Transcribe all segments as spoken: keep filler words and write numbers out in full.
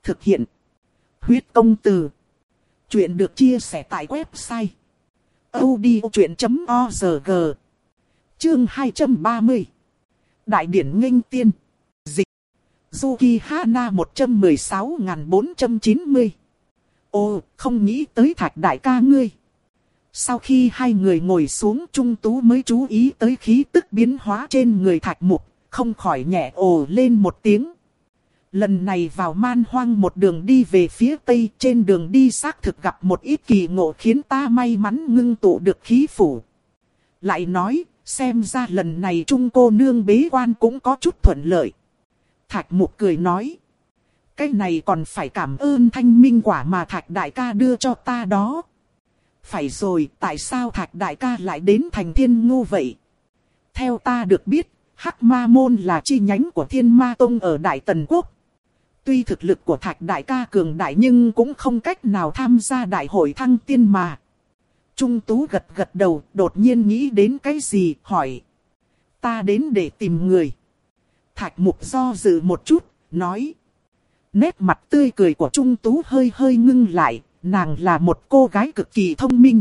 Thực hiện. Huyết công từ. Chuyện được chia sẻ tại website audiochuyện chấm org. Chương hai trăm ba mươi. Đại điển nghênh tiên. Dịch. Yuki Hana một trăm mười sáu nghìn bốn trăm chín mươi. Ồ, không nghĩ tới Thạch đại ca ngươi. Sau khi hai người ngồi xuống, Trung Tú mới chú ý tới khí tức biến hóa trên người Thạch Mục, không khỏi nhẹ ồ lên một tiếng. Lần này vào man hoang một đường đi về phía tây, trên đường đi xác thực gặp một ít kỳ ngộ khiến ta may mắn ngưng tụ được khí phủ. Lại nói, xem ra lần này Trung cô nương bế quan cũng có chút thuận lợi. Thạch Mục cười nói, cái này còn phải cảm ơn thanh minh quả mà Thạch đại ca đưa cho ta đó. Phải rồi, tại sao Thạch đại ca lại đến thành Thiên Ngô vậy? Theo ta được biết, Hắc Ma Môn là chi nhánh của Thiên Ma Tông ở Đại Tần Quốc. Tuy thực lực của Thạch đại ca cường đại nhưng cũng không cách nào tham gia đại hội thăng tiên mà. Trung Tú gật gật đầu, đột nhiên nghĩ đến cái gì, hỏi. Ta đến để tìm người. Thạch Mục do dự một chút, nói. Nét mặt tươi cười của Trung Tú hơi hơi ngưng lại, nàng là một cô gái cực kỳ thông minh.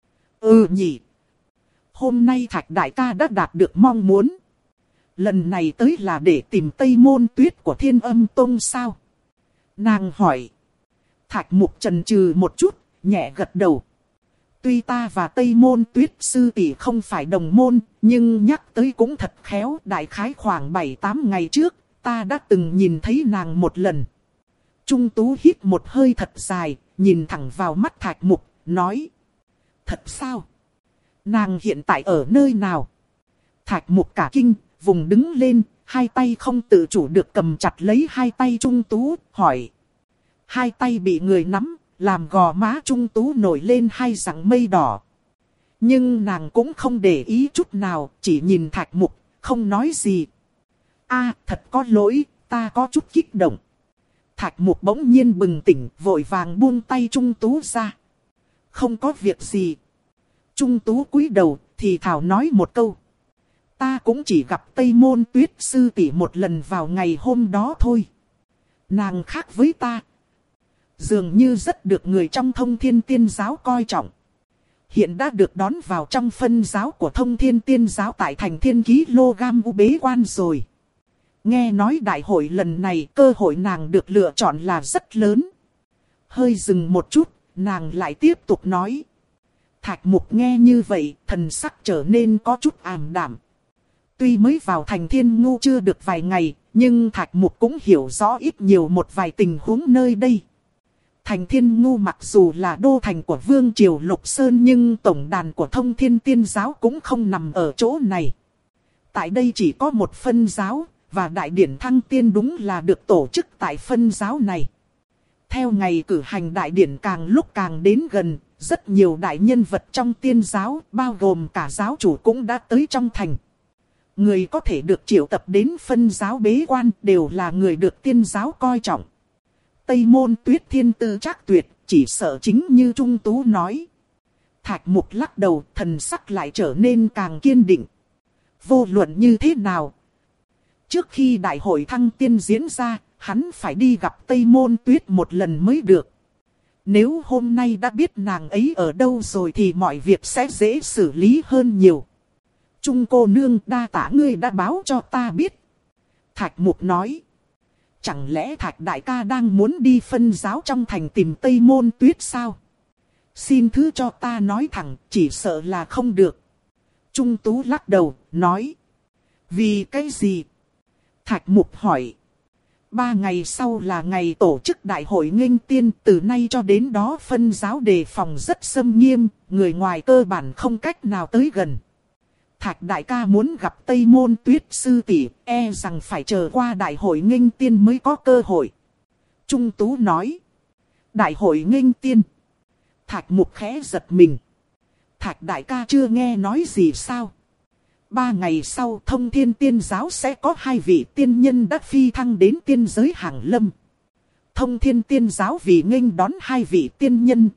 Ừ nhỉ. Hôm nay Thạch đại ca đã đạt được mong muốn. Lần này tới là để tìm Tây Môn Tuyết của Thiên Âm Tông sao? Nàng hỏi. Thạch Mục chần chừ một chút, nhẹ gật đầu. Tuy ta và Tây Môn Tuyết sư tỷ không phải đồng môn, nhưng nhắc tới cũng thật khéo. Đại khái khoảng bảy tám ngày trước, ta đã từng nhìn thấy nàng một lần. Trung Tú hít một hơi thật dài, nhìn thẳng vào mắt Thạch Mục, nói. Thật sao? Nàng hiện tại ở nơi nào? Thạch Mục cả kinh, vùng đứng lên, hai tay không tự chủ được cầm chặt lấy hai tay Trung Tú, hỏi. Hai tay bị người nắm, làm gò má Trung Tú nổi lên hai dằng mây đỏ. Nhưng nàng cũng không để ý chút nào, chỉ nhìn Thạch Mục, không nói gì. A, thật có lỗi, ta có chút kích động. Thạch Mục bỗng nhiên bừng tỉnh, vội vàng buông tay Trung Tú ra. Không có việc gì. Trung Tú cúi đầu, thì thảo nói một câu. Ta cũng chỉ gặp Tây Môn Tuyết sư tỷ một lần vào ngày hôm đó thôi. Nàng khác với ta. Dường như rất được người trong Thông Thiên Tiên Giáo coi trọng. Hiện đã được đón vào trong phân giáo của Thông Thiên Tiên Giáo tại thành Thiên Ký Lô Gam U bế quan rồi. Nghe nói đại hội lần này cơ hội nàng được lựa chọn là rất lớn. Hơi dừng một chút, nàng lại tiếp tục nói. Thạch Mục nghe như vậy, thần sắc trở nên có chút ảm đạm. Tuy mới vào thành Thiên Ngô chưa được vài ngày, nhưng Thạch Mục cũng hiểu rõ ít nhiều một vài tình huống nơi đây. Thành Thiên Ngô mặc dù là đô thành của Vương Triều Lục Sơn nhưng tổng đàn của Thông Thiên Tiên Giáo cũng không nằm ở chỗ này. Tại đây chỉ có một phân giáo, và đại điển thăng tiên đúng là được tổ chức tại phân giáo này. Theo ngày cử hành đại điển càng lúc càng đến gần, rất nhiều đại nhân vật trong tiên giáo, bao gồm cả giáo chủ cũng đã tới trong thành. Người có thể được triệu tập đến phân giáo bế quan đều là người được tiên giáo coi trọng. Tây Môn Tuyết thiên tư chắc tuyệt, chỉ sợ chính như Trung Tú nói. Thạch Mục lắc đầu, thần sắc lại trở nên càng kiên định. Vô luận như thế nào? Trước khi đại hội thăng tiên diễn ra, hắn phải đi gặp Tây Môn Tuyết một lần mới được. Nếu hôm nay đã biết nàng ấy ở đâu rồi thì mọi việc sẽ dễ xử lý hơn nhiều. Trung cô nương đa tạ ngươi đã báo cho ta biết. Thạch Mục nói. Chẳng lẽ Thạch đại ca đang muốn đi phân giáo trong thành tìm Tây Môn Tuyết sao? Xin thứ cho ta nói thẳng, chỉ sợ là không được. Trung Tú lắc đầu, nói. Vì cái gì? Thạch Mục hỏi. Ba ngày sau là ngày tổ chức đại hội nghênh tiên, từ nay cho đến đó phân giáo đề phòng rất xâm nghiêm, người ngoài cơ bản không cách nào tới gần. Thạch đại ca muốn gặp Tây Môn Tuyết sư tỷ, e rằng phải chờ qua đại hội nghênh tiên mới có cơ hội. Trung Tú nói. Đại hội nghênh tiên. Thạch Mục khẽ giật mình. Thạch đại ca chưa nghe nói gì sao? Ba ngày sau Thông Thiên Tiên Giáo sẽ có hai vị tiên nhân đã phi thăng đến tiên giới Hàng Lâm. Thông Thiên Tiên Giáo vì nghênh đón hai vị tiên nhân,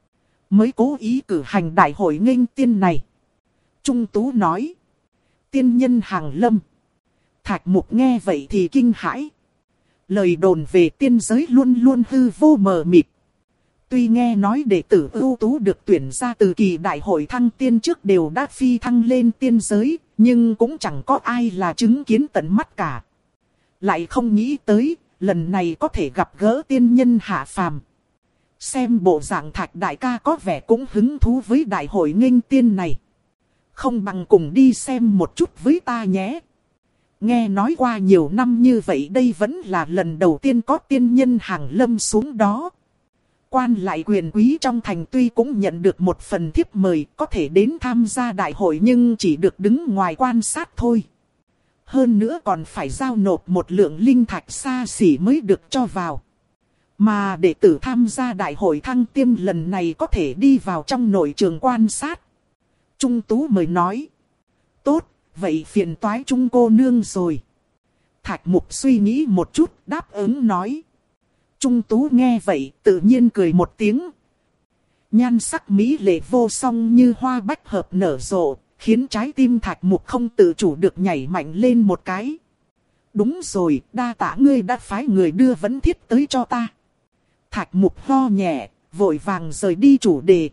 mới cố ý cử hành đại hội nghênh tiên này. Trung Tú nói. Tiên nhân Hàng Lâm. Thạch Mục nghe vậy thì kinh hãi. lời đồn về tiên giới luôn luôn hư vô mờ mịt. Tuy nghe nói đệ tử ưu tú được tuyển ra từ kỳ đại hội thăng tiên trước đều đã phi thăng lên tiên giới, nhưng cũng chẳng có ai là chứng kiến tận mắt cả. Lại không nghĩ tới, lần này có thể gặp gỡ tiên nhân hạ phàm. Xem bộ dạng Thạch đại ca có vẻ cũng hứng thú với đại hội nghênh tiên này. Không bằng cùng đi xem một chút với ta nhé. Nghe nói qua nhiều năm như vậy đây vẫn là lần đầu tiên có tiên nhân hàng lâm xuống đó. Quan lại quyền quý trong thành tuy cũng nhận được một phần thiếp mời có thể đến tham gia đại hội nhưng chỉ được đứng ngoài quan sát thôi. Hơn nữa còn phải giao nộp một lượng linh thạch xa xỉ mới được cho vào. Mà đệ tử tham gia đại hội thăng tiên lần này có thể đi vào trong nội trường quan sát. Trung Tú mới nói. Tốt, vậy phiền toái Trung cô nương rồi. Thạch Mục suy nghĩ một chút đáp ứng nói. Trung Tú nghe vậy tự nhiên cười một tiếng. Nhan sắc mỹ lệ vô song như hoa bách hợp nở rộ, khiến trái tim Thạch Mục không tự chủ được nhảy mạnh lên một cái. Đúng rồi, đa tạ ngươi đã phái người đưa vấn thiết tới cho ta. Thạch Mục ho nhẹ, vội vàng rời đi chủ đề.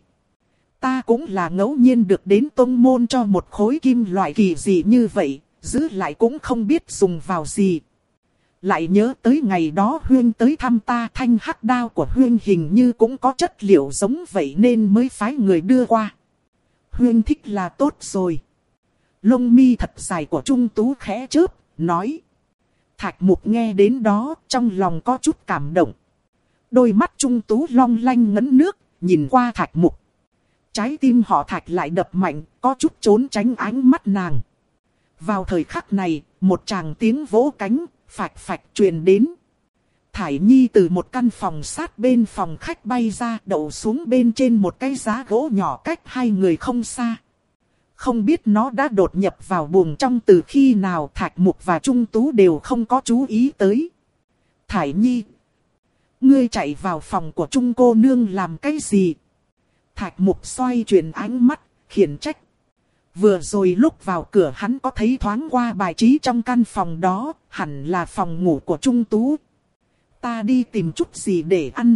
Ta cũng là ngẫu nhiên được đến tông môn cho một khối kim loại kỳ dị như vậy, giữ lại cũng không biết dùng vào gì. Lại nhớ tới ngày đó Huyên tới thăm ta, thanh hắc đao của Huyên hình như cũng có chất liệu giống vậy nên mới phái người đưa qua. Huyên thích là tốt rồi. Lông mi thật dài của Trung Tú khẽ chớp, nói. Thạch Mục nghe đến đó, trong lòng có chút cảm động. Đôi mắt Trung Tú long lanh ngấn nước, nhìn qua Thạch Mục. Trái tim họ Thạch lại đập mạnh, có chút trốn tránh ánh mắt nàng. Vào thời khắc này, một tràng tiếng vỗ cánh, phạch phạch truyền đến. Thải Nhi từ một căn phòng sát bên phòng khách bay ra, đậu xuống bên trên một cái giá gỗ nhỏ cách hai người không xa. Không biết nó đã đột nhập vào buồng trong từ khi nào, Thạch Mục và Trung Tú đều không có chú ý tới. Thải Nhi, ngươi chạy vào phòng của Trung cô nương làm cái gì? Thạch Mục xoay chuyển ánh mắt, khiển trách. Vừa rồi lúc vào cửa hắn có thấy thoáng qua bài trí trong căn phòng đó, hẳn là phòng ngủ của Trung Tú. Ta đi tìm chút gì để ăn.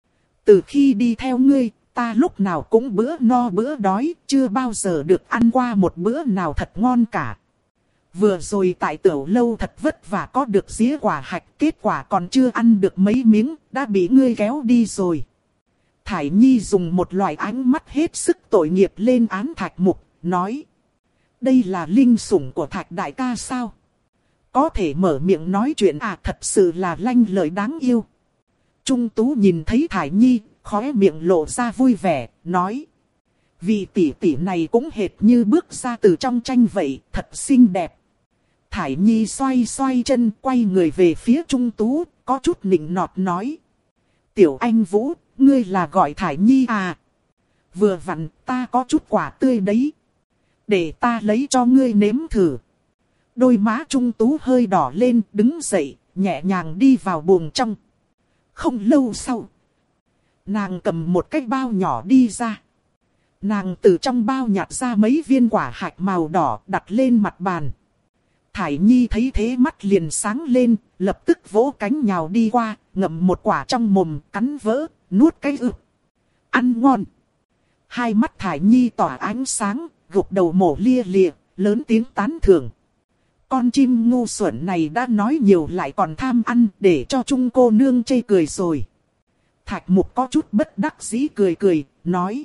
Từ khi đi theo ngươi, ta lúc nào cũng bữa no bữa đói, chưa bao giờ được ăn qua một bữa nào thật ngon cả. Vừa rồi tại tiểu lâu thật vất vả có được dĩa quả hạch, kết quả còn chưa ăn được mấy miếng, đã bị ngươi kéo đi rồi. Thải Nhi dùng một loại ánh mắt hết sức tội nghiệp lên án Thạch Mục, nói. Đây là linh sủng của Thạch đại ca sao? Có thể mở miệng nói chuyện à, thật sự là lanh lợi đáng yêu. Trung Tú nhìn thấy Thải Nhi, khóe miệng lộ ra vui vẻ, nói. Vị tỷ tỷ này cũng hệt như bước ra từ trong tranh vậy, thật xinh đẹp. Thải Nhi xoay xoay chân, quay người về phía Trung Tú, có chút nịnh nọt nói. Tiểu anh Vũ, ngươi là gọi Thải Nhi à? Vừa vặn, ta có chút quả tươi đấy. Để ta lấy cho ngươi nếm thử. Đôi má Trung Tú hơi đỏ lên, đứng dậy, nhẹ nhàng đi vào buồng trong. Không lâu sau, nàng cầm một cái bao nhỏ đi ra. Nàng từ trong bao nhặt ra mấy viên quả hạch màu đỏ đặt lên mặt bàn. Thải Nhi thấy thế mắt liền sáng lên, lập tức vỗ cánh nhào đi qua, ngậm một quả trong mồm, cắn vỡ, nuốt cái ực. Ăn ngon. Hai mắt Thải Nhi tỏa ánh sáng, gục đầu mổ lia lịa, lớn tiếng tán thưởng. Con chim ngu xuẩn này đã nói nhiều lại còn tham ăn, để cho Trung cô nương chê cười rồi. Thạch Mục có chút bất đắc dĩ cười cười, nói.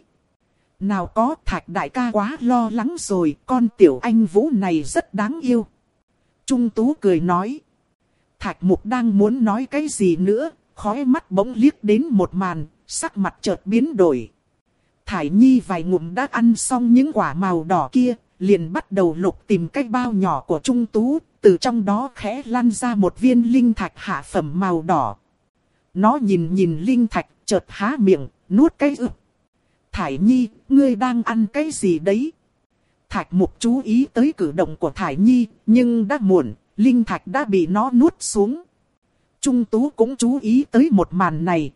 Nào có, Thạch đại ca quá lo lắng rồi, con tiểu anh Vũ này rất đáng yêu. Trung Tú cười nói. Thạch Mục đang muốn nói cái gì nữa, khóe mắt bỗng liếc đến một màn, sắc mặt chợt biến đổi. Thải Nhi vài ngụm đã ăn xong những quả màu đỏ kia, liền bắt đầu lục tìm cái bao nhỏ của Trung Tú, từ trong đó khẽ lăn ra một viên linh thạch hạ phẩm màu đỏ. Nó nhìn nhìn linh thạch, chợt há miệng, nuốt cái ực. Thải Nhi, ngươi đang ăn cái gì đấy? Thạch Mục chú ý tới cử động của Thải Nhi, nhưng đã muộn, linh thạch đã bị nó nuốt xuống. Trung Tú cũng chú ý tới một màn này.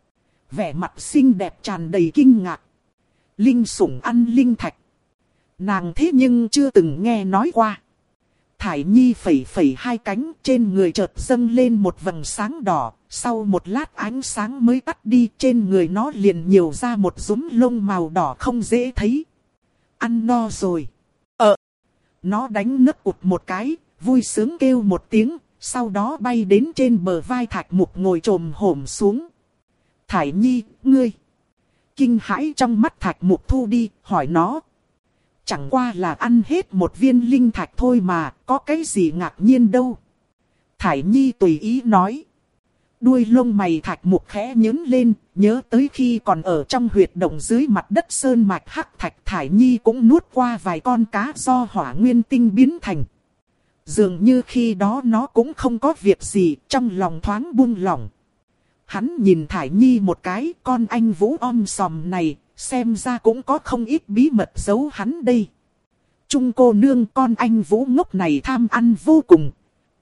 Vẻ mặt xinh đẹp tràn đầy kinh ngạc. Linh sủng ăn linh thạch. Nàng thế nhưng chưa từng nghe nói qua. Thải Nhi phẩy phẩy hai cánh, trên người chợt dâng lên một vầng sáng đỏ, sau một lát ánh sáng mới tắt đi, trên người nó liền nhiều ra một dúm lông màu đỏ không dễ thấy. Ăn no rồi. Ờ. Nó đánh nấc ụt một cái, vui sướng kêu một tiếng, sau đó bay đến trên bờ vai Thạch Mục ngồi trồm hổm xuống. Thải Nhi, ngươi. Kinh hãi trong mắt Thạch Mục thu đi, hỏi nó. Chẳng qua là ăn hết một viên linh thạch thôi mà, có cái gì ngạc nhiên đâu. Thải Nhi tùy ý nói. Đuôi lông mày Thạch Mục khẽ nhướng lên, nhớ tới khi còn ở trong huyệt động dưới mặt đất sơn mạch hắc thạch, Thải Nhi cũng nuốt qua vài con cá do hỏa nguyên tinh biến thành. Dường như khi đó nó cũng không có việc gì, trong lòng thoáng buông lỏng. Hắn nhìn Thải Nhi một cái, con anh Vũ om sòm này, xem ra cũng có không ít bí mật giấu hắn đây. Trung cô nương, con anh Vũ ngốc này tham ăn vô cùng.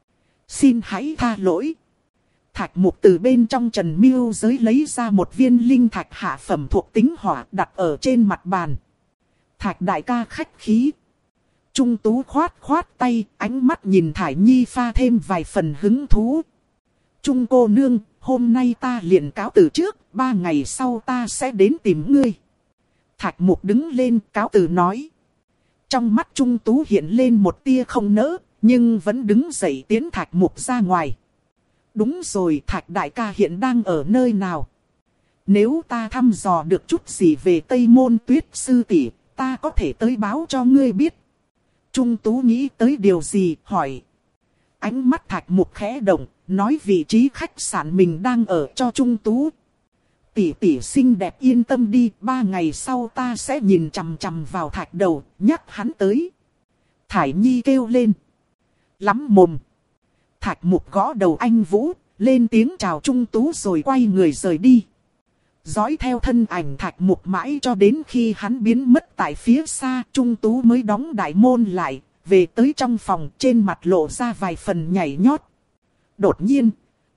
Xin hãy tha lỗi. Thạch Mục từ bên trong Trần Miêu giới lấy ra một viên linh thạch hạ phẩm thuộc tính hỏa, đặt ở trên mặt bàn. Thạch đại ca khách khí. Trung Tú khoát khoát tay, ánh mắt nhìn Thải Nhi pha thêm vài phần hứng thú. Trung cô nương, hôm nay ta liền cáo từ trước, ba ngày sau ta sẽ đến tìm ngươi. Thạch Mục đứng lên cáo từ nói. Trong mắt Trung Tú hiện lên một tia không nỡ, nhưng vẫn đứng dậy tiến Thạch Mục ra ngoài. Đúng rồi, Thạch đại ca hiện đang ở nơi nào? Nếu ta thăm dò được chút gì về Tây Môn Tuyết sư tỷ, ta có thể tới báo cho ngươi biết. Trung Tú nghĩ tới điều gì, hỏi. Ánh mắt Thạch Mục khẽ động, nói vị trí khách sạn mình đang ở cho Trung Tú. Tỷ tỷ xinh đẹp yên tâm đi, ba ngày sau ta sẽ nhìn chằm chằm vào Thạch đầu, nhắc hắn tới. Thải Nhi kêu lên. Lắm mồm. Thạch Mục gõ đầu anh Vũ, lên tiếng chào Trung Tú rồi quay người rời đi. Dõi theo thân ảnh Thạch Mục mãi cho đến khi hắn biến mất tại phía xa, Trung Tú mới đóng đại môn lại, về tới trong phòng, trên mặt lộ ra vài phần nhảy nhót. Đột nhiên,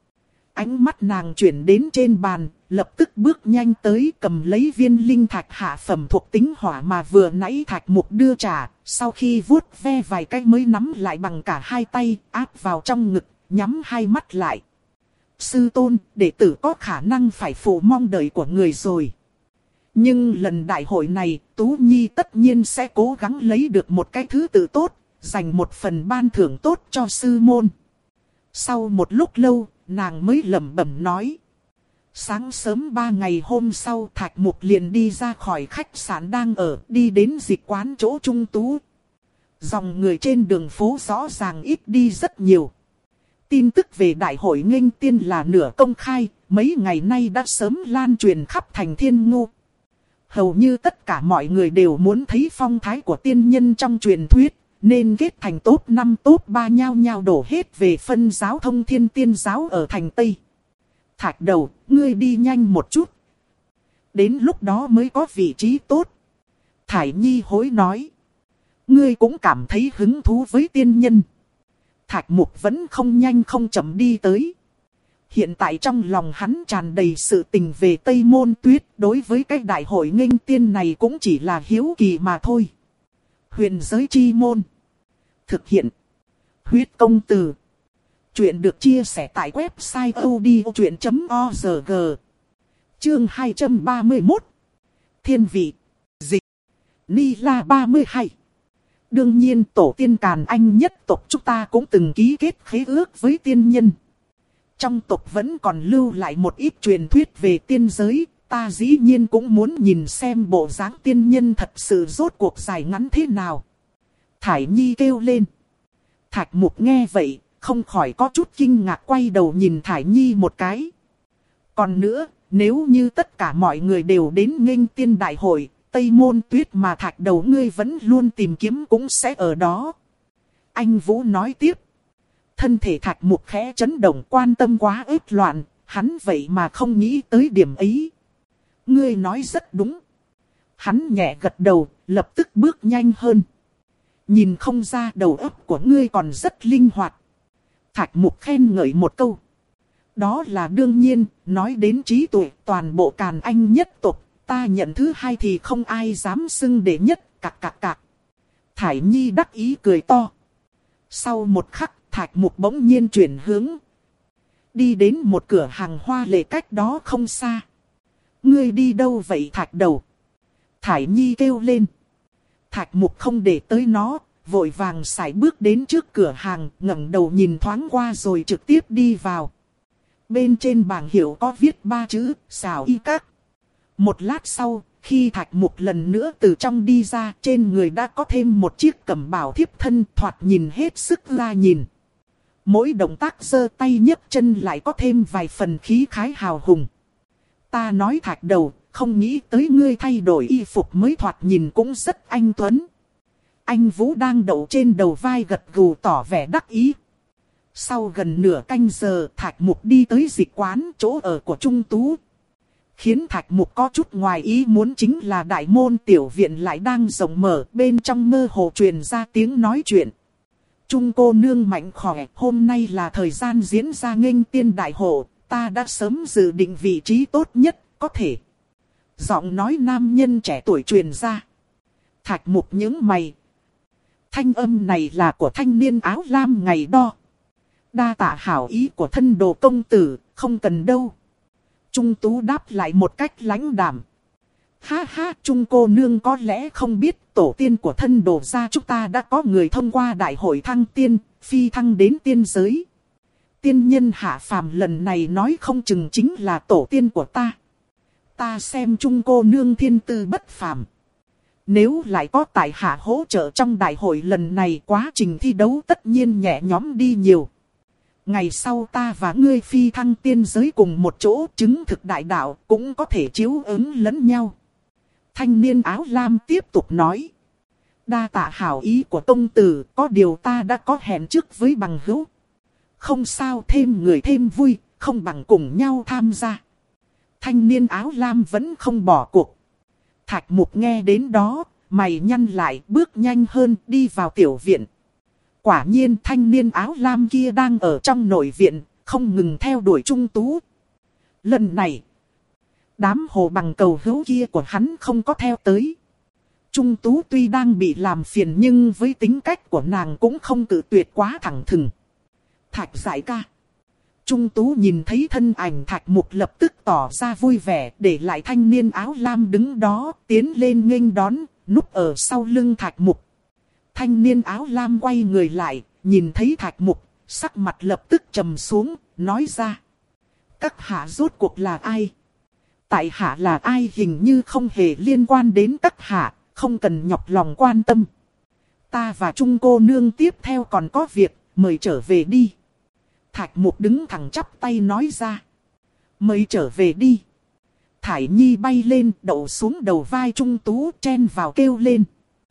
ánh mắt nàng chuyển đến trên bàn, lập tức bước nhanh tới cầm lấy viên linh thạch hạ phẩm thuộc tính hỏa mà vừa nãy Thạch Mục đưa trả, sau khi vuốt ve vài cái mới nắm lại bằng cả hai tay, áp vào trong ngực, nhắm hai mắt lại. Sư tôn, đệ tử có khả năng phải phụ mong đợi của người rồi. Nhưng lần đại hội này, Tú Nhi tất nhiên sẽ cố gắng lấy được một cái thứ tự tốt, dành một phần ban thưởng tốt cho sư môn. Sau một lúc lâu, nàng mới lẩm bẩm nói. Sáng sớm ba ngày hôm sau, Thạch Mục liền đi ra khỏi khách sạn đang ở, đi đến dịch quán chỗ Trung Tú. Dòng người trên đường phố rõ ràng ít đi rất nhiều. Tin tức về đại hội nghênh tiên là nửa công khai, mấy ngày nay đã sớm lan truyền khắp thành Thiên Ngô. Hầu như tất cả mọi người đều muốn thấy phong thái của tiên nhân trong truyền thuyết, nên kết thành top năm top ba nhao nhao đổ hết về phân giáo Thông Thiên Tiên giáo ở thành Tây. Thạch đầu, ngươi đi nhanh một chút. Đến lúc đó mới có vị trí tốt. Thải Nhi hối nói. Ngươi cũng cảm thấy hứng thú với tiên nhân. Thạch Mục vẫn không nhanh không chậm đi tới. Hiện tại trong lòng hắn tràn đầy sự tình về Tây Môn Tuyết. Đối với cái đại hội nghênh tiên này cũng chỉ là hiếu kỳ mà thôi. Huyền giới chi môn. Thực hiện. Huyết công từ. Chuyện được chia sẻ tại website odchuyện chấm org. Chương hai trăm ba mươi mốt. Thiên vị. Dịch. Ni La ba mươi hai. Đương nhiên tổ tiên Càn Anh nhất tộc chúng ta cũng từng ký kết khế ước với tiên nhân. Trong tộc vẫn còn lưu lại một ít truyền thuyết về tiên giới, ta dĩ nhiên cũng muốn nhìn xem bộ dáng tiên nhân thật sự rốt cuộc dài ngắn thế nào. Thải Nhi kêu lên. Thạch Mục nghe vậy, không khỏi có chút kinh ngạc quay đầu nhìn Thải Nhi một cái. Còn nữa, nếu như tất cả mọi người đều đến nghênh tiên đại hội, Tây Môn Tuyết mà Thạch đầu ngươi vẫn luôn tìm kiếm cũng sẽ ở đó. Anh Vũ nói tiếp. Thân thể Thạch Mục khẽ chấn động, quan tâm quá ếp loạn, hắn vậy mà không nghĩ tới điểm ấy. Ngươi nói rất đúng. Hắn nhẹ gật đầu, lập tức bước nhanh hơn. Nhìn không ra đầu óc của ngươi còn rất linh hoạt. Thạch Mục khen ngợi một câu. Đó là đương nhiên, nói đến trí tuệ toàn bộ Càn Anh nhất tộc, ta nhận thứ hai thì không ai dám xưng đệ nhất, cạc cạc cạc. Thải Nhi đắc ý cười to. Sau một khắc, Thạch Mục bỗng nhiên chuyển hướng. Đi đến một cửa hàng hoa lệ cách đó không xa. Ngươi đi đâu vậy Thạch Đầu? Thải Nhi kêu lên. Thạch Mục không để tới nó, vội vàng sải bước đến trước cửa hàng, ngẩng đầu nhìn thoáng qua rồi trực tiếp đi vào. Bên trên bảng hiệu có viết ba chữ, xào y các. Một lát sau, khi Thạch Mục lần nữa từ trong đi ra, trên người đã có thêm một chiếc cẩm bào thiếp thân, thoạt nhìn hết sức ra nhìn. Mỗi động tác giơ tay nhấc chân lại có thêm vài phần khí khái hào hùng. Ta nói Thạch Đầu, không nghĩ tới ngươi thay đổi y phục mới thoạt nhìn cũng rất anh tuấn. Anh Vũ đang đậu trên đầu vai gật gù tỏ vẻ đắc ý. Sau gần nửa canh giờ, Thạch Mục đi tới dịch quán chỗ ở của Trung Tú. Khiến Thạch Mục có chút ngoài ý muốn chính là đại môn tiểu viện lại đang rộng mở, bên trong mơ hồ truyền ra tiếng nói chuyện. Trung cô nương mạnh khỏe, hôm nay là thời gian diễn ra nghênh tiên đại hội, ta đã sớm dự định vị trí tốt nhất, có thể. Giọng nói nam nhân trẻ tuổi truyền ra. Thạch Mục nhướng mày. Thanh âm này là của thanh niên áo lam ngày đo. Đa tạ hảo ý của thân đồ công tử, không cần đâu. Trung Tú đáp lại một cách lãnh đạm. Ha ha, Trung cô nương có lẽ không biết tổ tiên của thân đồ gia chúng ta đã có người thông qua đại hội thăng tiên, phi thăng đến tiên giới. Tiên nhân hạ phàm lần này nói không chừng chính là tổ tiên của ta. Ta xem Trung cô nương thiên tư bất phàm. Nếu lại có tại hạ hỗ trợ trong đại hội lần này, quá trình thi đấu tất nhiên nhẹ nhõm đi nhiều. Ngày sau ta và ngươi phi thăng tiên giới cùng một chỗ, chứng thực đại đạo cũng có thể chiếu ứng lẫn nhau. Thanh niên áo lam tiếp tục nói. Đa tạ hảo ý của công tử, có điều ta đã có hẹn trước với bằng hữu. Không sao, thêm người thêm vui, không bằng cùng nhau tham gia. Thanh niên áo lam vẫn không bỏ cuộc. Thạch Mục nghe đến đó, mày nhăn lại, bước nhanh hơn đi vào tiểu viện. Quả nhiên thanh niên áo lam kia đang ở trong nội viện, không ngừng theo đuổi Trung Tú. Lần này, đám hồ bằng cầu hữu kia của hắn không có theo tới. Trung Tú tuy đang bị làm phiền nhưng với tính cách của nàng cũng không cự tuyệt quá thẳng thừng. Thạch giải ca. Trung Tú nhìn thấy thân ảnh Thạch Mục lập tức tỏ ra vui vẻ, để lại thanh niên áo lam đứng đó, tiến lên nghênh đón, núp ở sau lưng Thạch Mục. Thanh niên áo lam quay người lại, nhìn thấy Thạch Mục, sắc mặt lập tức trầm xuống, nói ra. Các hạ rốt cuộc là ai? Tại hạ là ai hình như không hề liên quan đến các hạ, không cần nhọc lòng quan tâm. Ta và Trung cô nương tiếp theo còn có việc, mời trở về đi. Thạch Mục đứng thẳng chắp tay nói ra. Mời trở về đi. Thải Nhi bay lên, đậu xuống đầu vai Trung Tú, chen vào kêu lên.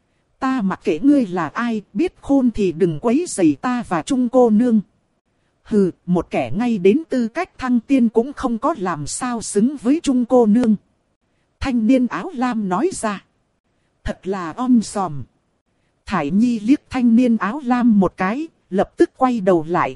Ta mặc kệ ngươi là ai, biết khôn thì đừng quấy rầy ta và Trung cô nương. Hừ, một kẻ ngay đến tư cách thăng tiên cũng không có, làm sao xứng với Trung cô nương. Thanh niên áo lam nói ra. Thật là om sòm. Thải Nhi liếc thanh niên áo lam một cái, lập tức quay đầu lại.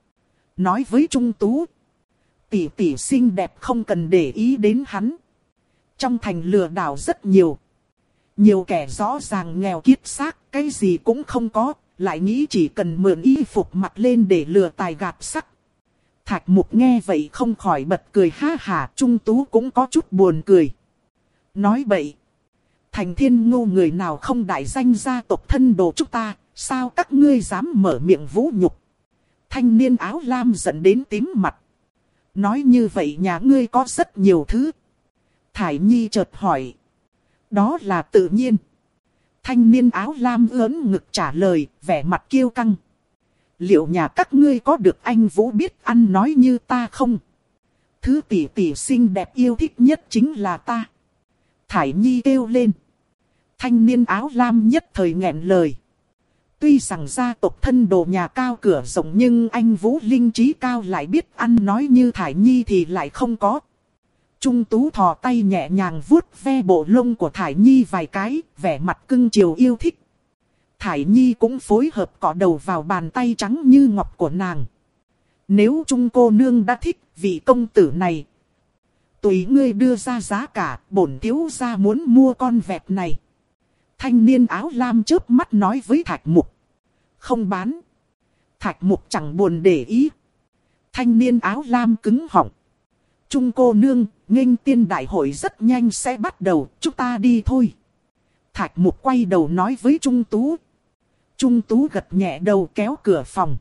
Nói với Trung Tú. Tỷ tỷ xinh đẹp không cần để ý đến hắn. Trong thành lừa đảo rất nhiều. Nhiều kẻ rõ ràng nghèo kiết xác, cái gì cũng không có, lại nghĩ chỉ cần mượn y phục mặc lên để lừa tài gạt sắc. Thạch Mục nghe vậy không khỏi bật cười ha hả, Trung Tú cũng có chút buồn cười. Nói bậy. Thành Thiên Ngô người nào không đại danh gia tộc thân đồ chúng ta, sao các ngươi dám mở miệng vũ nhục. Thanh niên áo lam giận đến tím mặt. Nói như vậy nhà ngươi có rất nhiều thứ. Thải Nhi chợt hỏi. Đó là tự nhiên. Thanh niên áo lam ớn ngực trả lời, vẻ mặt kiêu căng. Liệu nhà các ngươi có được anh Vũ biết ăn nói như ta không? Thứ tỷ tỷ xinh đẹp yêu thích nhất chính là ta. Thải Nhi kêu lên. Thanh niên áo lam nhất thời nghẹn lời. Tuy rằng gia tộc thân đồ nhà cao cửa rộng nhưng anh Vũ linh trí cao lại biết ăn nói như Thải Nhi thì lại không có. Trung Tú thò tay nhẹ nhàng vuốt ve bộ lông của Thải Nhi vài cái, vẻ mặt cưng chiều yêu thích. Thải Nhi cũng phối hợp cọ đầu vào bàn tay trắng như ngọc của nàng. Nếu Trung cô nương đã thích vị công tử này, tùy ngươi đưa ra giá cả, bổn thiếu gia muốn mua con vẹt này. Thanh niên áo lam chớp mắt nói với Thạch Mục. Không bán. Thạch Mục chẳng buồn để ý. Thanh niên áo lam cứng họng. Trung cô nương, nghênh tiên đại hội rất nhanh sẽ bắt đầu, chúng ta đi thôi. Thạch Mục quay đầu nói với Trung Tú. Trung Tú gật nhẹ đầu kéo cửa phòng.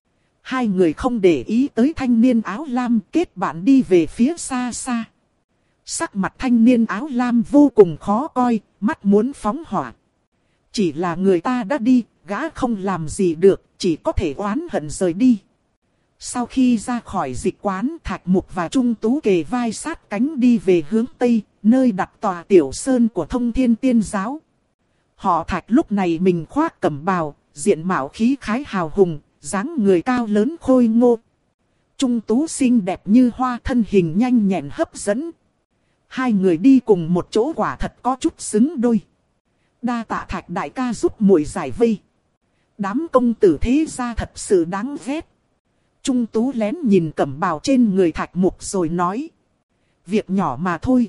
Hai người không để ý tới thanh niên áo lam, kết bạn đi về phía xa xa. Sắc mặt thanh niên áo lam vô cùng khó coi, mắt muốn phóng hỏa. Chỉ là người ta đã đi, gã không làm gì được, chỉ có thể oán hận rời đi. Sau khi ra khỏi dịch quán, Thạch Mục và Trung Tú kề vai sát cánh đi về hướng Tây, nơi đặt tòa tiểu sơn của Thông Thiên Tiên Giáo. Họ Thạch lúc này mình khoác cẩm bào, diện mạo khí khái hào hùng, dáng người cao lớn khôi ngô. Trung Tú xinh đẹp như hoa, thân hình nhanh nhẹn hấp dẫn. Hai người đi cùng một chỗ quả thật có chút xứng đôi. Đa tạ Thạch đại ca giúp muội giải vây. Đám công tử thế gia thật sự đáng ghét. Trung Tú lén nhìn cẩm bào trên người Thạch Mục rồi nói. Việc nhỏ mà thôi.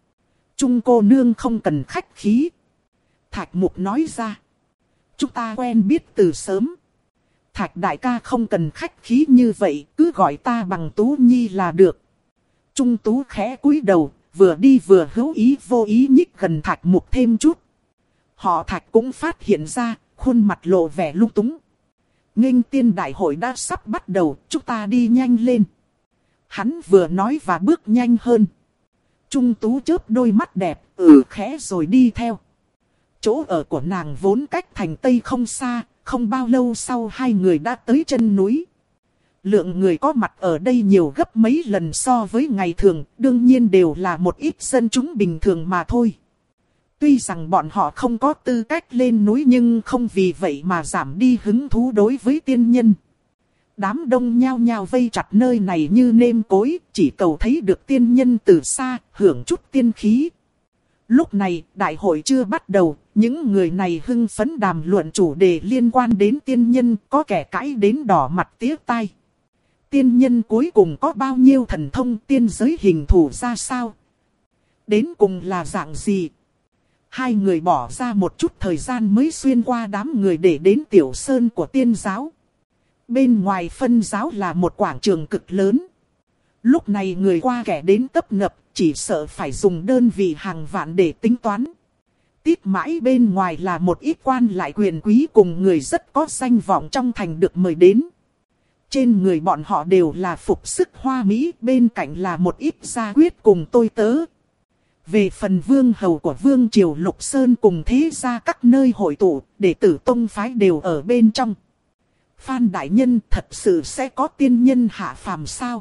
Trung cô nương không cần khách khí. Thạch Mục nói ra. Chúng ta quen biết từ sớm. Thạch đại ca không cần khách khí như vậy, cứ gọi ta bằng Tú Nhi là được. Trung Tú khẽ cúi đầu, vừa đi vừa hữu ý vô ý nhích gần Thạch Mục thêm chút. Họ Thạch cũng phát hiện ra, khuôn mặt lộ vẻ lung túng. Nghênh tiên đại hội đã sắp bắt đầu, chúng ta đi nhanh lên. Hắn vừa nói và bước nhanh hơn. Trung Tú chớp đôi mắt đẹp, ừ khẽ rồi đi theo. Chỗ ở của nàng vốn cách thành Tây không xa, không bao lâu sau hai người đã tới chân núi. Lượng người có mặt ở đây nhiều gấp mấy lần so với ngày thường, đương nhiên đều là một ít dân chúng bình thường mà thôi. Tuy rằng bọn họ không có tư cách lên núi nhưng không vì vậy mà giảm đi hứng thú đối với tiên nhân. Đám đông nhao nhao vây chặt nơi này như nêm cối, chỉ cầu thấy được tiên nhân từ xa, hưởng chút tiên khí. Lúc này, đại hội chưa bắt đầu, những người này hưng phấn đàm luận chủ đề liên quan đến tiên nhân, có kẻ cãi đến đỏ mặt tía tai. Tiên nhân cuối cùng có bao nhiêu thần thông, tiên giới hình thù ra sao? Đến cùng là dạng gì? Hai người bỏ ra một chút thời gian mới xuyên qua đám người để đến tiểu sơn của tiên giáo. Bên ngoài phân giáo là một quảng trường cực lớn. Lúc này người qua kẻ đến tấp nập, chỉ sợ phải dùng đơn vị hàng vạn để tính toán. Tiếp mãi bên ngoài là một ít quan lại quyền quý cùng người rất có danh vọng trong thành được mời đến. Trên người bọn họ đều là phục sức hoa mỹ, bên cạnh là một ít gia quyết cùng tôi tớ. Về phần vương hầu của vương triều Lục Sơn cùng thế gia các nơi hội tụ, đệ tử tông phái đều ở bên trong. Phan đại nhân, thật sự sẽ có tiên nhân hạ phàm sao?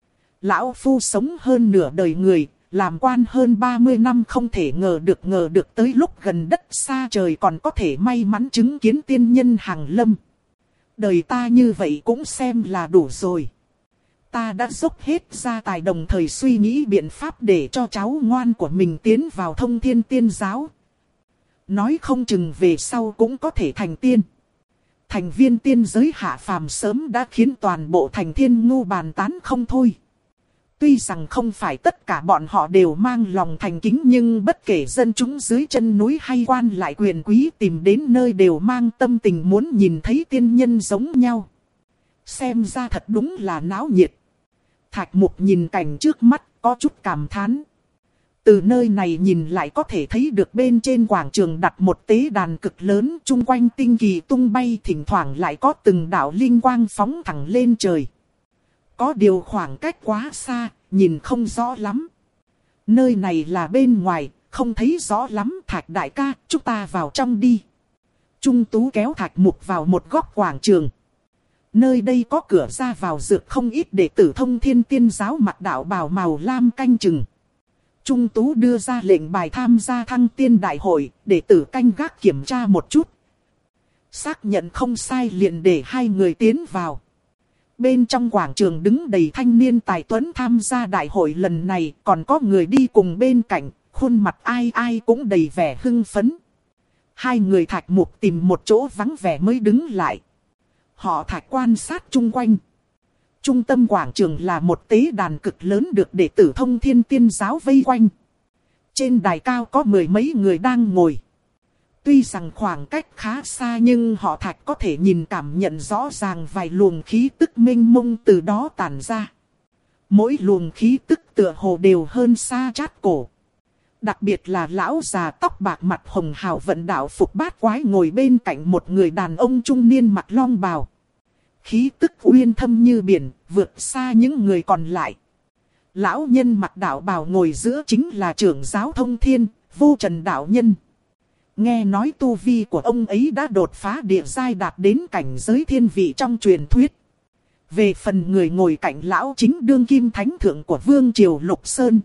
Lão phu sống hơn nửa đời người, làm quan hơn ba mươi năm không thể ngờ được ngờ được tới lúc gần đất xa trời còn có thể may mắn chứng kiến tiên nhân hàng lâm. Đời ta như vậy cũng xem là đủ rồi. Ta đã dốc hết gia tài đồng thời suy nghĩ biện pháp để cho cháu ngoan của mình tiến vào Thông Thiên Tiên Giáo. Nói không chừng về sau cũng có thể thành tiên. Thành viên tiên giới hạ phàm sớm đã khiến toàn bộ thành thiên ngu bàn tán không thôi. Tuy rằng không phải tất cả bọn họ đều mang lòng thành kính nhưng bất kể dân chúng dưới chân núi hay quan lại quyền quý tìm đến nơi đều mang tâm tình muốn nhìn thấy tiên nhân giống nhau. Xem ra thật đúng là náo nhiệt. Thạch Mục nhìn cảnh trước mắt có chút cảm thán. Từ nơi này nhìn lại có thể thấy được bên trên quảng trường đặt một tế đàn cực lớn, chung quanh tinh kỳ tung bay, thỉnh thoảng lại có từng đạo linh quang phóng thẳng lên trời. Có điều khoảng cách quá xa, nhìn không rõ lắm. Nơi này là bên ngoài, không thấy rõ lắm. Thạch đại ca, chúng ta vào trong đi. Trung Tú kéo Thạch Mục vào một góc quảng trường. Nơi đây có cửa ra vào dược không ít đệ tử Thông Thiên Tiên Giáo mặc đạo bào màu lam canh chừng. Trung Tú đưa ra lệnh bài tham gia Thăng Tiên Đại hội, đệ tử canh gác kiểm tra một chút. Xác nhận không sai liền để hai người tiến vào. Bên trong quảng trường đứng đầy thanh niên tài tuấn tham gia đại hội lần này, còn có người đi cùng bên cạnh, khuôn mặt ai ai cũng đầy vẻ hưng phấn. Hai người Thạch Mục tìm một chỗ vắng vẻ mới đứng lại. Họ Thạch quan sát chung quanh. Trung tâm quảng trường là một tế đàn cực lớn được đệ tử Thông Thiên Tiên Giáo vây quanh. Trên đài cao có mười mấy người đang ngồi. Tuy rằng khoảng cách khá xa nhưng họ Thạch có thể nhìn cảm nhận rõ ràng vài luồng khí tức mênh mông từ đó tản ra. Mỗi luồng khí tức tựa hồ đều hơn xa Trát Cổ. Đặc biệt là lão già tóc bạc mặt hồng hào vận đạo phục bát quái ngồi bên cạnh một người đàn ông trung niên mặc long bào. Khí tức uyên thâm như biển, vượt xa những người còn lại. Lão nhân mặc đạo bào ngồi giữa chính là trưởng giáo Thông Thiên, Vô Trần đạo nhân. Nghe nói tu vi của ông ấy đã đột phá địa giai đạt đến cảnh giới thiên vị trong truyền thuyết. Về phần người ngồi cạnh lão chính đương kim thánh thượng của Vương Triều Lục Sơn.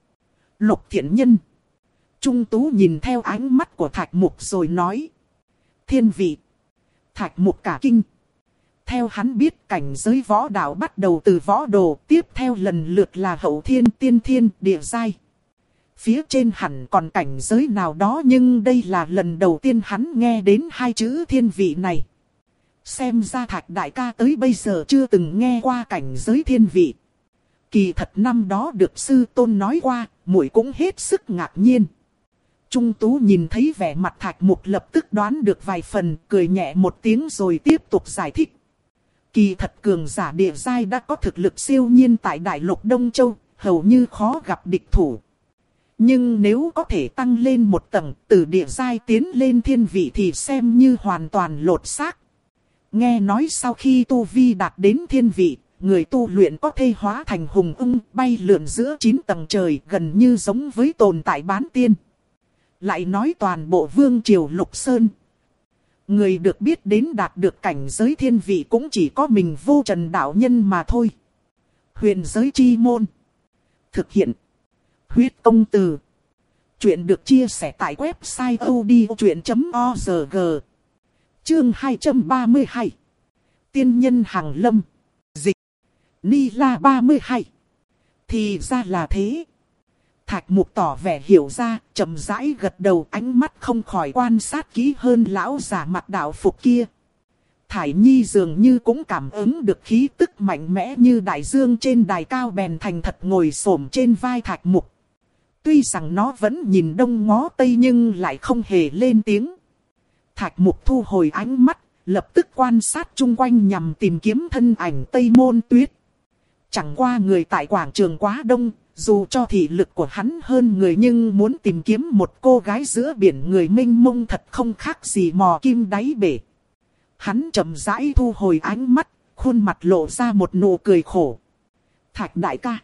Lục Thiện Nhân. Trung Tú nhìn theo ánh mắt của Thạch Mục rồi nói. Thiên vị. Thạch Mục cả kinh. Theo hắn biết cảnh giới võ đạo bắt đầu từ võ đồ, tiếp theo lần lượt là hậu thiên, tiên thiên, địa giai. Phía trên hẳn còn cảnh giới nào đó nhưng đây là lần đầu tiên hắn nghe đến hai chữ thiên vị này. Xem ra Thạch đại ca tới bây giờ chưa từng nghe qua cảnh giới thiên vị. Kỳ thật năm đó được sư tôn nói qua, muội cũng hết sức ngạc nhiên. Trung Tú nhìn thấy vẻ mặt Thạch Mục lập tức đoán được vài phần, cười nhẹ một tiếng rồi tiếp tục giải thích. Kỳ thật cường giả địa giai đã có thực lực siêu nhiên tại Đại Lục Đông Châu, hầu như khó gặp địch thủ. Nhưng nếu có thể tăng lên một tầng, từ địa giai tiến lên thiên vị thì xem như hoàn toàn lột xác. Nghe nói sau khi tu vi đạt đến thiên vị, người tu luyện có thể hóa thành hùng ưng bay lượn giữa chín tầng trời gần như giống với tồn tại bán tiên. Lại nói toàn bộ Vương Triều Lục Sơn. Người được biết đến đạt được cảnh giới thiên vị cũng chỉ có mình Vô Trần đạo nhân mà thôi. Huyền giới chi môn. Thực hiện. Huyết công từ. Chuyện được chia sẻ tại website odchuyện chấm org. Chương hai trăm ba mươi hai. Tiên nhân hàng lâm. Dịch. Ni La ba mươi hai. Thì ra là thế. Thạch Mục tỏ vẻ hiểu ra, chậm rãi gật đầu, ánh mắt không khỏi quan sát kỹ hơn lão giả mặt đạo phục kia. Thải Nhi dường như cũng cảm ứng được khí tức mạnh mẽ như đại dương trên đài cao bèn thành thật ngồi xổm trên vai Thạch Mục. Tuy rằng nó vẫn nhìn đông ngó tây nhưng lại không hề lên tiếng. Thạch Mục thu hồi ánh mắt, lập tức quan sát chung quanh nhằm tìm kiếm thân ảnh Tây Môn Tuyết. Chẳng qua người tại quảng trường quá đông, dù cho thị lực của hắn hơn người nhưng muốn tìm kiếm một cô gái giữa biển người mênh mông thật không khác gì mò kim đáy bể. Hắn chậm rãi thu hồi ánh mắt, khuôn mặt lộ ra một nụ cười khổ. Thạch đại ca.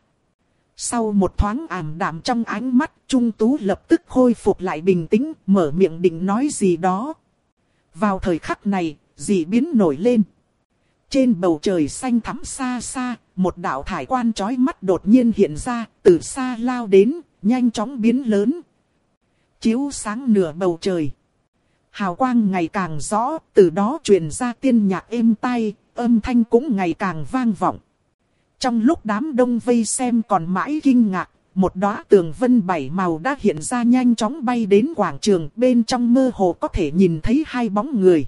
Sau một thoáng ảm đạm trong ánh mắt, Trung Tú lập tức khôi phục lại bình tĩnh, mở miệng định nói gì đó. Vào thời khắc này, dị biến nổi lên. Trên bầu trời xanh thắm xa xa, một đạo thải quan chói mắt đột nhiên hiện ra, từ xa lao đến, nhanh chóng biến lớn. Chiếu sáng nửa bầu trời. Hào quang ngày càng rõ, từ đó truyền ra tiên nhạc êm tai, âm thanh cũng ngày càng vang vọng. Trong lúc đám đông vây xem còn mãi kinh ngạc, một đóa tường vân bảy màu đã hiện ra nhanh chóng bay đến quảng trường, bên trong mơ hồ có thể nhìn thấy hai bóng người.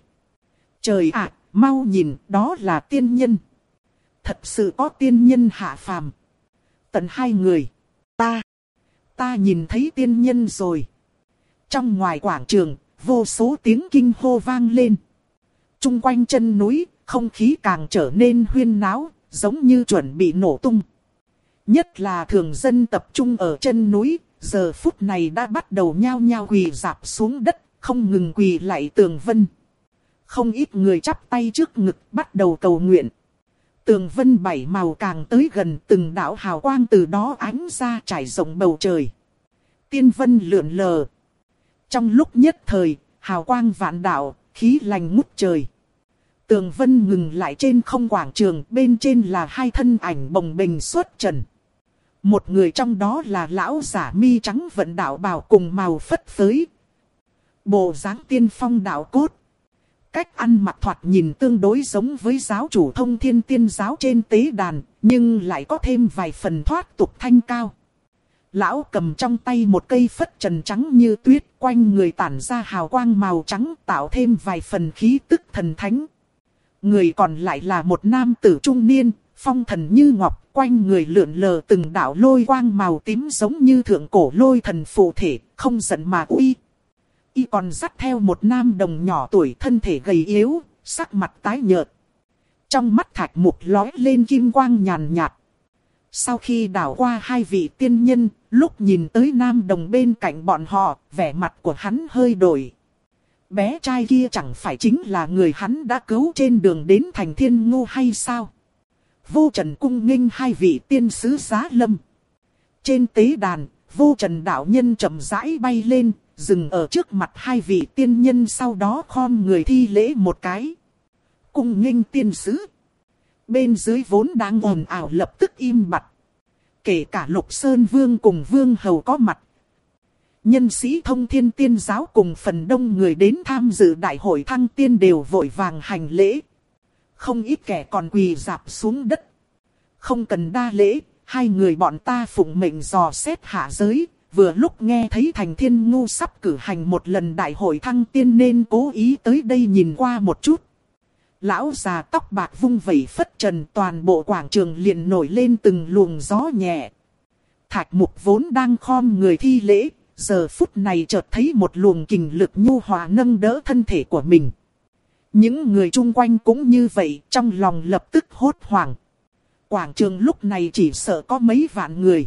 Trời ạ, mau nhìn, đó là tiên nhân. Thật sự có tiên nhân hạ phàm. Tận hai người. Ta, ta nhìn thấy tiên nhân rồi. Trong ngoài quảng trường, vô số tiếng kinh hô vang lên. Trung quanh chân núi, không khí càng trở nên huyên náo, giống như chuẩn bị nổ tung. Nhất là thường dân tập trung ở chân núi, giờ phút này đã bắt đầu nhao nhao quỳ rạp xuống đất, không ngừng quỳ lạy tường vân. Không ít người chắp tay trước ngực bắt đầu cầu nguyện. Tường vân bảy màu càng tới gần, từng đạo hào quang từ đó ánh ra trải rộng bầu trời. Tiên vân lượn lờ. Trong lúc nhất thời, hào quang vạn đạo, khí lành ngút trời. Tường vân ngừng lại trên không quảng trường, bên trên là hai thân ảnh bồng bềnh xuất trần. Một người trong đó là lão giả mi trắng vận đạo bào cùng màu phất phới. Bộ dáng tiên phong đạo cốt. Cách ăn mặc thoạt nhìn tương đối giống với giáo chủ Thông Thiên Tiên giáo trên tế đàn, nhưng lại có thêm vài phần thoát tục thanh cao. Lão cầm trong tay một cây phất trần trắng như tuyết, quanh người tản ra hào quang màu trắng, tạo thêm vài phần khí tức thần thánh. Người còn lại là một nam tử trung niên, phong thần như ngọc, quanh người lượn lờ từng đạo lôi quang màu tím giống như thượng cổ lôi thần phù thể, không giận mà uy. Y còn dắt theo một nam đồng nhỏ tuổi, thân thể gầy yếu, sắc mặt tái nhợt. Trong mắt Thạch Mục lóe lên kim quang nhàn nhạt. Sau khi đảo qua hai vị tiên nhân, lúc nhìn tới nam đồng bên cạnh bọn họ, vẻ mặt của hắn hơi đổi. Bé trai kia chẳng phải chính là người hắn đã cứu trên đường đến thành Thiên Ngô hay sao? Vô Trần cung nghênh hai vị tiên sứ Giá Lâm. Trên tế đàn, Vô Trần đạo nhân chậm rãi bay lên, dừng ở trước mặt hai vị tiên nhân, sau đó khom người thi lễ một cái. Cung nghênh tiên sứ. Bên dưới vốn đang ồn ào lập tức im bặt. Kể cả Lục Sơn Vương cùng Vương Hầu có mặt. Nhân sĩ Thông Thiên Tiên Giáo cùng phần đông người đến tham dự đại hội thăng tiên đều vội vàng hành lễ. Không ít kẻ còn quỳ rạp xuống đất. Không cần đa lễ, hai người bọn ta phụng mệnh dò xét hạ giới. Vừa lúc nghe thấy thành Thiên Ngô sắp cử hành một lần đại hội thăng tiên nên cố ý tới đây nhìn qua một chút. Lão già tóc bạc vung vẩy phất trần, toàn bộ quảng trường liền nổi lên từng luồng gió nhẹ. Thạch Mục vốn đang khom người thi lễ, giờ phút này chợt thấy một luồng kình lực nhu hòa nâng đỡ thân thể của mình. Những người chung quanh cũng như vậy, trong lòng lập tức hốt hoảng. Quảng trường lúc này chỉ sợ có mấy vạn người.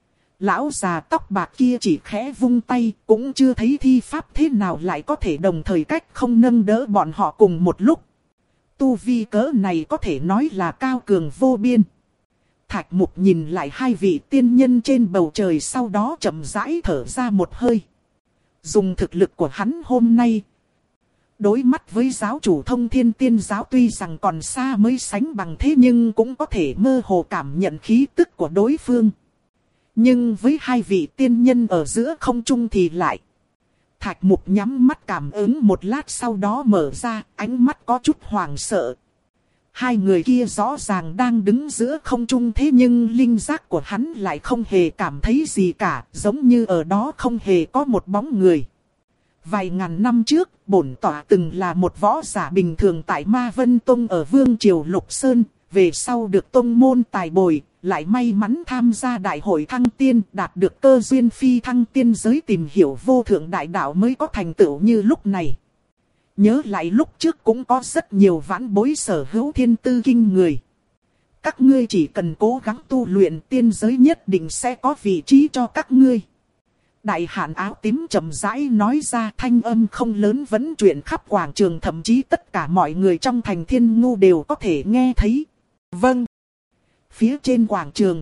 Lão già tóc bạc kia chỉ khẽ vung tay, cũng chưa thấy thi pháp thế nào lại có thể đồng thời cách không nâng đỡ bọn họ cùng một lúc. Tu vi cỡ này có thể nói là cao cường vô biên. Thạch Mục nhìn lại hai vị tiên nhân trên bầu trời, sau đó chậm rãi thở ra một hơi. Dùng thực lực của hắn hôm nay, đối mắt với giáo chủ Thông Thiên Tiên Giáo tuy rằng còn xa mới sánh bằng, thế nhưng cũng có thể mơ hồ cảm nhận khí tức của đối phương. Nhưng với hai vị tiên nhân ở giữa không trung thì lại. Thạch Mục nhắm mắt cảm ứng một lát, sau đó mở ra, ánh mắt có chút hoảng sợ. Hai người kia rõ ràng đang đứng giữa không trung, thế nhưng linh giác của hắn lại không hề cảm thấy gì cả, giống như ở đó không hề có một bóng người. Vài ngàn năm trước, bổn tọa từng là một võ giả bình thường tại Ma Vân Tông ở Vương Triều Lục Sơn, về sau được tông môn tài bồi, lại may mắn tham gia đại hội thăng tiên, đạt được cơ duyên phi thăng tiên giới, tìm hiểu vô thượng đại đạo mới có thành tựu như lúc này. Nhớ lại lúc trước cũng có rất nhiều vãn bối sở hữu thiên tư kinh người. Các ngươi chỉ cần cố gắng tu luyện, tiên giới nhất định sẽ có vị trí cho các ngươi. Đại hàn áo tím chậm rãi nói ra, thanh âm không lớn vẫn truyền khắp quảng trường, thậm chí tất cả mọi người trong thành Thiên Ngô đều có thể nghe thấy. Vâng. Phía trên quảng trường,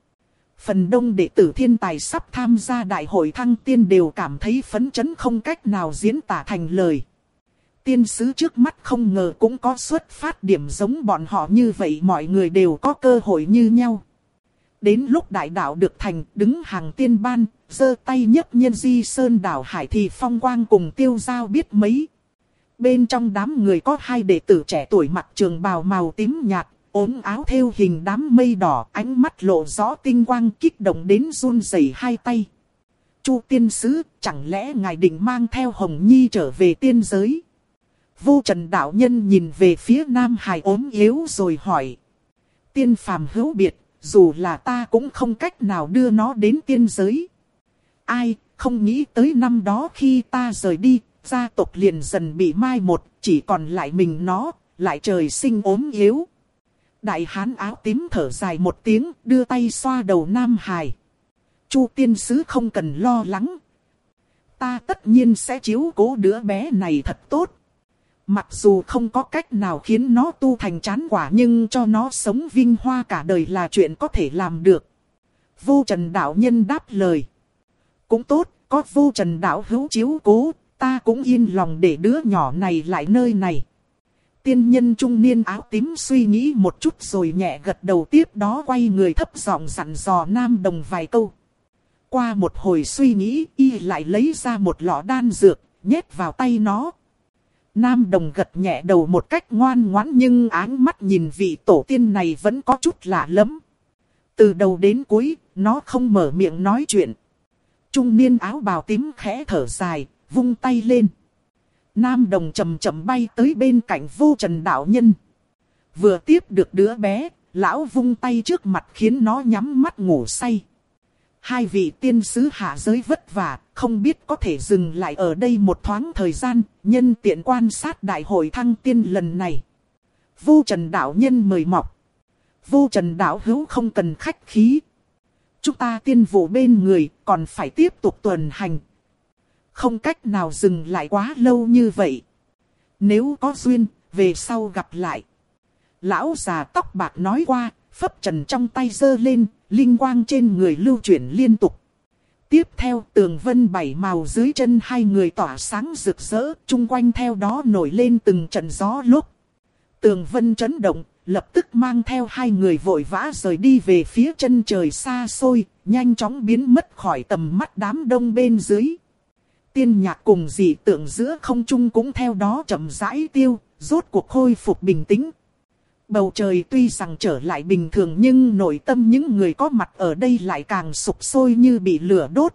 phần đông đệ tử thiên tài sắp tham gia đại hội thăng tiên đều cảm thấy phấn chấn không cách nào diễn tả thành lời. Tiên sứ trước mắt không ngờ cũng có xuất phát điểm giống bọn họ như vậy, mọi người đều có cơ hội như nhau. Đến lúc đại đạo được thành, đứng hàng tiên ban, giơ tay nhấc nhân di sơn đảo hải thì phong quang cùng tiêu giao biết mấy. Bên trong đám người có hai đệ tử trẻ tuổi mặc trường bào màu tím nhạt, ốm áo thêu hình đám mây đỏ, ánh mắt lộ rõ tinh quang, kích động đến run rẩy hai tay. Chu tiên sứ, chẳng lẽ ngài định mang theo Hồng Nhi trở về tiên giới? Vô Trần đạo nhân nhìn về phía Nam Hải ốm yếu rồi hỏi. Tiên phàm hữu biệt, dù là ta cũng không cách nào đưa nó đến tiên giới. Ai, không nghĩ tới năm đó khi ta rời đi, gia tộc liền dần bị mai một, chỉ còn lại mình nó, lại trời sinh ốm yếu. Đại hán áo tím thở dài một tiếng, đưa tay xoa đầu Nam Hải. Chu tiên sứ không cần lo lắng. Ta tất nhiên sẽ chiếu cố đứa bé này thật tốt. Mặc dù không có cách nào khiến nó tu thành chán quả, nhưng cho nó sống vinh hoa cả đời là chuyện có thể làm được. Vô Trần đạo nhân đáp lời. Cũng tốt, có Vô Trần đạo hữu chiếu cố, ta cũng yên lòng để đứa nhỏ này lại nơi này. Tiên nhân trung niên áo tím suy nghĩ một chút rồi nhẹ gật đầu, tiếp đó quay người thấp giọng dặn dò Nam Đồng vài câu. Qua một hồi suy nghĩ, y lại lấy ra một lọ đan dược, nhét vào tay nó. Nam Đồng gật nhẹ đầu một cách ngoan ngoãn, nhưng áng mắt nhìn vị tổ tiên này vẫn có chút lạ lắm. Từ đầu đến cuối, nó không mở miệng nói chuyện. Trung niên áo bào tím khẽ thở dài, vung tay lên. Nam Đồng chậm chậm bay tới bên cạnh Vô Trần đạo nhân. Vừa tiếp được đứa bé, lão vung tay trước mặt khiến nó nhắm mắt ngủ say. Hai vị tiên sứ hạ giới vất vả, không biết có thể dừng lại ở đây một thoáng thời gian, nhân tiện quan sát đại hội thăng tiên lần này. Vô Trần đạo nhân mời mọc. Vô Trần đạo hữu không cần khách khí. Chúng ta tiên vụ bên người, còn phải tiếp tục tuần hành. Không cách nào dừng lại quá lâu như vậy. Nếu có duyên, về sau gặp lại. Lão già tóc bạc nói qua, phấp trần trong tay giơ lên, linh quang trên người lưu chuyển liên tục. Tiếp theo tường vân bảy màu dưới chân hai người tỏa sáng rực rỡ, chung quanh theo đó nổi lên từng trận gió lốc. Tường vân chấn động, lập tức mang theo hai người vội vã rời đi về phía chân trời xa xôi, nhanh chóng biến mất khỏi tầm mắt đám đông bên dưới. Tiên nhạc cùng dị tượng giữa không trung cũng theo đó chậm rãi tiêu, rốt cuộc khôi phục bình tĩnh. Bầu trời tuy rằng trở lại bình thường nhưng nội tâm những người có mặt ở đây lại càng sục sôi như bị lửa đốt.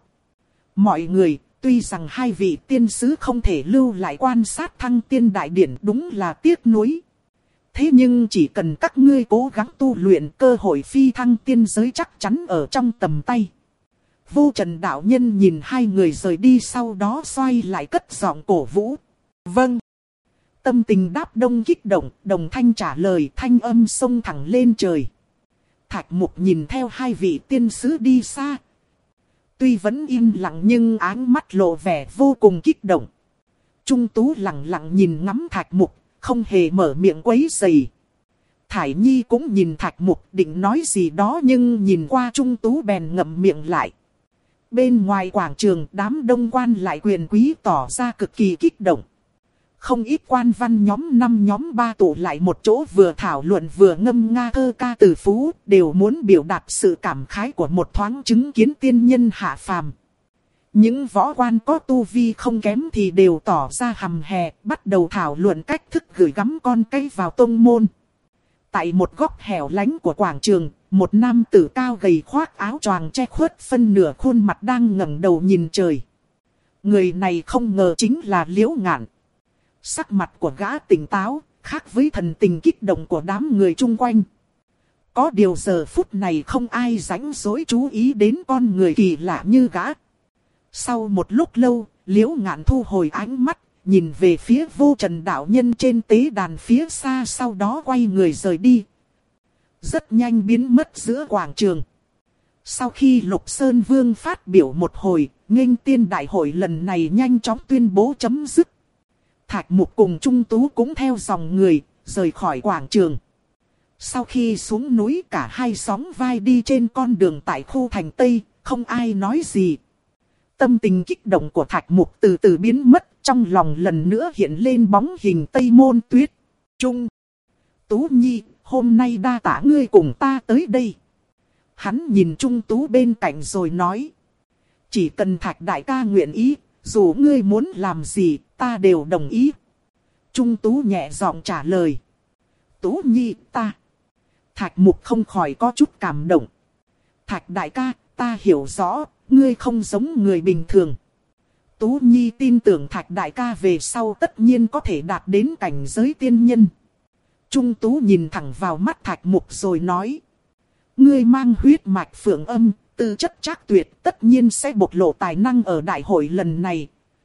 Mọi người, tuy rằng hai vị tiên sứ không thể lưu lại quan sát thăng tiên đại điển đúng là tiếc nuối. Thế nhưng chỉ cần các ngươi cố gắng tu luyện, cơ hội phi thăng tiên giới chắc chắn ở trong tầm tay. Vô Trần đạo nhân nhìn hai người rời đi, sau đó xoay lại cất giọng cổ vũ. Vâng. Tâm tình đáp đông kích động, đồng thanh trả lời, thanh âm xông thẳng lên trời. Thạch Mục nhìn theo hai vị tiên sứ đi xa. Tuy vẫn im lặng nhưng áng mắt lộ vẻ vô cùng kích động. Trung Tú lặng lặng nhìn ngắm Thạch Mục, không hề mở miệng quấy rầy. Thải Nhi cũng nhìn Thạch Mục định nói gì đó nhưng nhìn qua Trung Tú bèn ngậm miệng lại. Bên ngoài quảng trường đám đông quan lại quyền quý tỏ ra cực kỳ kích động. Không ít quan văn nhóm năm nhóm ba tụ lại một chỗ vừa thảo luận vừa ngâm nga thơ ca từ phú, đều muốn biểu đạt sự cảm khái của một thoáng chứng kiến tiên nhân hạ phàm. Những võ quan có tu vi không kém thì đều tỏ ra hầm hè, bắt đầu thảo luận cách thức gửi gắm con cây vào tông môn. Tại một góc hẻo lánh của quảng trường, một nam tử cao gầy khoác áo choàng che khuất phân nửa khuôn mặt đang ngẩng đầu nhìn trời. Người này không ngờ chính là Liễu Ngạn. Sắc mặt của gã tỉnh táo, khác với thần tình kích động của đám người chung quanh. Có điều giờ phút này không ai rảnh rỗi chú ý đến con người kỳ lạ như gã. Sau một lúc lâu, Liễu Ngạn thu hồi ánh mắt, nhìn về phía Vô Trần đạo nhân trên tế đàn phía xa, sau đó quay người rời đi. Rất nhanh biến mất giữa quảng trường. Sau khi Lục Sơn Vương phát biểu một hồi, nghênh tiên đại hội lần này nhanh chóng tuyên bố chấm dứt. Thạch Mục cùng Trung Tú cũng theo dòng người, rời khỏi quảng trường. Sau khi xuống núi cả hai sóng vai đi trên con đường tại khu thành Tây, không ai nói gì. Tâm tình kích động của Thạch Mục từ từ biến mất, trong lòng lần nữa hiện lên bóng hình Tây Môn Tuyết. Trung Tú Nhi, hôm nay đa tạ ngươi cùng ta tới đây. Hắn nhìn Trung Tú bên cạnh rồi nói. Chỉ cần Thạch đại ca nguyện ý, dù ngươi muốn làm gì, ta đều đồng ý. Trung Tú nhẹ giọng trả lời. Tú Nhi, ta. Thạch Mục không khỏi có chút cảm động. Thạch đại ca, ta hiểu rõ, ngươi không giống người bình thường. Tú Nhi tin tưởng Thạch đại ca về sau tất nhiên có thể đạt đến cảnh giới tiên nhân. Trung Tú nhìn thẳng vào mắt Thạch Mục rồi nói. Ngươi mang huyết mạch phượng âm, tư chất trác tuyệt, tất nhiên sẽ bộc lộ tài năng ở đại hội lần này.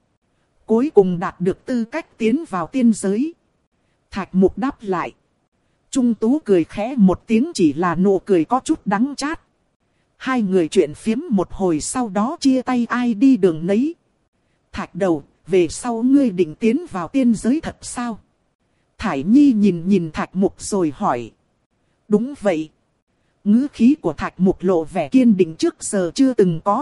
Cuối cùng đạt được tư cách tiến vào tiên giới. Thạch Mục đáp lại. Trung Tú cười khẽ một tiếng, chỉ là nụ cười có chút đắng chát. Hai người chuyện phiếm một hồi, sau đó chia tay ai đi đường nấy. Thạch đầu, về sau ngươi định tiến vào tiên giới thật sao? Thải Nhi nhìn nhìn Thạch Mục rồi hỏi. Đúng vậy. Ngữ khí của Thạch Mục lộ vẻ kiên định trước giờ chưa từng có.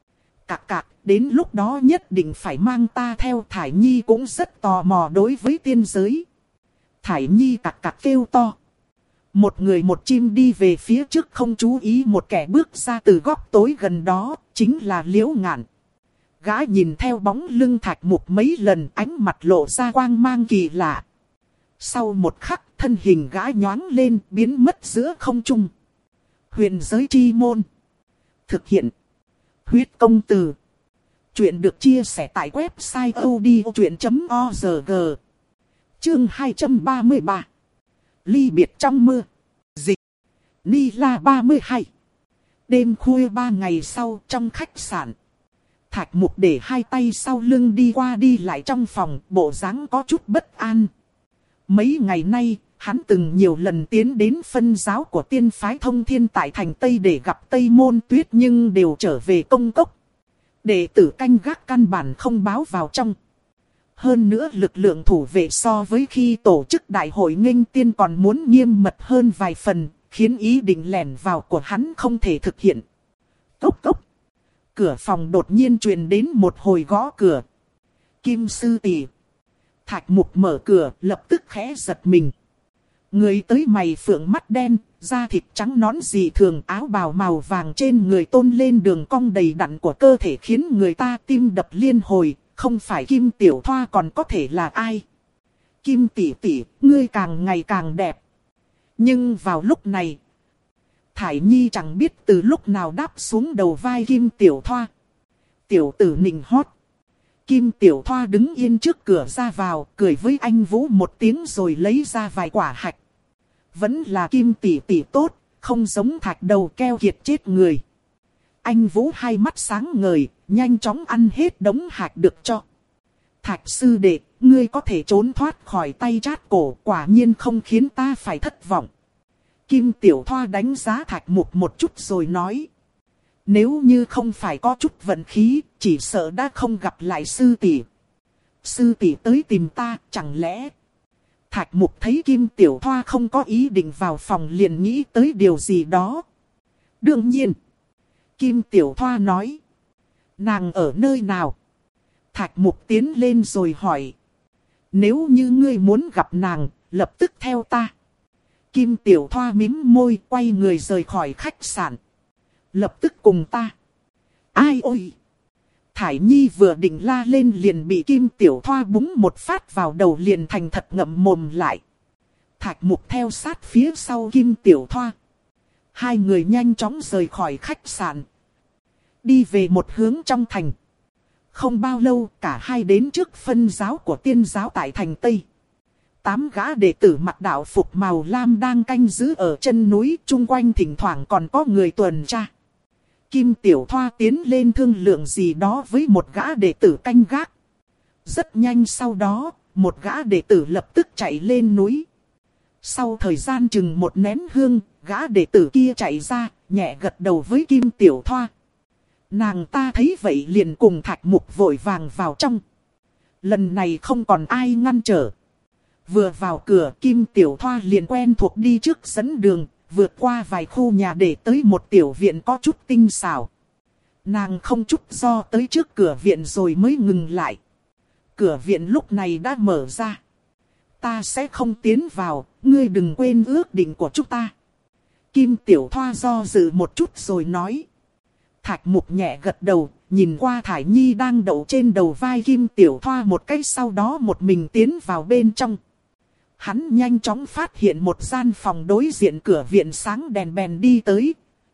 Cạc cạc, đến lúc đó nhất định phải mang ta theo. Thải Nhi cũng rất tò mò đối với tiên giới. Thải Nhi cạc cạc kêu to. Một người một chim đi về phía trước, không chú ý một kẻ bước ra từ góc tối gần đó, chính là Liễu Ngạn. Gã nhìn theo bóng lưng Thạch Mục mấy lần, ánh mặt lộ ra quang mang kỳ lạ. Sau một khắc, thân hình gã nhoáng lên, biến mất giữa không trung. Huyền giới chi môn. Thực hiện. Huyết công từ. Chuyện được chia sẻ tại website odchuyện chấm org. Chương hai trăm ba mươi ba. Ly biệt trong mưa. Dịch. Ni La ba mươi hai. Đêm khuya ba ngày sau trong khách sạn. Thạch Mục để hai tay sau lưng đi qua đi lại trong phòng, bộ dáng có chút bất an. Mấy ngày nay, hắn từng nhiều lần tiến đến phân giáo của tiên phái Thông Thiên tại thành Tây để gặp Tây Môn Tuyết nhưng đều trở về công cốc. Đệ tử canh gác căn bản không báo vào trong. Hơn nữa lực lượng thủ vệ so với khi tổ chức đại hội nghênh tiên còn muốn nghiêm mật hơn vài phần, khiến ý định lẻn vào của hắn không thể thực hiện. Cốc cốc. Cửa phòng đột nhiên truyền đến một hồi gõ cửa. Kim sư tỷ. Thạch Mục mở cửa, lập tức khẽ giật mình. Người tới mày phượng mắt đen, da thịt trắng nõn dị thường, áo bào màu vàng trên người tôn lên đường cong đầy đặn của cơ thể khiến người ta tim đập liên hồi. Không phải Kim Tiểu Thoa còn có thể là ai? Kim tỷ tỷ, ngươi càng ngày càng đẹp. Nhưng vào lúc này, Thải Nhi chẳng biết từ lúc nào đáp xuống đầu vai Kim Tiểu Thoa. Tiểu tử nịnh hót. Kim Tiểu Thoa đứng yên trước cửa ra vào, cười với anh Vũ một tiếng rồi lấy ra vài quả hạch. Vẫn là Kim tỷ tỷ tốt, không giống thạch đầu keo kiệt chết người. Anh Vũ hai mắt sáng ngời, nhanh chóng ăn hết đống hạch được cho. Thạch sư đệ, ngươi có thể trốn thoát khỏi tay chát cổ, quả nhiên không khiến ta phải thất vọng. Kim Tiểu Thoa đánh giá Thạch Mục một chút rồi nói. Nếu như không phải có chút vận khí, chỉ sợ đã không gặp lại sư tỷ. Sư tỷ tới tìm ta, chẳng lẽ... Thạch Mục thấy Kim Tiểu Thoa không có ý định vào phòng liền nghĩ tới điều gì đó. Đương nhiên. Kim Tiểu Thoa nói. Nàng ở nơi nào? Thạch Mục tiến lên rồi hỏi. Nếu như ngươi muốn gặp nàng, lập tức theo ta. Kim Tiểu Thoa mím môi, quay người rời khỏi khách sạn. Lập tức cùng ta. Ai ôi! Thải Nhi vừa định la lên liền bị Kim Tiểu Thoa búng một phát vào đầu liền thành thật ngậm mồm lại. Thạch Mục theo sát phía sau Kim Tiểu Thoa. Hai người nhanh chóng rời khỏi khách sạn. Đi về một hướng trong thành. Không bao lâu cả hai đến trước phân giáo của tiên giáo tại thành Tây. Tám gã đệ tử mặc đạo phục màu lam đang canh giữ ở chân núi, chung quanh thỉnh thoảng còn có người tuần tra. Kim Tiểu Thoa tiến lên thương lượng gì đó với một gã đệ tử canh gác. Rất nhanh sau đó, một gã đệ tử lập tức chạy lên núi. Sau thời gian chừng một nén hương, gã đệ tử kia chạy ra, nhẹ gật đầu với Kim Tiểu Thoa. Nàng ta thấy vậy liền cùng Thạch Mục vội vàng vào trong. Lần này không còn ai ngăn trở. Vừa vào cửa Kim Tiểu Thoa liền quen thuộc đi trước dẫn đường, vượt qua vài khu nhà để tới một tiểu viện có chút tinh xảo. Nàng không chút do tới trước cửa viện rồi mới ngừng lại. Cửa viện lúc này đã mở ra. Ta sẽ không tiến vào, ngươi đừng quên ước định của chúng ta. Kim Tiểu Thoa do dự một chút rồi nói. Thạch Mục nhẹ gật đầu, nhìn qua Thải Nhi đang đậu trên đầu vai Kim Tiểu Thoa một cái, sau đó một mình tiến vào bên trong. Hắn nhanh chóng phát hiện một gian phòng đối diện cửa viện sáng đèn bèn đi tới.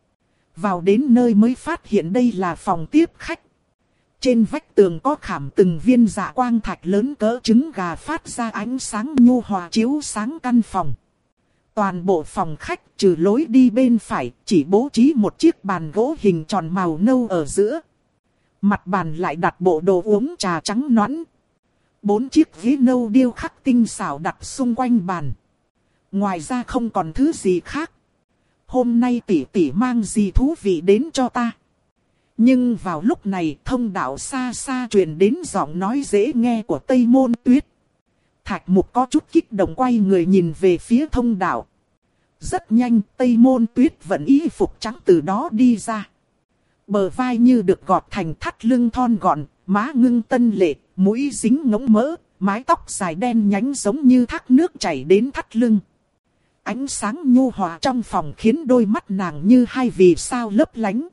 Vào đến nơi mới phát hiện đây là phòng tiếp khách. Trên vách tường có khảm từng viên dạ quang thạch lớn cỡ trứng gà phát ra ánh sáng nhu hòa chiếu sáng căn phòng. Toàn bộ phòng khách trừ lối đi bên phải chỉ bố trí một chiếc bàn gỗ hình tròn màu nâu ở giữa. Mặt bàn lại đặt bộ đồ uống trà trắng nõn. Bốn chiếc ghế nâu điêu khắc tinh xảo đặt xung quanh bàn. Ngoài ra không còn thứ gì khác. Hôm nay tỷ tỷ mang gì thú vị đến cho ta. Nhưng vào lúc này thông đạo xa xa truyền đến giọng nói dễ nghe của Tây Môn Tuyết. Thạch Mục có chút kích động quay người nhìn về phía thông đạo. Rất nhanh Tây Môn Tuyết vẫn y phục trắng từ đó đi ra. Bờ vai như được gọt thành thắt lưng thon gọn, má ngưng tân lệ, mũi dính ngỗng mỡ, mái tóc dài đen nhánh giống như thác nước chảy đến thắt lưng. Ánh sáng nhu hòa trong phòng khiến đôi mắt nàng như hai vì sao lấp lánh.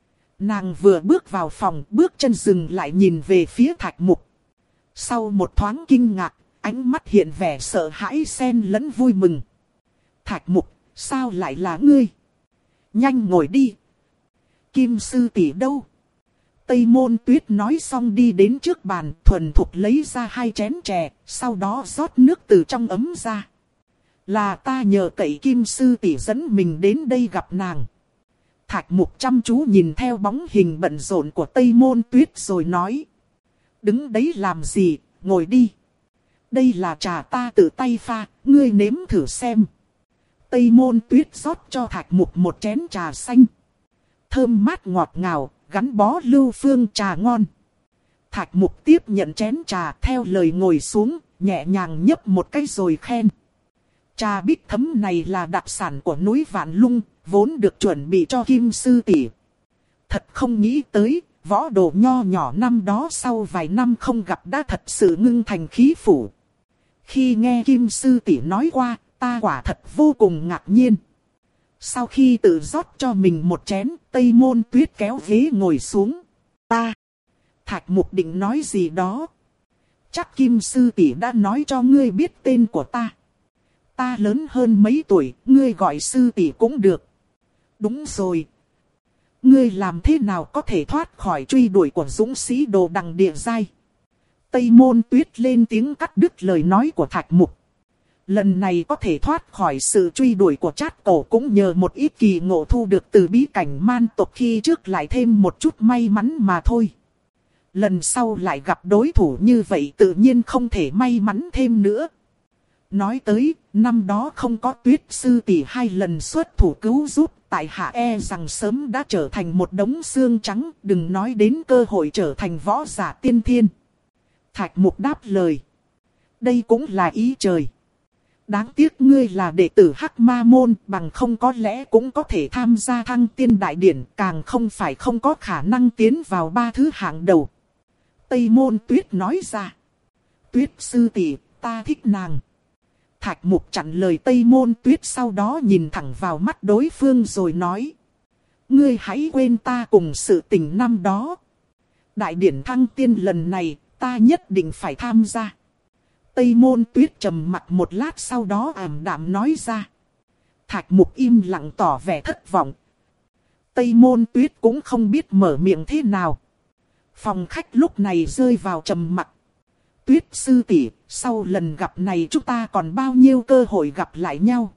Nàng vừa bước vào phòng, bước chân dừng lại nhìn về phía Thạch Mục. Sau một thoáng kinh ngạc, ánh mắt hiện vẻ sợ hãi xen lẫn vui mừng. Thạch Mục, sao lại là ngươi? Nhanh ngồi đi. Kim sư tỷ đâu? Tây Môn Tuyết nói xong đi đến trước bàn, thuần thục lấy ra hai chén chè, sau đó rót nước từ trong ấm ra. Là ta nhờ cậy Kim sư tỷ dẫn mình đến đây gặp nàng. Thạch Mục chăm chú nhìn theo bóng hình bận rộn của Tây Môn Tuyết rồi nói. Đứng đấy làm gì, ngồi đi. Đây là trà ta tự tay pha, ngươi nếm thử xem. Tây Môn Tuyết rót cho Thạch Mục một chén trà xanh. Thơm mát ngọt ngào, gắn bó lưu phương trà ngon. Thạch Mục tiếp nhận chén trà theo lời ngồi xuống, nhẹ nhàng nhấp một cái rồi khen. Trà bích thấm này là đặc sản của núi Vạn Lung, vốn được chuẩn bị cho Kim sư tỷ. Thật không nghĩ tới, võ đồ nho nhỏ năm đó sau vài năm không gặp đã thật sự ngưng thành khí phủ. Khi nghe Kim sư tỷ nói qua, ta quả thật vô cùng ngạc nhiên. Sau khi tự rót cho mình một chén, Tây Môn Tuyết kéo ghế ngồi xuống. Ta, Thạch Mục định nói gì đó. Chắc Kim sư tỷ đã nói cho ngươi biết tên của ta. Ta lớn hơn mấy tuổi, ngươi gọi sư tỷ cũng được. Đúng rồi. Ngươi làm thế nào có thể thoát khỏi truy đuổi của dũng sĩ đồ đằng địa giai? Tây Môn Tuyết lên tiếng cắt đứt lời nói của Thạch Mục. Lần này có thể thoát khỏi sự truy đuổi của Trát Cổ cũng nhờ một ít kỳ ngộ thu được từ bí cảnh man tộc, khi trước lại thêm một chút may mắn mà thôi. Lần sau lại gặp đối thủ như vậy tự nhiên không thể may mắn thêm nữa. Nói tới, năm đó không có Tuyết sư tỷ hai lần xuất thủ cứu giúp, tại hạ e rằng sớm đã trở thành một đống xương trắng, đừng nói đến cơ hội trở thành võ giả tiên thiên. Thạch Mục đáp lời. Đây cũng là ý trời. Đáng tiếc ngươi là đệ tử Hắc Ma Môn, bằng không có lẽ cũng có thể tham gia thăng tiên đại điển, càng không phải không có khả năng tiến vào ba thứ hạng đầu. Tây Môn Tuyết nói ra. Tuyết sư tỷ, ta thích nàng. Thạch Mục chặn lời Tây Môn Tuyết, sau đó nhìn thẳng vào mắt đối phương rồi nói. Ngươi hãy quên ta cùng sự tình năm đó. Đại điển thăng tiên lần này, ta nhất định phải tham gia. Tây Môn Tuyết trầm mặc một lát, sau đó ảm đạm nói ra. Thạch Mục im lặng tỏ vẻ thất vọng. Tây Môn Tuyết cũng không biết mở miệng thế nào. Phòng khách lúc này rơi vào trầm mặc. Tuyết sư tỷ, sau lần gặp này chúng ta còn bao nhiêu cơ hội gặp lại nhau?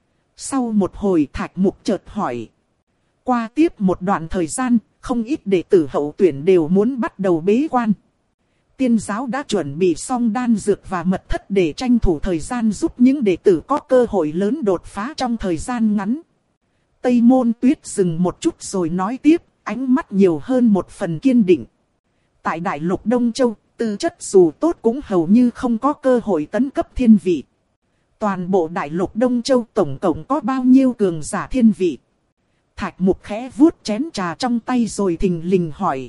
Sau một hồi Thạch Mục chợt hỏi. Qua tiếp một đoạn thời gian, không ít đệ tử hậu tuyển đều muốn bắt đầu bế quan. Tiên giáo đã chuẩn bị xong đan dược và mật thất để tranh thủ thời gian giúp những đệ tử có cơ hội lớn đột phá trong thời gian ngắn. Tây Môn Tuyết dừng một chút rồi nói tiếp, ánh mắt nhiều hơn một phần kiên định. Tại Đại Lục Đông Châu, tư chất dù tốt cũng hầu như không có cơ hội tấn cấp thiên vị. Toàn bộ Đại Lục Đông Châu tổng cộng có bao nhiêu cường giả thiên vị? Thạch Mục khẽ vuốt chén trà trong tay rồi thình lình hỏi.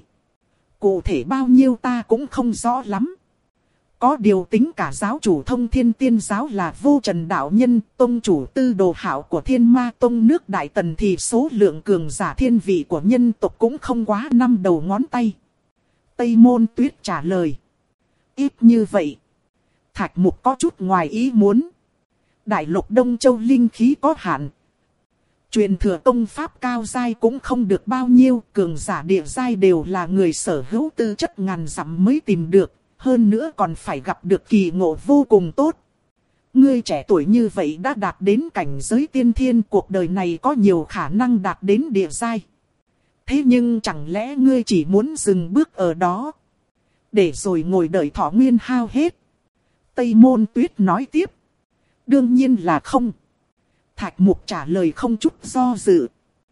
Cụ thể bao nhiêu ta cũng không rõ lắm. Có điều tính cả giáo chủ Thông Thiên Tiên Giáo là Vô Trần Đạo Nhân, tông chủ Tư Đồ Hạo của Thiên Ma Tông nước Đại Tần, thì số lượng cường giả thiên vị của nhân tộc cũng không quá năm đầu ngón tay. Tây Môn Tuyết trả lời. Ít như vậy. Thạch Mục có chút ngoài ý muốn. Đại Lục Đông Châu linh khí có hạn. Truyền thừa công pháp cao giai cũng không được bao nhiêu, cường giả địa giai đều là người sở hữu tư chất ngàn dặm mới tìm được, hơn nữa còn phải gặp được kỳ ngộ vô cùng tốt. Ngươi trẻ tuổi như vậy đã đạt đến cảnh giới tiên thiên, cuộc đời này có nhiều khả năng đạt đến địa giai. Thế nhưng chẳng lẽ ngươi chỉ muốn dừng bước ở đó, để rồi ngồi đợi thọ nguyên hao hết? Tây Môn Tuyết nói tiếp. Đương nhiên là không. Thạch Mục trả lời không chút do dự.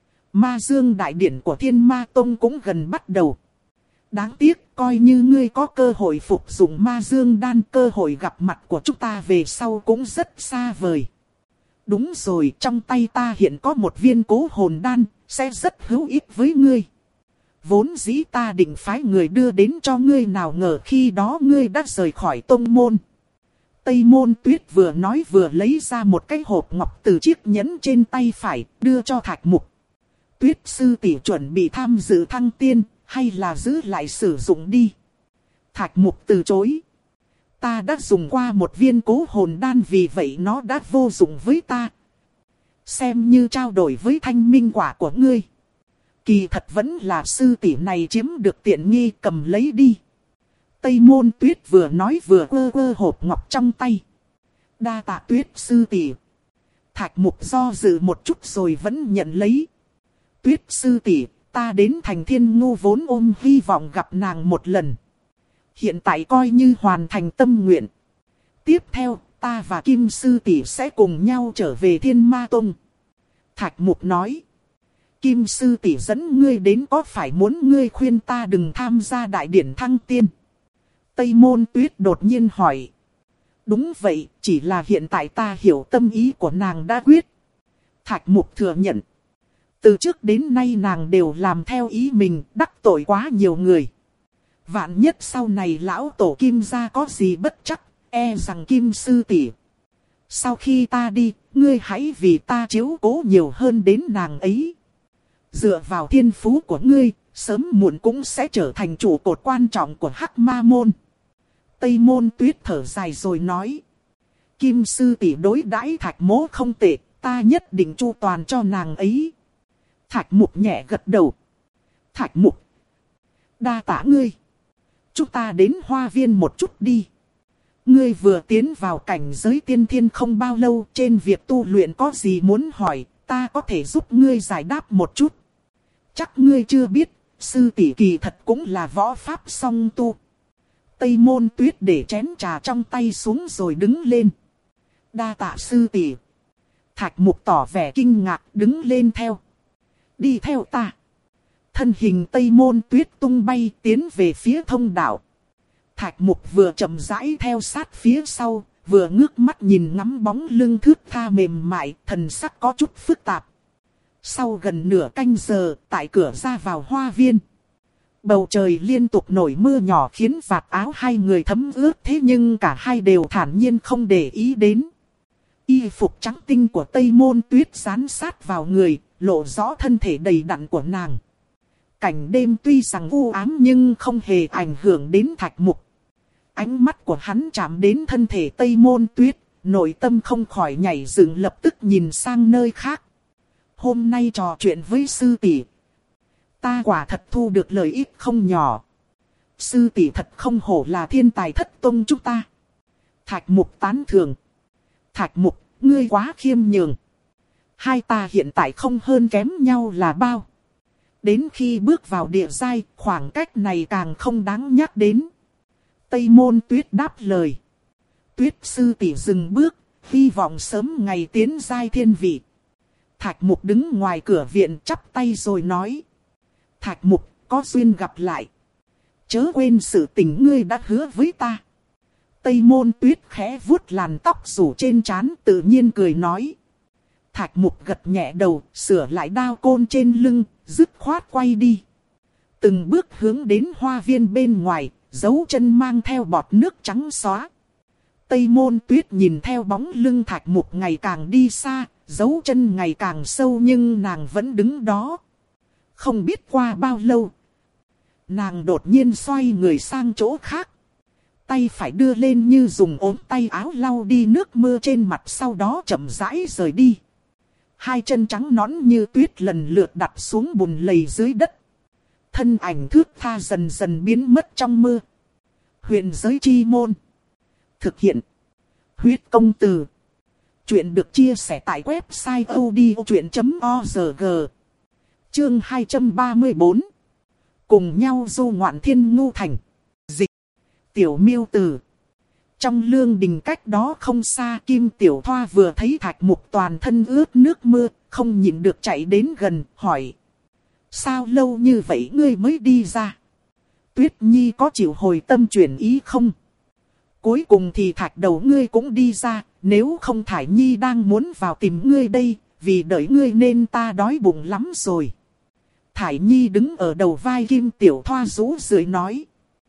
Ma Dương đại điển của Thiên Ma Tông cũng gần bắt đầu. Đáng tiếc, coi như ngươi có cơ hội phục dụng Ma Dương đan, cơ hội gặp mặt của chúng ta về sau cũng rất xa vời. Đúng rồi, trong tay ta hiện có một viên cố hồn đan, sẽ rất hữu ích với ngươi. Vốn dĩ ta định phái người đưa đến cho ngươi, nào ngờ khi đó ngươi đã rời khỏi tông môn. Tây Môn Tuyết vừa nói vừa lấy ra một cái hộp ngọc từ chiếc nhẫn trên tay phải, đưa cho Thạch Mục. Tuyết sư tỷ chuẩn bị tham dự thăng tiên, hay là giữ lại sử dụng đi? Thạch Mục từ chối. Ta đã dùng qua một viên cố hồn đan, vì vậy nó đã vô dụng với ta. Xem như trao đổi với thanh minh quả của ngươi. Kỳ thật vẫn là sư tỷ này chiếm được tiện nghi, cầm lấy đi. Tây Môn Tuyết vừa nói vừa quơ quơ hộp ngọc trong tay. Đa tạ Tuyết sư tỷ. Thạch Mục do dự một chút rồi vẫn nhận lấy. Tuyết sư tỷ, ta đến thành Thiên Ngu vốn ôm hy vọng gặp nàng một lần. Hiện tại coi như hoàn thành tâm nguyện. Tiếp theo, ta và Kim sư tỷ sẽ cùng nhau trở về Thiên Ma Tông. Thạch Mục nói. Kim sư tỷ dẫn ngươi đến có phải muốn ngươi khuyên ta đừng tham gia đại điển thăng tiên? Tây Môn Tuyết đột nhiên hỏi. Đúng vậy, chỉ là hiện tại ta hiểu tâm ý của nàng đã quyết. Thạch Mục thừa nhận. Từ trước đến nay nàng đều làm theo ý mình, đắc tội quá nhiều người. Vạn nhất sau này lão tổ Kim gia có gì bất chắc, e rằng Kim sư tỷ. Sau khi ta đi, ngươi hãy vì ta chiếu cố nhiều hơn đến nàng ấy. Dựa vào thiên phú của ngươi, sớm muộn cũng sẽ trở thành trụ cột quan trọng của Hắc Ma Môn. Tây Môn Tuyết thở dài rồi nói. Kim sư tỷ đối đãi Thạch Mỗ không tệ, ta nhất định chu toàn cho nàng ấy. Thạch Mục nhẹ gật đầu. Thạch Mục, đa tạ ngươi. Chúng ta đến hoa viên một chút đi. Ngươi vừa tiến vào cảnh giới tiên thiên không bao lâu, trên việc tu luyện có gì muốn hỏi, ta có thể giúp ngươi giải đáp một chút. Chắc ngươi chưa biết, sư tỷ kỳ thật cũng là võ pháp song tu. Tây Môn Tuyết để chén trà trong tay xuống rồi đứng lên. Đa tạ sư tỷ. Thạch Mục tỏ vẻ kinh ngạc đứng lên theo. Đi theo ta. Thân hình Tây Môn Tuyết tung bay tiến về phía thông đạo. Thạch Mục vừa chậm rãi theo sát phía sau, vừa ngước mắt nhìn ngắm bóng lưng thướt tha mềm mại, thần sắc có chút phức tạp. Sau gần nửa canh giờ, tại cửa ra vào hoa viên. Bầu trời liên tục nổi mưa nhỏ khiến vạt áo hai người thấm ướt, thế nhưng cả hai đều thản nhiên không để ý đến. Y phục trắng tinh của Tây Môn Tuyết dán sát vào người, lộ rõ thân thể đầy đặn của nàng. Cảnh đêm tuy rằng u ám nhưng không hề ảnh hưởng đến Thạch Mục. Ánh mắt của hắn chạm đến thân thể Tây Môn Tuyết, nội tâm không khỏi nhảy dựng, lập tức nhìn sang nơi khác. Hôm nay trò chuyện với sư tỷ, ta quả thật thu được lợi ích không nhỏ. Sư tỷ thật không hổ là thiên tài thất tông chúng ta. Thạch Mục tán thưởng. Thạch Mục, ngươi quá khiêm nhường. Hai ta hiện tại không hơn kém nhau là bao. Đến khi bước vào địa giai, khoảng cách này càng không đáng nhắc đến. Tây Môn Tuyết đáp lời. Tuyết sư tỷ dừng bước, hy vọng sớm ngày tiến giai thiên vị. Thạch Mục đứng ngoài cửa viện chắp tay rồi nói. Thạch Mục, có duyên gặp lại. Chớ quên sự tình ngươi đã hứa với ta. Tây Môn Tuyết khẽ vuốt làn tóc rủ trên trán, tự nhiên cười nói. Thạch Mục gật nhẹ đầu, sửa lại đao côn trên lưng, dứt khoát quay đi. Từng bước hướng đến hoa viên bên ngoài, dấu chân mang theo bọt nước trắng xóa. Tây Môn Tuyết nhìn theo bóng lưng Thạch Mục ngày càng đi xa, dấu chân ngày càng sâu nhưng nàng vẫn đứng đó. Không biết qua bao lâu, nàng đột nhiên xoay người sang chỗ khác. Tay phải đưa lên như dùng ốm tay áo lau đi nước mưa trên mặt, sau đó chậm rãi rời đi. Hai chân trắng nõn như tuyết lần lượt đặt xuống bùn lầy dưới đất. Thân ảnh thướt tha dần dần biến mất trong mưa. Huyền giới chi môn. Thực hiện. Huyết công từ. Chuyện được chia sẻ tại website odchuyện chấm org. Chương hai trăm ba mươi bốn. Cùng nhau du ngoạn Thiên Ngu Thành. Dịch. Tiểu Miêu Tử. Trong lương đình cách đó không xa, Kim Tiểu Thoa vừa thấy Thạch Mục toàn thân ướt nước mưa, không nhịn được chạy đến gần, hỏi. Sao lâu như vậy ngươi mới đi ra? Tuyết Nhi có chịu hồi tâm chuyển ý không? Cuối cùng thì Thạch đầu ngươi cũng đi ra, nếu không Thải Nhi đang muốn vào tìm ngươi đây, vì đợi ngươi nên ta đói bụng lắm rồi. Thải Nhi đứng ở đầu vai Kim Tiểu Thoa rũ rượi nói.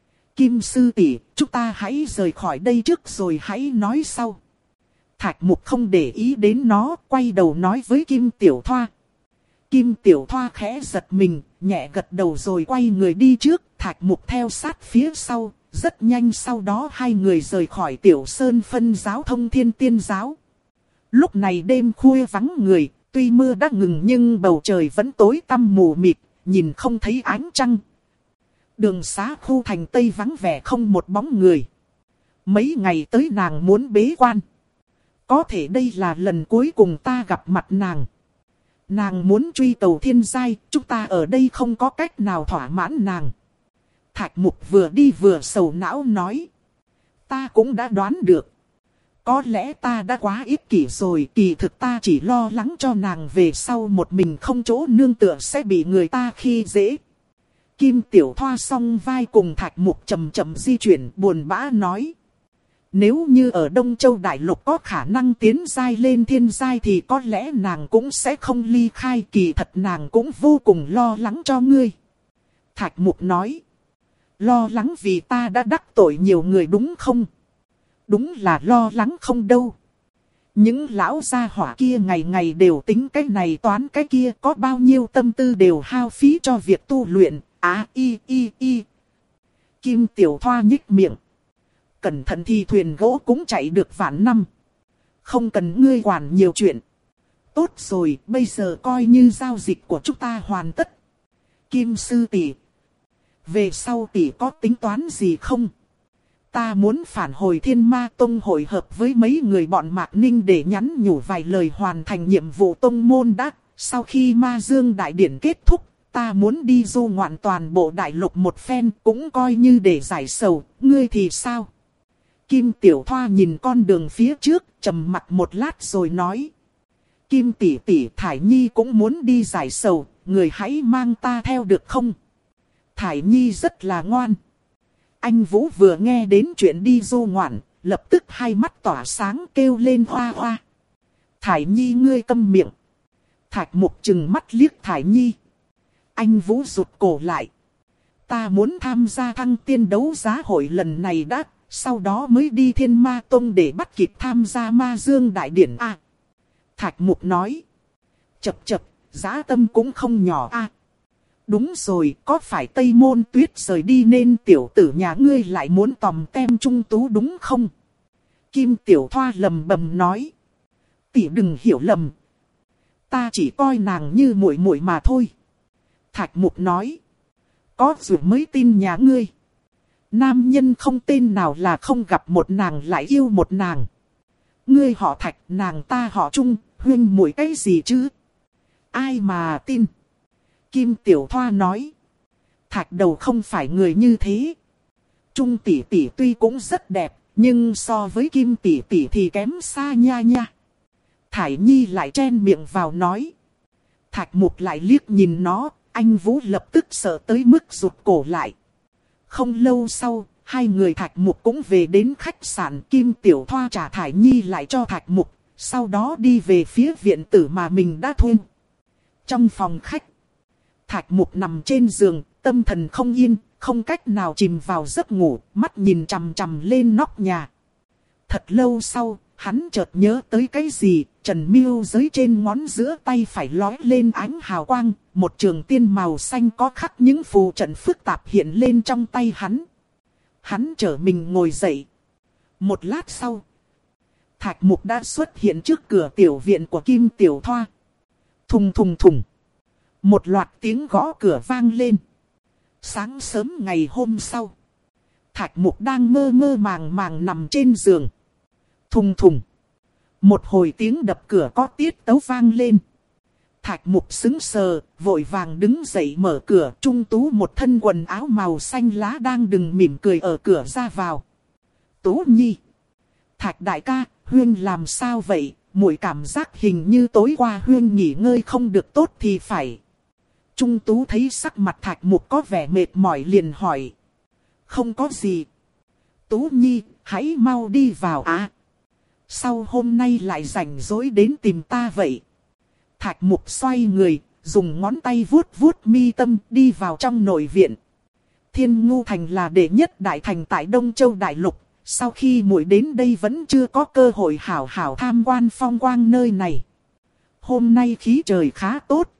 Kim sư tỷ, chúng ta hãy rời khỏi đây trước rồi hãy nói sau. Thạch Mục không để ý đến nó, quay đầu nói với Kim Tiểu Thoa. Kim Tiểu Thoa khẽ giật mình, nhẹ gật đầu rồi quay người đi trước, Thạch Mục theo sát phía sau. Rất nhanh sau đó hai người rời khỏi Tiểu Sơn phân giáo Thông Thiên Tiên giáo. Lúc này đêm khuya vắng người, tuy mưa đã ngừng nhưng bầu trời vẫn tối tăm mù mịt, nhìn không thấy ánh trăng. Đường xá khu thành Tây vắng vẻ không một bóng người. Mấy ngày tới nàng muốn bế quan. Có thể đây là lần cuối cùng ta gặp mặt nàng. Nàng muốn truy cầu thiên giai, chúng ta ở đây không có cách nào thỏa mãn nàng. Thạch Mục vừa đi vừa sầu não nói. Ta cũng đã đoán được. Có lẽ ta đã quá ích kỷ rồi, kỳ thực ta chỉ lo lắng cho nàng về sau một mình không chỗ nương tựa sẽ bị người ta khi dễ. Kim Tiểu Thoa song vai cùng Thạch Mục chậm chậm di chuyển buồn bã nói. Nếu như ở Đông Châu Đại Lục có khả năng tiến giai lên thiên giai thì có lẽ nàng cũng sẽ không ly khai, kỳ thật nàng cũng vô cùng lo lắng cho ngươi. Thạch Mục nói. Lo lắng vì ta đã đắc tội nhiều người đúng không? Đúng là lo lắng không đâu. Những lão gia hỏa kia ngày ngày đều tính cái này toán cái kia, có bao nhiêu tâm tư đều hao phí cho việc tu luyện. Á y y y. Kim Tiểu Thoa nhích miệng. Cẩn thận thì thuyền gỗ cũng chạy được vạn năm. Không cần ngươi quản nhiều chuyện. Tốt rồi, bây giờ coi như giao dịch của chúng ta hoàn tất. Kim sư tỷ, về sau tỷ có tính toán gì không? Ta muốn phản hồi Thiên Ma Tông hội hợp với mấy người bọn Mạc Ninh để nhắn nhủ vài lời hoàn thành nhiệm vụ tông môn đã. Sau khi Ma Dương Đại Điển kết thúc, ta muốn đi du ngoạn toàn bộ đại lục một phen, cũng coi như để giải sầu. Ngươi thì sao? Kim Tiểu Thoa nhìn con đường phía trước, trầm mặt một lát rồi nói. Kim tỷ tỷ, Thải Nhi cũng muốn đi giải sầu, người hãy mang ta theo được không? Thải Nhi rất là ngoan. Anh Vũ vừa nghe đến chuyện đi du ngoạn, lập tức hai mắt tỏa sáng kêu lên hoa hoa. Thải Nhi ngươi câm miệng. Thạch Mục trừng mắt liếc Thải Nhi. Anh Vũ rụt cổ lại. Ta muốn tham gia thăng tiên đấu giá hội lần này đã, sau đó mới đi Thiên Ma Tông để bắt kịp tham gia Ma Dương Đại Điển a. À, Thạch Mục nói. Chập chập, giá tâm cũng không nhỏ a. À, đúng rồi, có phải Tây Môn Tuyết rời đi nên tiểu tử nhà ngươi lại muốn tòm tem Trung Tú đúng không? Kim Tiểu Thoa lầm bầm nói. Tỷ đừng hiểu lầm. Ta chỉ coi nàng như muội muội mà thôi. Thạch Mục nói. Có dù mới tin nhà ngươi. Nam nhân không tên nào là không gặp một nàng lại yêu một nàng. Ngươi họ Thạch, nàng ta họ Trung, huynh muội cái gì chứ? Ai mà tin? Kim Tiểu Thoa nói. Thạch đầu không phải người như thế. Trung tỷ tỷ tuy cũng rất đẹp, nhưng so với Kim tỷ tỷ thì kém xa nha nha. Thải Nhi lại chen miệng vào nói. Thạch Mục lại liếc nhìn nó, anh Vũ lập tức sợ tới mức rụt cổ lại. Không lâu sau, hai người Thạch Mục cũng về đến khách sạn. Kim Tiểu Thoa trả Thải Nhi lại cho Thạch Mục, sau đó đi về phía viện tử mà mình đã thuê. Trong phòng khách, Thạch Mục nằm trên giường, tâm thần không yên, không cách nào chìm vào giấc ngủ, mắt nhìn chằm chằm lên nóc nhà. Thật lâu sau, hắn chợt nhớ tới cái gì, Trần Miêu giới trên ngón giữa tay phải lói lên ánh hào quang, một trường tiên màu xanh có khắc những phù trận phức tạp hiện lên trong tay hắn. Hắn trở mình ngồi dậy. Một lát sau, Thạch Mục đã xuất hiện trước cửa tiểu viện của Kim Tiểu Thoa. Thùng thùng thùng. Một loạt tiếng gõ cửa vang lên. Sáng sớm ngày hôm sau, Thạch Mục đang mơ mơ màng màng nằm trên giường. Thùng thùng. Một hồi tiếng đập cửa có tiết tấu vang lên. Thạch Mục sững sờ, vội vàng đứng dậy mở cửa. Trung Tú một thân quần áo màu xanh lá đang đừng mỉm cười ở cửa ra vào. Tú Nhi. Thạch đại ca, Huyên làm sao vậy? Muội cảm giác hình như tối qua Huyên nghỉ ngơi không được tốt thì phải. Trung Tú thấy sắc mặt Thạch Mục có vẻ mệt mỏi liền hỏi. Không có gì. Tú Nhi, hãy mau đi vào à. Sao hôm nay lại rảnh rỗi đến tìm ta vậy? Thạch Mục xoay người, dùng ngón tay vuốt vuốt mi tâm đi vào trong nội viện. Thiên Ngu Thành là đệ nhất đại thành tại Đông Châu Đại Lục. Sau khi muội đến đây vẫn chưa có cơ hội hảo hảo tham quan phong quang nơi này. Hôm nay khí trời khá tốt.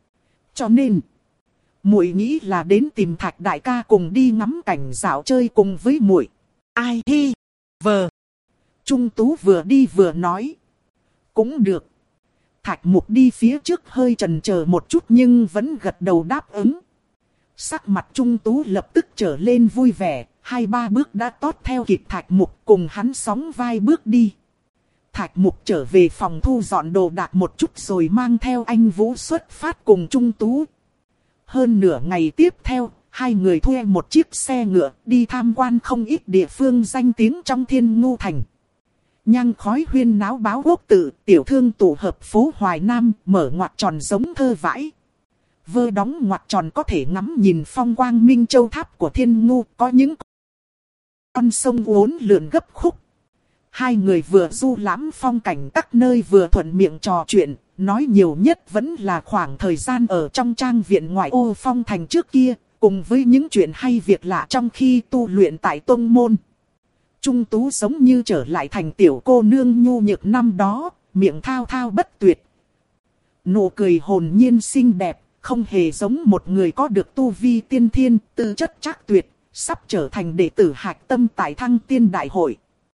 Cho nên, muội nghĩ là đến tìm Thạch đại ca cùng đi ngắm cảnh dạo chơi cùng với muội. Ai hi, vờ. Trung Tú vừa đi vừa nói. Cũng được. Thạch Mục đi phía trước hơi chần chờ một chút nhưng vẫn gật đầu đáp ứng. Sắc mặt Trung Tú lập tức trở lên vui vẻ. Hai ba bước đã tót theo kịp Thạch Mục cùng hắn sóng vai bước đi. Thạch Mục trở về phòng thu dọn đồ đạc một chút rồi mang theo anh Vũ xuất phát cùng Trung Tú. Hơn nửa ngày tiếp theo, hai người thuê một chiếc xe ngựa đi tham quan không ít địa phương danh tiếng trong Thiên Ngu Thành. Nhang khói huyên náo báo quốc tự, tiểu thương tụ hợp phố Hoài Nam, mở ngoặt tròn giống thơ vãi. Vơ đóng ngoặt tròn có thể ngắm nhìn phong quang Minh Châu Tháp của Thiên Ngu, có những con sông uốn lượn gấp khúc. Hai người vừa du lãm phong cảnh các nơi vừa thuận miệng trò chuyện, nói nhiều nhất vẫn là khoảng thời gian ở trong trang viện ngoại ô phong thành trước kia, cùng với những chuyện hay việc lạ trong khi tu luyện tại tông môn. Trung Tú giống như trở lại thành tiểu cô nương nhu nhược năm đó, miệng thao thao bất tuyệt. Nụ cười hồn nhiên xinh đẹp, không hề giống một người có được tu vi tiên thiên, tư chất chắc tuyệt, sắp trở thành đệ tử hạch tâm tại Thăng Tiên Đại Hội.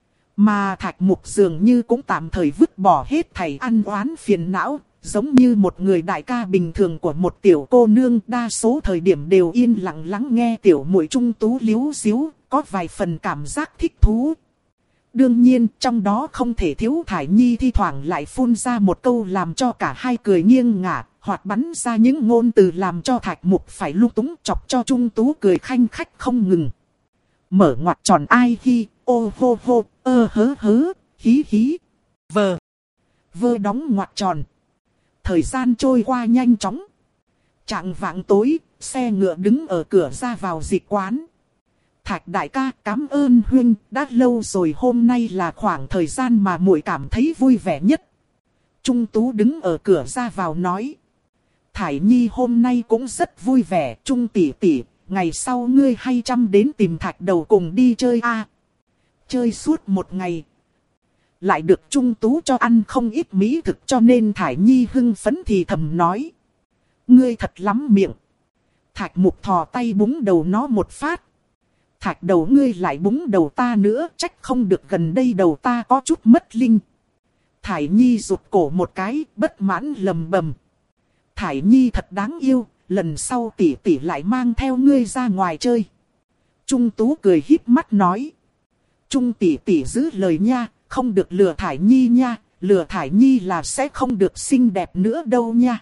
Mà Thạch Mục dường như cũng tạm thời vứt bỏ hết thảy ăn oán phiền não, giống như một người đại ca bình thường của một tiểu cô nương, đa số thời điểm đều yên lặng lắng nghe tiểu muội Trung Tú líu xíu, có vài phần cảm giác thích thú. Đương nhiên, trong đó không thể thiếu Thải Nhi thi thoảng lại phun ra một câu làm cho cả hai cười nghiêng ngả, hoặc bắn ra những ngôn từ làm cho Thạch Mục phải lung túng, chọc cho Trung Tú cười khanh khách không ngừng. Mở ngoặt tròn ai hi, ô hô hô, ơ hớ hớ, hí hí, vờ, vơ đóng ngoặt tròn. Thời gian trôi qua nhanh chóng. Chạng vạng tối, xe ngựa đứng ở cửa ra vào dịch quán. Thạch đại ca, cảm ơn huynh, đã lâu rồi, hôm nay là khoảng thời gian mà muội cảm thấy vui vẻ nhất. Trung Tú đứng ở cửa ra vào nói. Thải Nhi hôm nay cũng rất vui vẻ, Trung tỷ tỷ, ngày sau ngươi hay chăm đến tìm Thạch đầu cùng đi chơi a. À, chơi suốt một ngày. Lại được Trung Tú cho ăn không ít mỹ thực, cho nên Thải Nhi hưng phấn thì thầm nói. Ngươi thật lắm miệng. Thạch Mục thò tay búng đầu nó một phát. Thạch đầu ngươi lại búng đầu ta nữa, trách không được gần đây đầu ta có chút mất linh. Thải Nhi rụt cổ một cái, bất mãn lầm bầm. Thải Nhi thật đáng yêu, lần sau tỷ tỷ lại mang theo ngươi ra ngoài chơi. Trung Tú cười híp mắt nói. Trung tỷ tỷ giữ lời nha, không được lừa Thải Nhi nha, lừa Thải Nhi là sẽ không được xinh đẹp nữa đâu nha.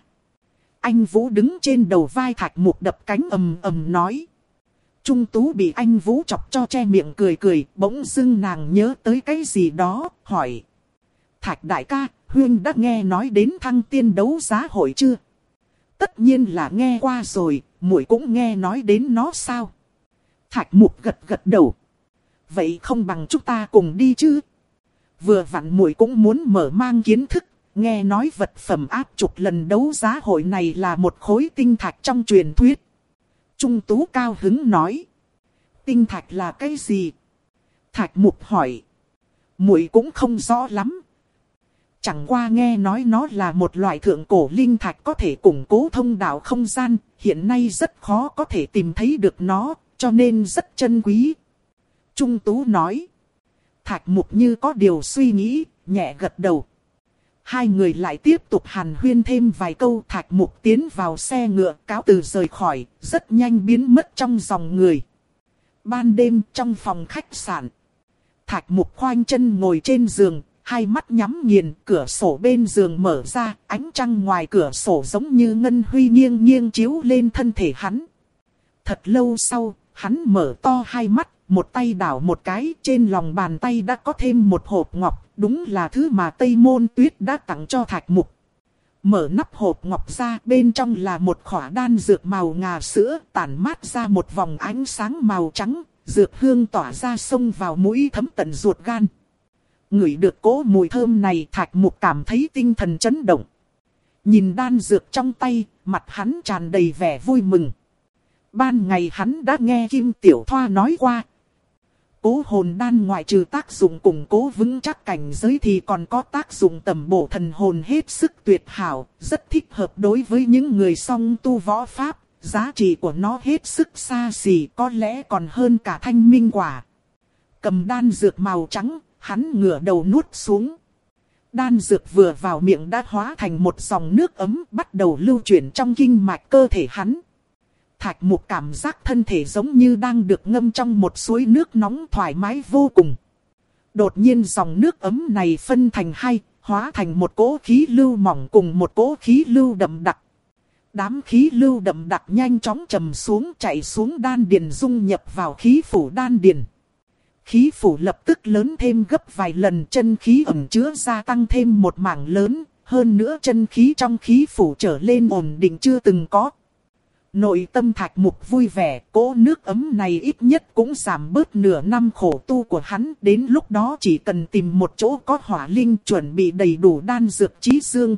Anh Vũ đứng trên đầu vai Thạch Mục đập cánh ầm ầm nói. Trung Tú bị anh Vũ chọc cho che miệng cười cười, bỗng dưng nàng nhớ tới cái gì đó, hỏi. Thạch đại ca, huynh đã nghe nói đến Thăng Tiên đấu giá hội chưa? Tất nhiên là nghe qua rồi, muội cũng nghe nói đến nó sao? Thạch Mục gật gật đầu. Vậy không bằng chúng ta cùng đi chứ? Vừa vặn muội cũng muốn mở mang kiến thức, nghe nói vật phẩm áp chục lần đấu giá hội này là một khối tinh thạch trong truyền thuyết. Trung Tú cao hứng nói. Tinh thạch là cái gì? Thạch Mục hỏi. Muội cũng không rõ lắm. Chẳng qua nghe nói nó là một loại thượng cổ linh thạch có thể củng cố thông đạo không gian, hiện nay rất khó có thể tìm thấy được nó, cho nên rất chân quý. Trung Tú nói. Thạch Mục như có điều suy nghĩ, nhẹ gật đầu. Hai người lại tiếp tục hàn huyên thêm vài câu. Thạch Mục tiến vào xe ngựa, cáo từ rời khỏi, rất nhanh biến mất trong dòng người. Ban đêm trong phòng khách sạn, Thạch Mục khoanh chân ngồi trên giường, hai mắt nhắm nghiền, cửa sổ bên giường mở ra, ánh trăng ngoài cửa sổ giống như ngân huy nghiêng nghiêng chiếu lên thân thể hắn. Thật lâu sau, hắn mở to hai mắt, một tay đảo một cái, trên lòng bàn tay đã có thêm một hộp ngọc, đúng là thứ mà Tây Môn Tuyết đã tặng cho Thạch Mục. Mở nắp hộp ngọc ra, bên trong là một khỏa đan dược màu ngà sữa, tản mát ra một vòng ánh sáng màu trắng, dược hương tỏa ra xông vào mũi thấm tận ruột gan. Ngửi được cỗ mùi thơm này, Thạch Mục cảm thấy tinh thần chấn động. Nhìn đan dược trong tay, mặt hắn tràn đầy vẻ vui mừng. Ban ngày hắn đã nghe Kim Tiểu Thoa nói qua. Cố hồn đan ngoại trừ tác dụng củng cố vững chắc cảnh giới thì còn có tác dụng tầm bổ thần hồn hết sức tuyệt hảo, rất thích hợp đối với những người song tu võ pháp, giá trị của nó hết sức xa xỉ, có lẽ còn hơn cả thanh minh quả. Cầm đan dược màu trắng, hắn ngửa đầu nuốt xuống. Đan dược vừa vào miệng đã hóa thành một dòng nước ấm bắt đầu lưu chuyển trong kinh mạch cơ thể hắn. Thạch Mục cảm giác thân thể giống như đang được ngâm trong một suối nước nóng thoải mái vô cùng. Đột nhiên dòng nước ấm này phân thành hai, hóa thành một cỗ khí lưu mỏng cùng một cỗ khí lưu đậm đặc. Đám khí lưu đậm đặc nhanh chóng trầm xuống chạy xuống đan điền dung nhập vào khí phủ đan điền. Khí phủ lập tức lớn thêm gấp vài lần, chân khí ẩn chứa gia tăng thêm một mảng lớn, hơn nữa chân khí trong khí phủ trở lên ổn định chưa từng có. Nội tâm Thạch Mục vui vẻ, cỗ nước ấm này ít nhất cũng giảm bớt nửa năm khổ tu của hắn, đến lúc đó chỉ cần tìm một chỗ có hỏa linh chuẩn bị đầy đủ đan dược chí dương.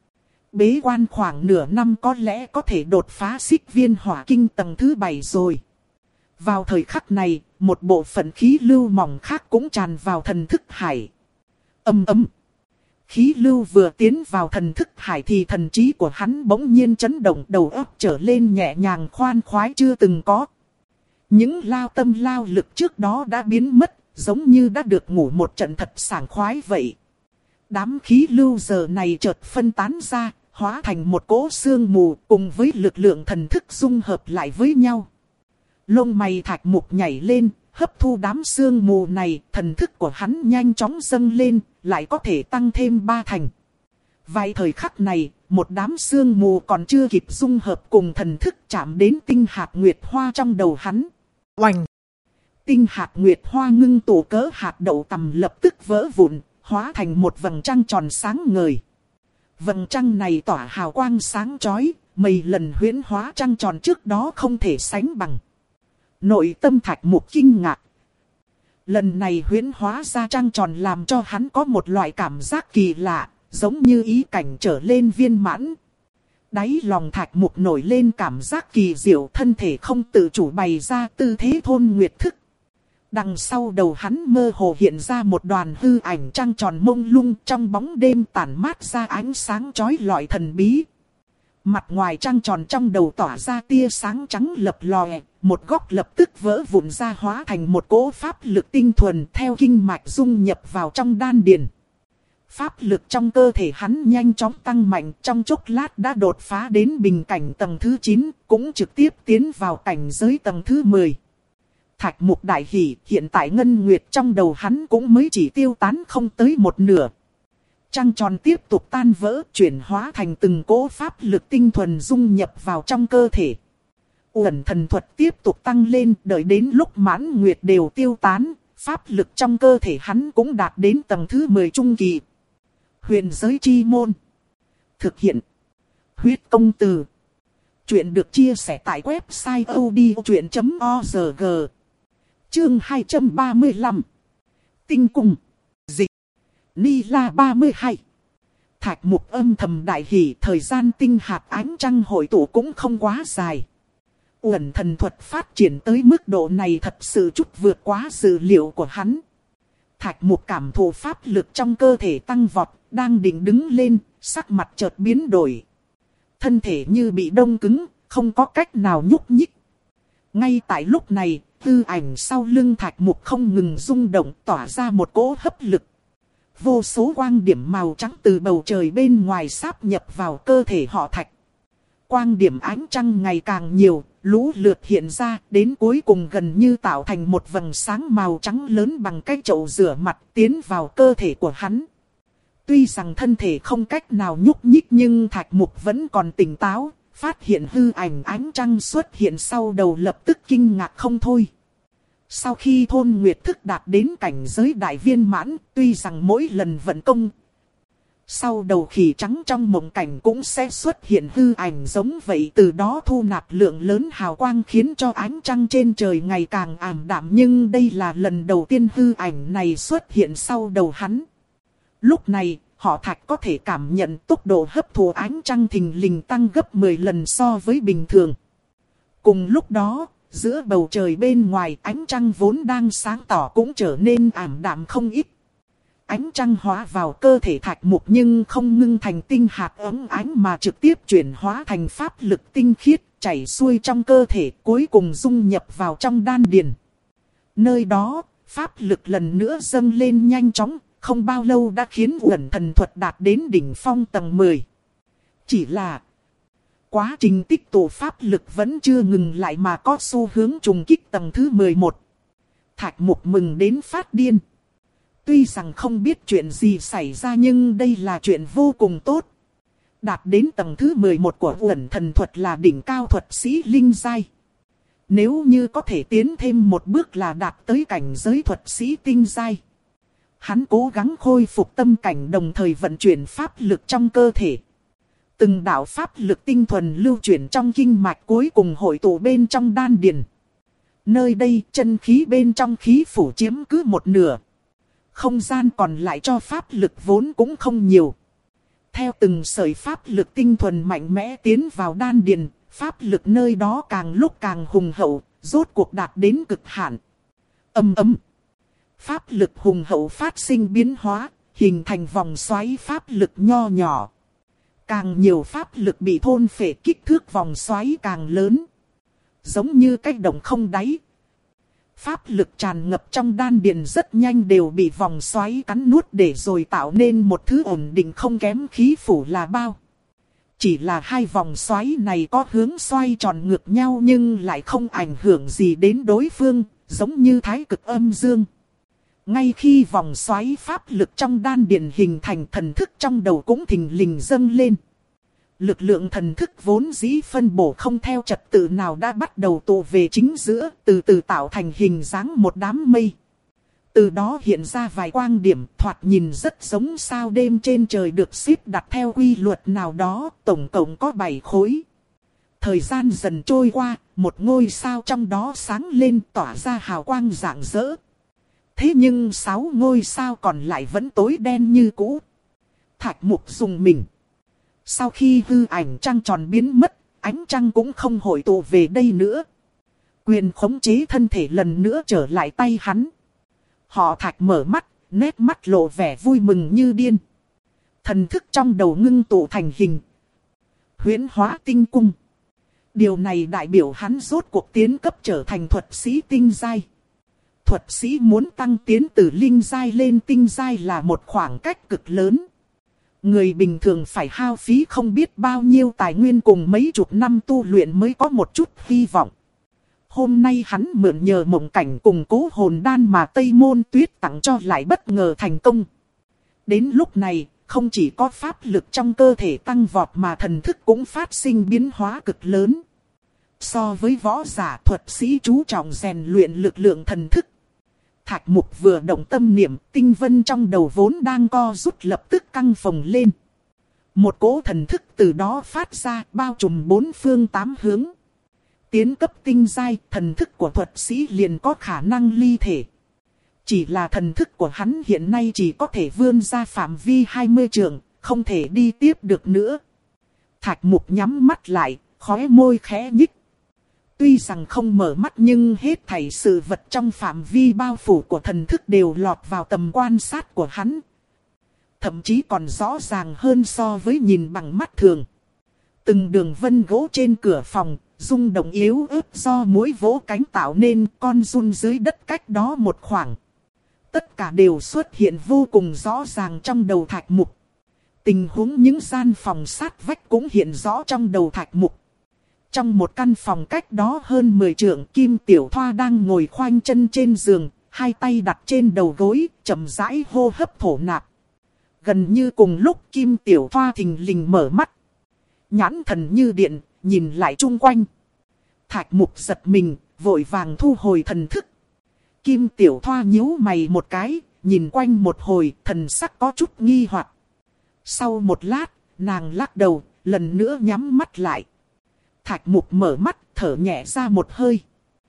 Bế quan khoảng nửa năm có lẽ có thể đột phá xích viên hỏa kinh tầng thứ bảy rồi. Vào thời khắc này, một bộ phận khí lưu mỏng khác cũng tràn vào thần thức hải. Âm ấm. Khí lưu vừa tiến vào thần thức hải thì thần trí của hắn bỗng nhiên chấn động, đầu óc trở lên nhẹ nhàng khoan khoái chưa từng có. Những lao tâm lao lực trước đó đã biến mất, giống như đã được ngủ một trận thật sảng khoái vậy. Đám khí lưu giờ này chợt phân tán ra, hóa thành một cỗ sương mù cùng với lực lượng thần thức dung hợp lại với nhau. Lông mày Thạch Mục nhảy lên, hấp thu đám sương mù này, thần thức của hắn nhanh chóng dâng lên, lại có thể tăng thêm ba thành. Vài thời khắc này, một đám sương mù còn chưa kịp dung hợp cùng thần thức chạm đến tinh hạt nguyệt hoa trong đầu hắn. Oành! Tinh hạt nguyệt hoa ngưng tụ cỡ hạt đậu tằm lập tức vỡ vụn, hóa thành một vầng trăng tròn sáng ngời. Vầng trăng này tỏa hào quang sáng chói, mấy lần huyễn hóa trăng tròn trước đó không thể sánh bằng. Nội tâm Thạch Mục kinh ngạc. Lần này huyễn hóa ra trăng tròn làm cho hắn có một loại cảm giác kỳ lạ, giống như ý cảnh trở lên viên mãn. Đáy lòng Thạch Mục nổi lên cảm giác kỳ diệu, thân thể không tự chủ bày ra tư thế thôn nguyệt thức. Đằng sau đầu hắn mơ hồ hiện ra một đoàn hư ảnh trăng tròn mông lung, trong bóng đêm tản mát ra ánh sáng chói lọi thần bí. Mặt ngoài trăng tròn trong đầu tỏa ra tia sáng trắng lập lòe, một góc lập tức vỡ vụn ra hóa thành một cỗ pháp lực tinh thuần theo kinh mạch dung nhập vào trong đan điền. Pháp lực trong cơ thể hắn nhanh chóng tăng mạnh, trong chốc lát đã đột phá đến bình cảnh tầng thứ chín, cũng trực tiếp tiến vào cảnh giới tầng thứ mười. Thạch Mục đại hỉ, hiện tại ngân nguyệt trong đầu hắn cũng mới chỉ tiêu tán không tới một nửa. Trăng tròn tiếp tục tan vỡ, chuyển hóa thành từng cỗ pháp lực tinh thuần dung nhập vào trong cơ thể. Uẩn thần thuật tiếp tục tăng lên, đợi đến lúc mãn nguyệt đều tiêu tán, pháp lực trong cơ thể hắn cũng đạt đến tầng thứ mười trung kỳ. Huyền giới chi môn. Thực hiện. Huyết công từ. Chuyện được chia sẻ tại website odchuyện chấm org. Chương hai trăm ba mươi lăm. Tinh cung. Dịch. Ni La ba mươi hai. Thạch Mục âm thầm đại hỉ, thời gian tinh hạt ánh trăng hội tụ cũng không quá dài. Uẩn thần thuật phát triển tới mức độ này thật sự chút vượt quá dự liệu của hắn. Thạch Mục cảm thụ pháp lực trong cơ thể tăng vọt, đang định đứng lên, sắc mặt chợt biến đổi. Thân thể như bị đông cứng, không có cách nào nhúc nhích. Ngay tại lúc này, hư ảnh sau lưng Thạch Mục không ngừng rung động, tỏa ra một cỗ hấp lực. Vô số quang điểm màu trắng từ bầu trời bên ngoài sáp nhập vào cơ thể họ Thạch. Quang điểm ánh trăng ngày càng nhiều, lũ lượt hiện ra, đến cuối cùng gần như tạo thành một vầng sáng màu trắng lớn bằng cái chậu rửa mặt tiến vào cơ thể của hắn. Tuy rằng thân thể không cách nào nhúc nhích nhưng Thạch Mục vẫn còn tỉnh táo, phát hiện hư ảnh ánh trăng xuất hiện sau đầu lập tức kinh ngạc không thôi. Sau khi thôn nguyệt thức đạt đến cảnh giới đại viên mãn, tuy rằng mỗi lần vận công, sau đầu khỉ trắng trong mộng cảnh cũng sẽ xuất hiện hư ảnh giống vậy, từ đó thu nạp lượng lớn hào quang khiến cho ánh trăng trên trời ngày càng ảm đạm. Nhưng đây là lần đầu tiên hư ảnh này xuất hiện sau đầu hắn. Lúc này, họ Thạch có thể cảm nhận tốc độ hấp thụ ánh trăng thình lình tăng gấp mười lần so với bình thường. Cùng lúc đó, giữa bầu trời bên ngoài ánh trăng vốn đang sáng tỏ cũng trở nên ảm đạm không ít. Ánh trăng hóa vào cơ thể Thạch Mục nhưng không ngưng thành tinh hạt ấm ánh mà trực tiếp chuyển hóa thành pháp lực tinh khiết chảy xuôi trong cơ thể, cuối cùng dung nhập vào trong đan điền. Nơi đó, pháp lực lần nữa dâng lên nhanh chóng, không bao lâu đã khiến uẩn thần thuật đạt đến đỉnh phong tầng mười. Chỉ là quá trình tích tụ pháp lực vẫn chưa ngừng lại mà có xu hướng trùng kích tầng thứ mười một. Thạch Mục mừng đến phát điên. Tuy rằng không biết chuyện gì xảy ra nhưng đây là chuyện vô cùng tốt. Đạt đến tầng thứ mười một của uẩn thần thuật là đỉnh cao thuật sĩ linh giai. Nếu như có thể tiến thêm một bước là đạt tới cảnh giới thuật sĩ tinh giai. Hắn cố gắng khôi phục tâm cảnh đồng thời vận chuyển pháp lực trong cơ thể. Từng đạo pháp lực tinh thuần lưu chuyển trong kinh mạch cuối cùng hội tụ bên trong đan điền. Nơi đây chân khí bên trong khí phủ chiếm cứ một nửa. Không gian còn lại cho pháp lực vốn cũng không nhiều. Theo từng sợi pháp lực tinh thuần mạnh mẽ tiến vào đan điền, pháp lực nơi đó càng lúc càng hùng hậu, rốt cuộc đạt đến cực hạn. Ầm ầm. Pháp lực hùng hậu phát sinh biến hóa, hình thành vòng xoáy pháp lực nho nhỏ. Càng nhiều pháp lực bị thôn phệ, kích thước vòng xoáy càng lớn. Giống như cái động không đáy. Pháp lực tràn ngập trong đan điền rất nhanh đều bị vòng xoáy cắn nuốt để rồi tạo nên một thứ ổn định không kém khí phủ là bao. Chỉ là hai vòng xoáy này có hướng xoay tròn ngược nhau nhưng lại không ảnh hưởng gì đến đối phương, giống như thái cực âm dương. Ngay khi vòng xoáy pháp lực trong đan điền hình thành, thần thức trong đầu cũng thình lình dâng lên. Lực lượng thần thức vốn dĩ phân bổ không theo trật tự nào đã bắt đầu tụ về chính giữa, từ từ tạo thành hình dáng một đám mây. Từ đó hiện ra vài quang điểm thoạt nhìn rất giống sao đêm trên trời được xếp đặt theo quy luật nào đó, tổng cộng có bảy khối. Thời gian dần trôi qua, một ngôi sao trong đó sáng lên tỏa ra hào quang rạng rỡ. Thế nhưng sáu ngôi sao còn lại vẫn tối đen như cũ. Thạch Mục dùng mình. Sau khi hư ảnh trăng tròn biến mất, ánh trăng cũng không hội tụ về đây nữa. Quyền khống chế thân thể lần nữa trở lại tay hắn. Họ Thạch mở mắt, nét mắt lộ vẻ vui mừng như điên. Thần thức trong đầu ngưng tụ thành hình. Huyễn hóa tinh cung. Điều này đại biểu hắn rốt cuộc tiến cấp trở thành thuật sĩ tinh giai. Thuật sĩ muốn tăng tiến từ linh giai lên tinh giai là một khoảng cách cực lớn. Người bình thường phải hao phí không biết bao nhiêu tài nguyên cùng mấy chục năm tu luyện mới có một chút hy vọng. Hôm nay hắn mượn nhờ mộng cảnh cùng cố hồn đan mà Tây Môn Tuyết tặng cho lại bất ngờ thành công. Đến lúc này, không chỉ có pháp lực trong cơ thể tăng vọt mà thần thức cũng phát sinh biến hóa cực lớn. So với võ giả, thuật sĩ chú trọng rèn luyện lực lượng thần thức. Thạch Mục vừa động tâm niệm, tinh vân trong đầu vốn đang co rút lập tức căng phồng lên. Một cỗ thần thức từ đó phát ra, bao trùm bốn phương tám hướng. Tiến cấp tinh giai, thần thức của thuật sĩ liền có khả năng ly thể. Chỉ là thần thức của hắn hiện nay chỉ có thể vươn ra phạm vi hai mươi trượng, không thể đi tiếp được nữa. Thạch Mục nhắm mắt lại, khóe môi khẽ nhích. Tuy rằng không mở mắt nhưng hết thảy sự vật trong phạm vi bao phủ của thần thức đều lọt vào tầm quan sát của hắn. Thậm chí còn rõ ràng hơn so với nhìn bằng mắt thường. Từng đường vân gỗ trên cửa phòng, rung động yếu ớt do muỗi vỗ cánh tạo nên, con run dưới đất cách đó một khoảng. Tất cả đều xuất hiện vô cùng rõ ràng trong đầu Thạch Mục. Tình huống những gian phòng sát vách cũng hiện rõ trong đầu Thạch Mục. Trong một căn phòng cách đó hơn mười trượng, Kim Tiểu Thoa đang ngồi khoanh chân trên giường, hai tay đặt trên đầu gối, chậm rãi hô hấp thổ nạp. Gần như cùng lúc Kim Tiểu Thoa thình lình mở mắt. Nhãn thần như điện, nhìn lại chung quanh. Thạch Mục giật mình, vội vàng thu hồi thần thức. Kim Tiểu Thoa nhíu mày một cái, nhìn quanh một hồi, thần sắc có chút nghi hoặc. Sau một lát, nàng lắc đầu, lần nữa nhắm mắt lại. Thạch Mục mở mắt, thở nhẹ ra một hơi.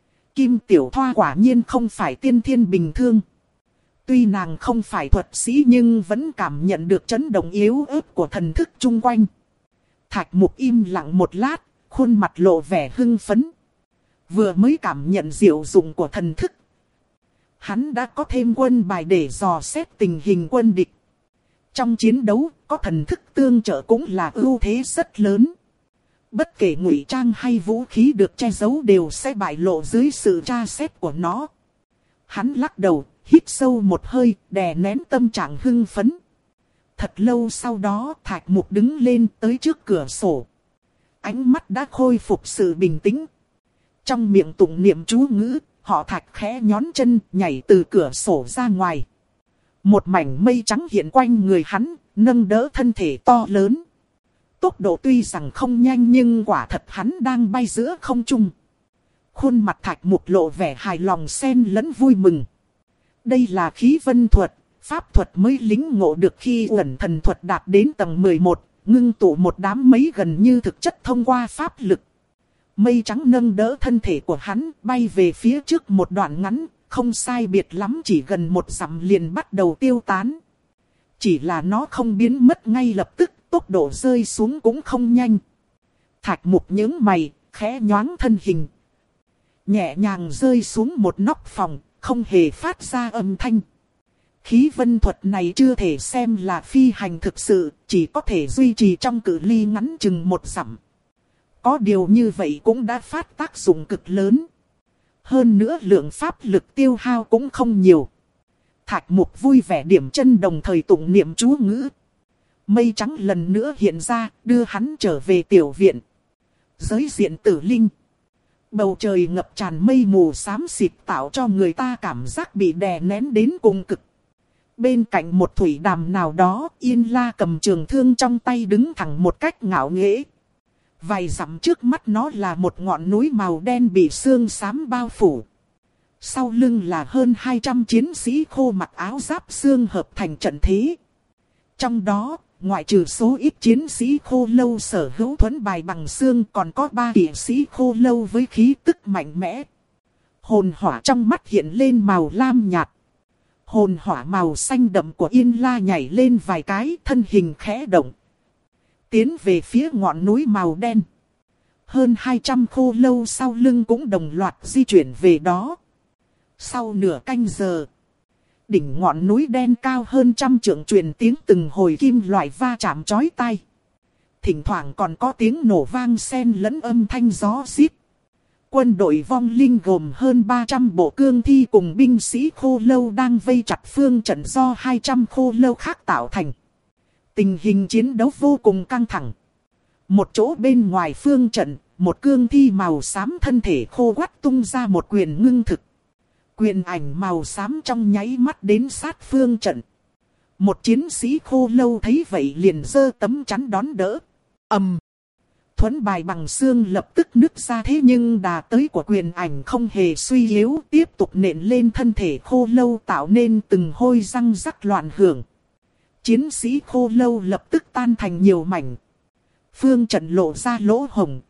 Kim Tiểu Thoa quả nhiên không phải tiên thiên bình thường. Tuy nàng không phải thuật sĩ nhưng vẫn cảm nhận được chấn động yếu ớt của thần thức chung quanh. Thạch Mục im lặng một lát, khuôn mặt lộ vẻ hưng phấn. Vừa mới cảm nhận diệu dụng của thần thức, hắn đã có thêm quân bài để dò xét tình hình quân địch. Trong chiến đấu, có thần thức tương trợ cũng là ưu thế rất lớn. Bất kể ngụy trang hay vũ khí được che giấu đều sẽ bại lộ dưới sự tra xét của nó. Hắn lắc đầu, hít sâu một hơi, đè nén tâm trạng hưng phấn. Thật lâu sau đó, Thạch Mục đứng lên tới trước cửa sổ. Ánh mắt đã khôi phục sự bình tĩnh. Trong miệng tụng niệm chú ngữ, họ Thạch khẽ nhón chân, nhảy từ cửa sổ ra ngoài. Một mảnh mây trắng hiện quanh người hắn, nâng đỡ thân thể to lớn. Tốc độ tuy rằng không nhanh nhưng quả thật hắn đang bay giữa không trung. Khuôn mặt Thạch Mục lộ vẻ hài lòng xen lẫn vui mừng. Đây là khí vân thuật, pháp thuật mới lĩnh ngộ được khi uẩn thần thuật đạt đến tầng mười một, ngưng tụ một đám mây gần như thực chất thông qua pháp lực. Mây trắng nâng đỡ thân thể của hắn bay về phía trước một đoạn ngắn, không sai biệt lắm chỉ gần một dặm liền bắt đầu tiêu tán. Chỉ là nó không biến mất ngay lập tức, tốc độ rơi xuống cũng không nhanh. Thạch Mục nhướng mày, khẽ nhoáng thân hình. Nhẹ nhàng rơi xuống một nóc phòng, không hề phát ra âm thanh. Khí vân thuật này chưa thể xem là phi hành thực sự, chỉ có thể duy trì trong cự ly ngắn chừng một dặm. Có điều như vậy cũng đã phát tác dụng cực lớn. Hơn nữa lượng pháp lực tiêu hao cũng không nhiều. Thạch Mục vui vẻ điểm chân đồng thời tụng niệm chú ngữ. Mây trắng lần nữa hiện ra, đưa hắn trở về tiểu viện. Giới diện tử linh. Bầu trời ngập tràn mây mù xám xịt tạo cho người ta cảm giác bị đè nén đến cùng cực. Bên cạnh một thủy đàm nào đó, Yên La cầm trường thương trong tay đứng thẳng một cách ngạo nghễ. Vài dặm trước mắt nó là một ngọn núi màu đen bị sương xám bao phủ. Sau lưng là hơn hai trăm chiến sĩ khô mặc áo giáp xương hợp thành trận thế. Trong đó, ngoại trừ số ít chiến sĩ khô lâu sở hữu thuẫn bài bằng xương, còn có ba kỵ sĩ khô lâu với khí tức mạnh mẽ. Hồn hỏa trong mắt hiện lên màu lam nhạt. Hồn hỏa màu xanh đậm của Yên La nhảy lên vài cái, thân hình khẽ động. Tiến về phía ngọn núi màu đen. Hơn hai trăm khô lâu sau lưng cũng đồng loạt di chuyển về đó. Sau nửa canh giờ, đỉnh ngọn núi đen cao hơn trăm trượng truyền tiếng từng hồi kim loại va chạm chói tai. Thỉnh thoảng còn có tiếng nổ vang xen lẫn âm thanh gió rít. Quân đội vong linh gồm hơn ba trăm bộ cương thi cùng binh sĩ khô lâu đang vây chặt phương trận do hai trăm khô lâu khác tạo thành. Tình hình chiến đấu vô cùng căng thẳng. Một chỗ bên ngoài phương trận, một cương thi màu xám thân thể khô quắt tung ra một quyền ngưng thực. Quyền ảnh màu xám trong nháy mắt đến sát phương trận. Một chiến sĩ khô lâu thấy vậy liền giơ tấm chắn đón đỡ. Ầm. Thuẫn bài bằng xương lập tức nứt ra, thế nhưng đà tới của quyền ảnh không hề suy yếu, tiếp tục nện lên thân thể khô lâu tạo nên từng hôi răng rắc loạn hưởng. Chiến sĩ khô lâu lập tức tan thành nhiều mảnh. Phương trận lộ ra lỗ hổng.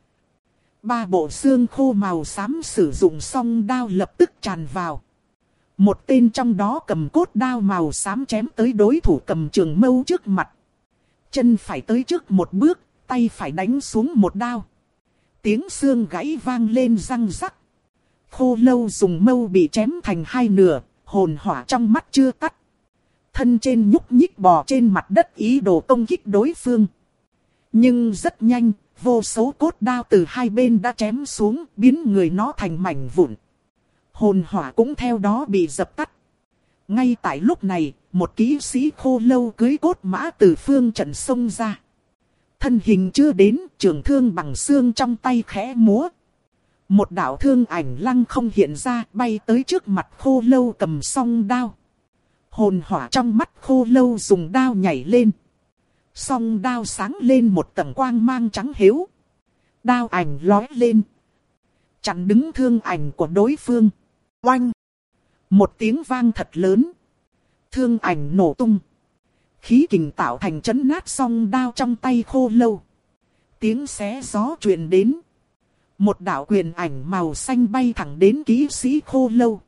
Ba bộ xương khô màu xám sử dụng song đao lập tức tràn vào. Một tên trong đó cầm cốt đao màu xám chém tới đối thủ cầm trường mâu trước mặt. Chân phải tới trước một bước, tay phải đánh xuống một đao. Tiếng xương gãy vang lên răng rắc. Khô lâu dùng mâu bị chém thành hai nửa, hồn hỏa trong mắt chưa tắt. Thân trên nhúc nhích bò trên mặt đất ý đồ công kích đối phương. Nhưng rất nhanh, vô số cốt đao từ hai bên đã chém xuống, biến người nó thành mảnh vụn. Hồn hỏa cũng theo đó bị dập tắt. Ngay tại lúc này, một kỹ sĩ khô lâu cưỡi cốt mã từ phương trận xông ra. Thân hình chưa đến, trường thương bằng xương trong tay khẽ múa. Một đạo thương ảnh lăng không hiện ra, bay tới trước mặt khô lâu cầm song đao. Hồn hỏa trong mắt khô lâu dùng đao nhảy lên. Song đao sáng lên một tầng quang mang trắng hiếu. Đao ảnh lói lên. Chặn đứng thương ảnh của đối phương. Oanh! Một tiếng vang thật lớn. Thương ảnh nổ tung. Khí kình tạo thành chấn nát song đao trong tay khô lâu. Tiếng xé gió truyền đến. Một đạo quyền ảnh màu xanh bay thẳng đến kỹ sĩ khô lâu.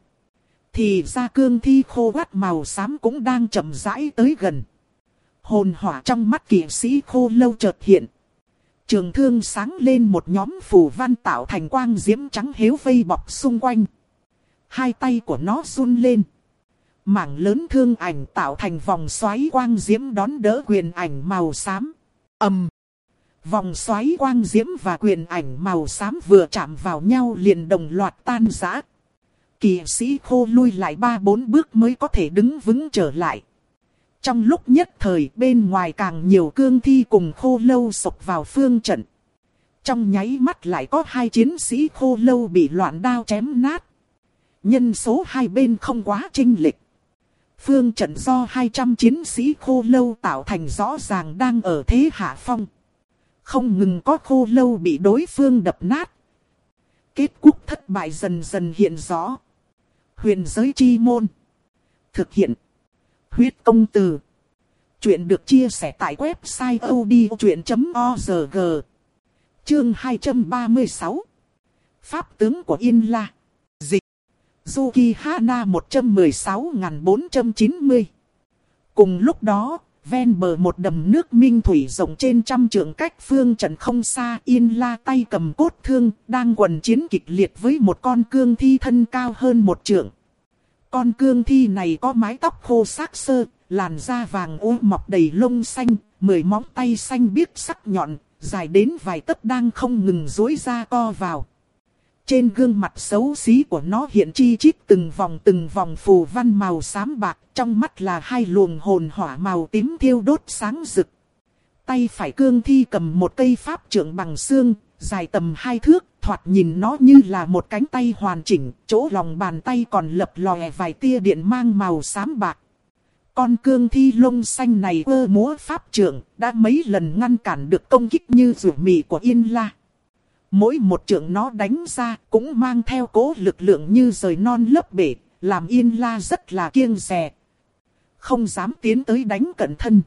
Thì ra cương thi khô quắt màu xám cũng đang chậm rãi tới gần. Hồn hỏa trong mắt kỵ sĩ khô lâu chợt hiện. Trường thương sáng lên một nhóm phù văn tạo thành quang diễm trắng hiếu vây bọc xung quanh. Hai tay của nó run lên. Mảng lớn thương ảnh tạo thành vòng xoáy quang diễm đón đỡ quyền ảnh màu xám. Ầm. Vòng xoáy quang diễm và quyền ảnh màu xám vừa chạm vào nhau liền đồng loạt tan rã. Kỵ sĩ khô lui lại ba bốn bước mới có thể đứng vững trở lại. Trong lúc nhất thời bên ngoài càng nhiều cương thi cùng khô lâu sộc vào phương trận. Trong nháy mắt lại có hai chiến sĩ khô lâu bị loạn đao chém nát. Nhân số hai bên không quá chênh lệch. Phương trận do hai trăm chiến sĩ khô lâu tạo thành rõ ràng đang ở thế hạ phong. Không ngừng có khô lâu bị đối phương đập nát. Kết cục thất bại dần dần hiện rõ. Huyền giới chi môn. Thực hiện. Huyết công từ. Chuyện được chia sẻ tại website odchuyện chấm org. Chương hai trăm ba mươi sáu. Pháp tướng của Yên La. Dịch. Yuki Hana một trăm mười sáu nghìn bốn trăm chín mươi. Cùng lúc đó, ven bờ một đầm nước minh thủy rộng trên trăm trượng cách phương trận không xa, Yên La tay cầm cốt thương, đang quần chiến kịch liệt với một con cương thi thân cao hơn một trượng. Con cương thi này có mái tóc khô xác xơ, làn da vàng ố mọc đầy lông xanh, mười móng tay xanh biếc sắc nhọn, dài đến vài tấc đang không ngừng duỗi ra co vào. Trên gương mặt xấu xí của nó hiện chi chít từng vòng từng vòng phù văn màu xám bạc, trong mắt là hai luồng hồn hỏa màu tím thiêu đốt sáng rực. Tay phải cương thi cầm một cây pháp trượng bằng xương, dài tầm hai thước, thoạt nhìn nó như là một cánh tay hoàn chỉnh, chỗ lòng bàn tay còn lập lòe vài tia điện mang màu xám bạc. Con cương thi lông xanh này ơ múa pháp trượng, đã mấy lần ngăn cản được công kích như rủi mị của Yên La. Mỗi một trượng nó đánh ra cũng mang theo cố lực lượng như rời non lấp bể, làm Yên La rất là kiêng dè. Không dám tiến tới đánh cận thân.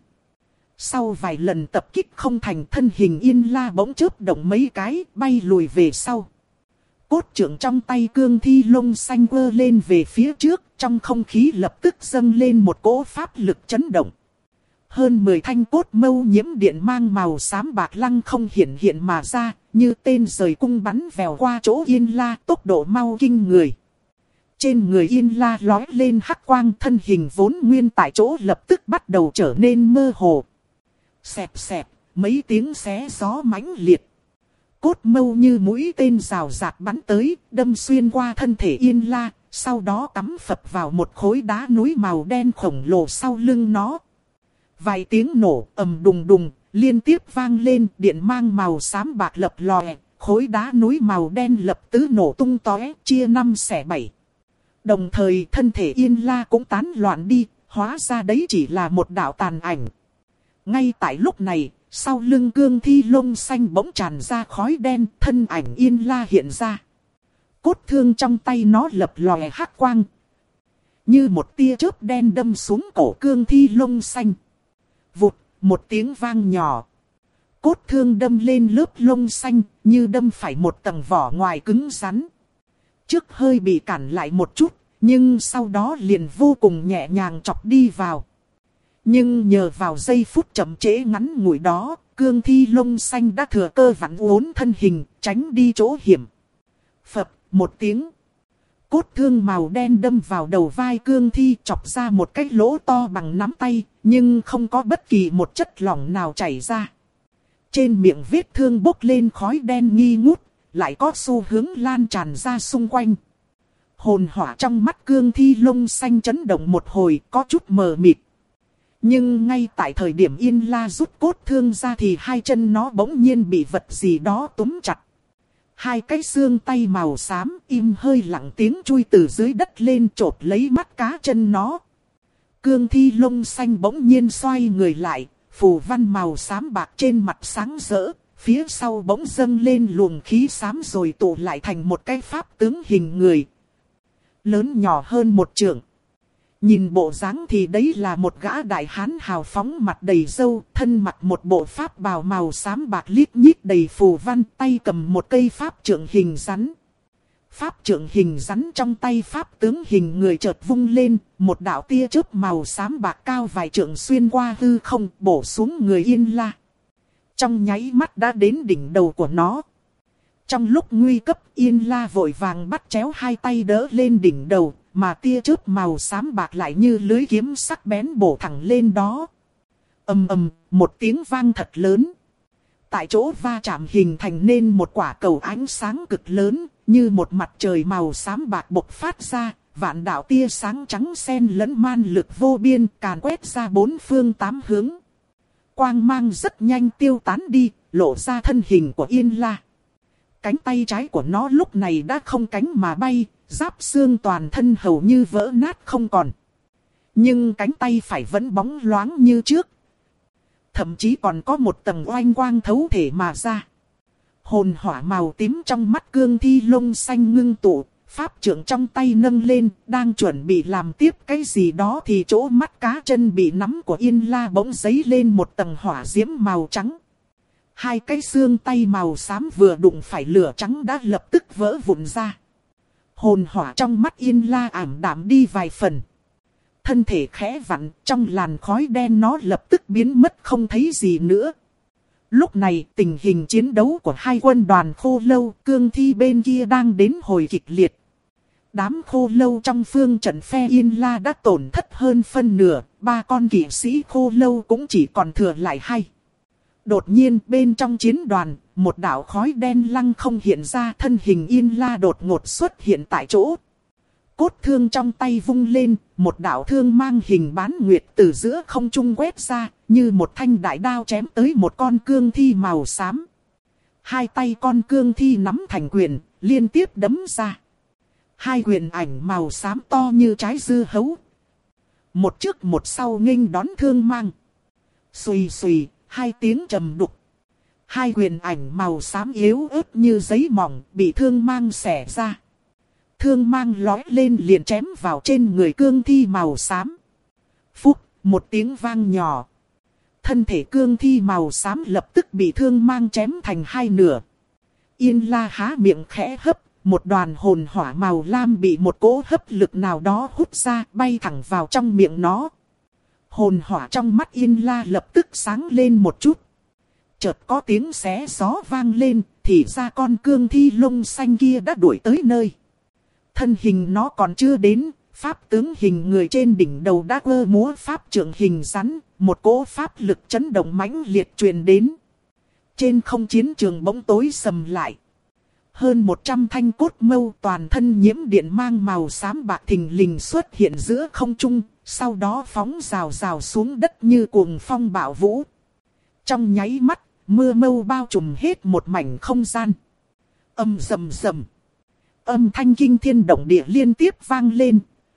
Sau vài lần tập kích không thành, thân hình Yên La bỗng chớp động mấy cái, bay lùi về sau. Cốt trượng trong tay cương thi lông xanh quơ lên về phía trước, trong không khí lập tức dâng lên một cỗ pháp lực chấn động. Hơn mười thanh cốt mâu nhiễm điện mang màu xám bạc lăng không hiện hiện mà ra, như tên rời cung bắn vèo qua chỗ Yên La, tốc độ mau kinh người. Trên người Yên La lói lên hắc quang, thân hình vốn nguyên tại chỗ lập tức bắt đầu trở nên mơ hồ. Xẹp xẹp, mấy tiếng xé gió mãnh liệt. Cốt mâu như mũi tên rào rạt bắn tới, đâm xuyên qua thân thể Yên La, sau đó cắm phập vào một khối đá núi màu đen khổng lồ sau lưng nó. Vài tiếng nổ ầm đùng đùng, liên tiếp vang lên, điện mang màu xám bạc lập lòe, khối đá núi màu đen lập tứ nổ tung tóe, chia năm xẻ bảy. Đồng thời thân thể Yên La cũng tán loạn đi, hóa ra đấy chỉ là một đạo tàn ảnh. Ngay tại lúc này, sau lưng cương thi lông xanh bỗng tràn ra khói đen, thân ảnh Yên La hiện ra. Cốt thương trong tay nó lập lòe hắc quang, như một tia chớp đen đâm xuống cổ cương thi lông xanh. Vụt, một tiếng vang nhỏ. Cốt thương đâm lên lớp lông xanh, như đâm phải một tầng vỏ ngoài cứng rắn. Trước hơi bị cản lại một chút, nhưng sau đó liền vô cùng nhẹ nhàng chọc đi vào. Nhưng nhờ vào giây phút chậm trễ ngắn ngủi đó, cương thi lông xanh đã thừa cơ vặn uốn thân hình, tránh đi chỗ hiểm. Phập, một tiếng. Cốt thương màu đen đâm vào đầu vai cương thi, chọc ra một cái lỗ to bằng nắm tay, nhưng không có bất kỳ một chất lỏng nào chảy ra. Trên miệng vết thương bốc lên khói đen nghi ngút, lại có xu hướng lan tràn ra xung quanh. Hồn hỏa trong mắt cương thi lông xanh chấn động một hồi, có chút mờ mịt. Nhưng ngay tại thời điểm Yên La rút cốt thương ra thì hai chân nó bỗng nhiên bị vật gì đó túm chặt. Hai cái xương tay màu xám im hơi lặng tiếng chui từ dưới đất lên chộp lấy mắt cá chân nó. Cương thi lông xanh bỗng nhiên xoay người lại, phù văn màu xám bạc trên mặt sáng rỡ, phía sau bỗng dâng lên luồng khí xám rồi tụ lại thành một cái pháp tướng hình người. Lớn nhỏ hơn một trượng. Nhìn bộ dáng thì đấy là một gã đại hán hào phóng, mặt đầy râu, thân mặc một bộ pháp bào màu xám bạc lít nhít đầy phù văn, tay cầm một cây pháp trượng hình rắn. Pháp trượng hình rắn trong tay pháp tướng hình người chợt vung lên, một đạo tia chớp màu xám bạc cao vài trượng xuyên qua hư không, bổ xuống người Yên La. Trong nháy mắt đã đến đỉnh đầu của nó. Trong lúc nguy cấp, Yên La vội vàng bắt chéo hai tay đỡ lên đỉnh đầu, mà tia chớp màu xám bạc lại như lưới kiếm sắc bén bổ thẳng lên đó. Ầm ầm, một tiếng vang thật lớn. Tại chỗ va chạm hình thành nên một quả cầu ánh sáng cực lớn, như một mặt trời màu xám bạc bộc phát ra, vạn đạo tia sáng trắng xen lẫn man lực vô biên càn quét ra bốn phương tám hướng. Quang mang rất nhanh tiêu tán đi, lộ ra thân hình của Yên La. Cánh tay trái của nó lúc này đã không cánh mà bay, giáp xương toàn thân hầu như vỡ nát không còn. Nhưng cánh tay phải vẫn bóng loáng như trước. Thậm chí còn có một tầng oanh quang thấu thể mà ra. Hồn hỏa màu tím trong mắt Cương Thi Lông Xanh ngưng tụ, pháp trượng trong tay nâng lên, đang chuẩn bị làm tiếp cái gì đó thì chỗ mắt cá chân bị nắm của Yên La bỗng dấy lên một tầng hỏa diễm màu trắng. Hai cái xương tay màu xám vừa đụng phải lửa trắng đã lập tức vỡ vụn ra. Hồn hỏa trong mắt Yên La ảm đạm đi vài phần. Thân thể khẽ vặn, trong làn khói đen nó lập tức biến mất không thấy gì nữa. Lúc này tình hình chiến đấu của hai quân đoàn Khô Lâu, Cương Thi bên kia đang đến hồi kịch liệt. Đám Khô Lâu trong phương trận phe Yên La đã tổn thất hơn phân nửa, ba con kỵ sĩ Khô Lâu cũng chỉ còn thừa lại hai. Đột nhiên bên trong chiến đoàn, một đạo khói đen lăng không hiện ra, thân hình Yên La đột ngột xuất hiện tại chỗ. Cốt thương trong tay vung lên, một đạo thương mang hình bán nguyệt từ giữa không trung quét ra, như một thanh đại đao chém tới một con cương thi màu xám. Hai tay con cương thi nắm thành quyền, liên tiếp đấm ra. Hai quyền ảnh màu xám to như trái dưa hấu. Một trước một sau nghênh đón thương mang. Xùy xùy, hai tiếng trầm đục. Hai quyền ảnh màu xám yếu ớt như giấy mỏng, bị thương mang xẻ ra. Thương mang lói lên liền chém vào trên người cương thi màu xám. Phúc, một tiếng vang nhỏ. Thân thể cương thi màu xám lập tức bị thương mang chém thành hai nửa. Yên La há miệng khẽ hấp, một đoàn hồn hỏa màu lam bị một cỗ hấp lực nào đó hút ra, bay thẳng vào trong miệng nó. Hồn hỏa trong mắt Yên La lập tức sáng lên một chút. Chợt có tiếng xé gió vang lên, thì ra con cương thi lông xanh kia đã đuổi tới nơi. Thân hình nó còn chưa đến, pháp tướng hình người trên đỉnh đầu đã ơ múa pháp trượng hình rắn, một cỗ pháp lực chấn động mãnh liệt truyền đến. Trên không chiến trường bỗng tối sầm lại. Hơn một trăm thanh cốt mâu toàn thân nhiễm điện mang màu xám bạc thình lình xuất hiện giữa không trung, sau đó phóng rào rào xuống đất như cuồng phong bạo vũ. Trong nháy mắt, mưa mâu bao trùm hết một mảnh không gian. Âm rầm rầm. Âm thanh kinh thiên động địa liên tiếp vang lên.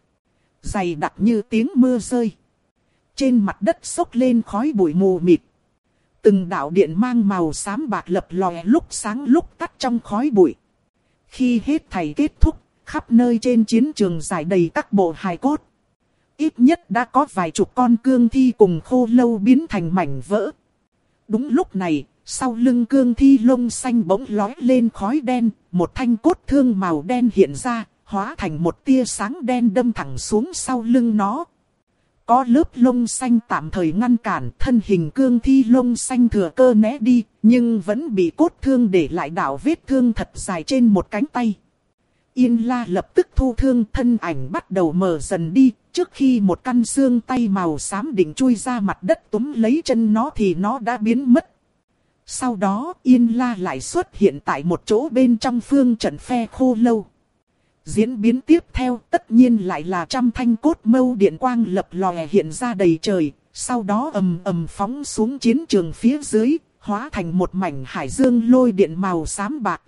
Dày đặc như tiếng mưa rơi. Trên mặt đất xốc lên khói bụi mù mịt. Từng đạo điện mang màu xám bạc lập lòe lúc sáng lúc tắt trong khói bụi. Khi hết thảy kết thúc, khắp nơi trên chiến trường rải đầy các bộ hài cốt. Ít nhất đã có vài chục con cương thi cùng Khô Lâu biến thành mảnh vỡ. Đúng lúc này, sau lưng cương thi lông xanh bỗng lói lên khói đen, một thanh cốt thương màu đen hiện ra, hóa thành một tia sáng đen đâm thẳng xuống sau lưng nó. Có lớp lông xanh tạm thời ngăn cản, thân hình cương thi lông xanh thừa cơ né đi, nhưng vẫn bị cốt thương để lại đạo vết thương thật dài trên một cánh tay. Yên La lập tức thu thương, thân ảnh bắt đầu mờ dần đi, trước khi một căn xương tay màu xám định chui ra mặt đất túm lấy chân nó thì nó đã biến mất. Sau đó Yên La lại xuất hiện tại một chỗ bên trong phương trận phe Khô Lâu. Diễn biến tiếp theo tất nhiên lại là trăm thanh cốt mâu điện quang lập lòe hiện ra đầy trời, sau đó ầm ầm phóng xuống chiến trường phía dưới, hóa thành một mảnh hải dương lôi điện màu xám bạc.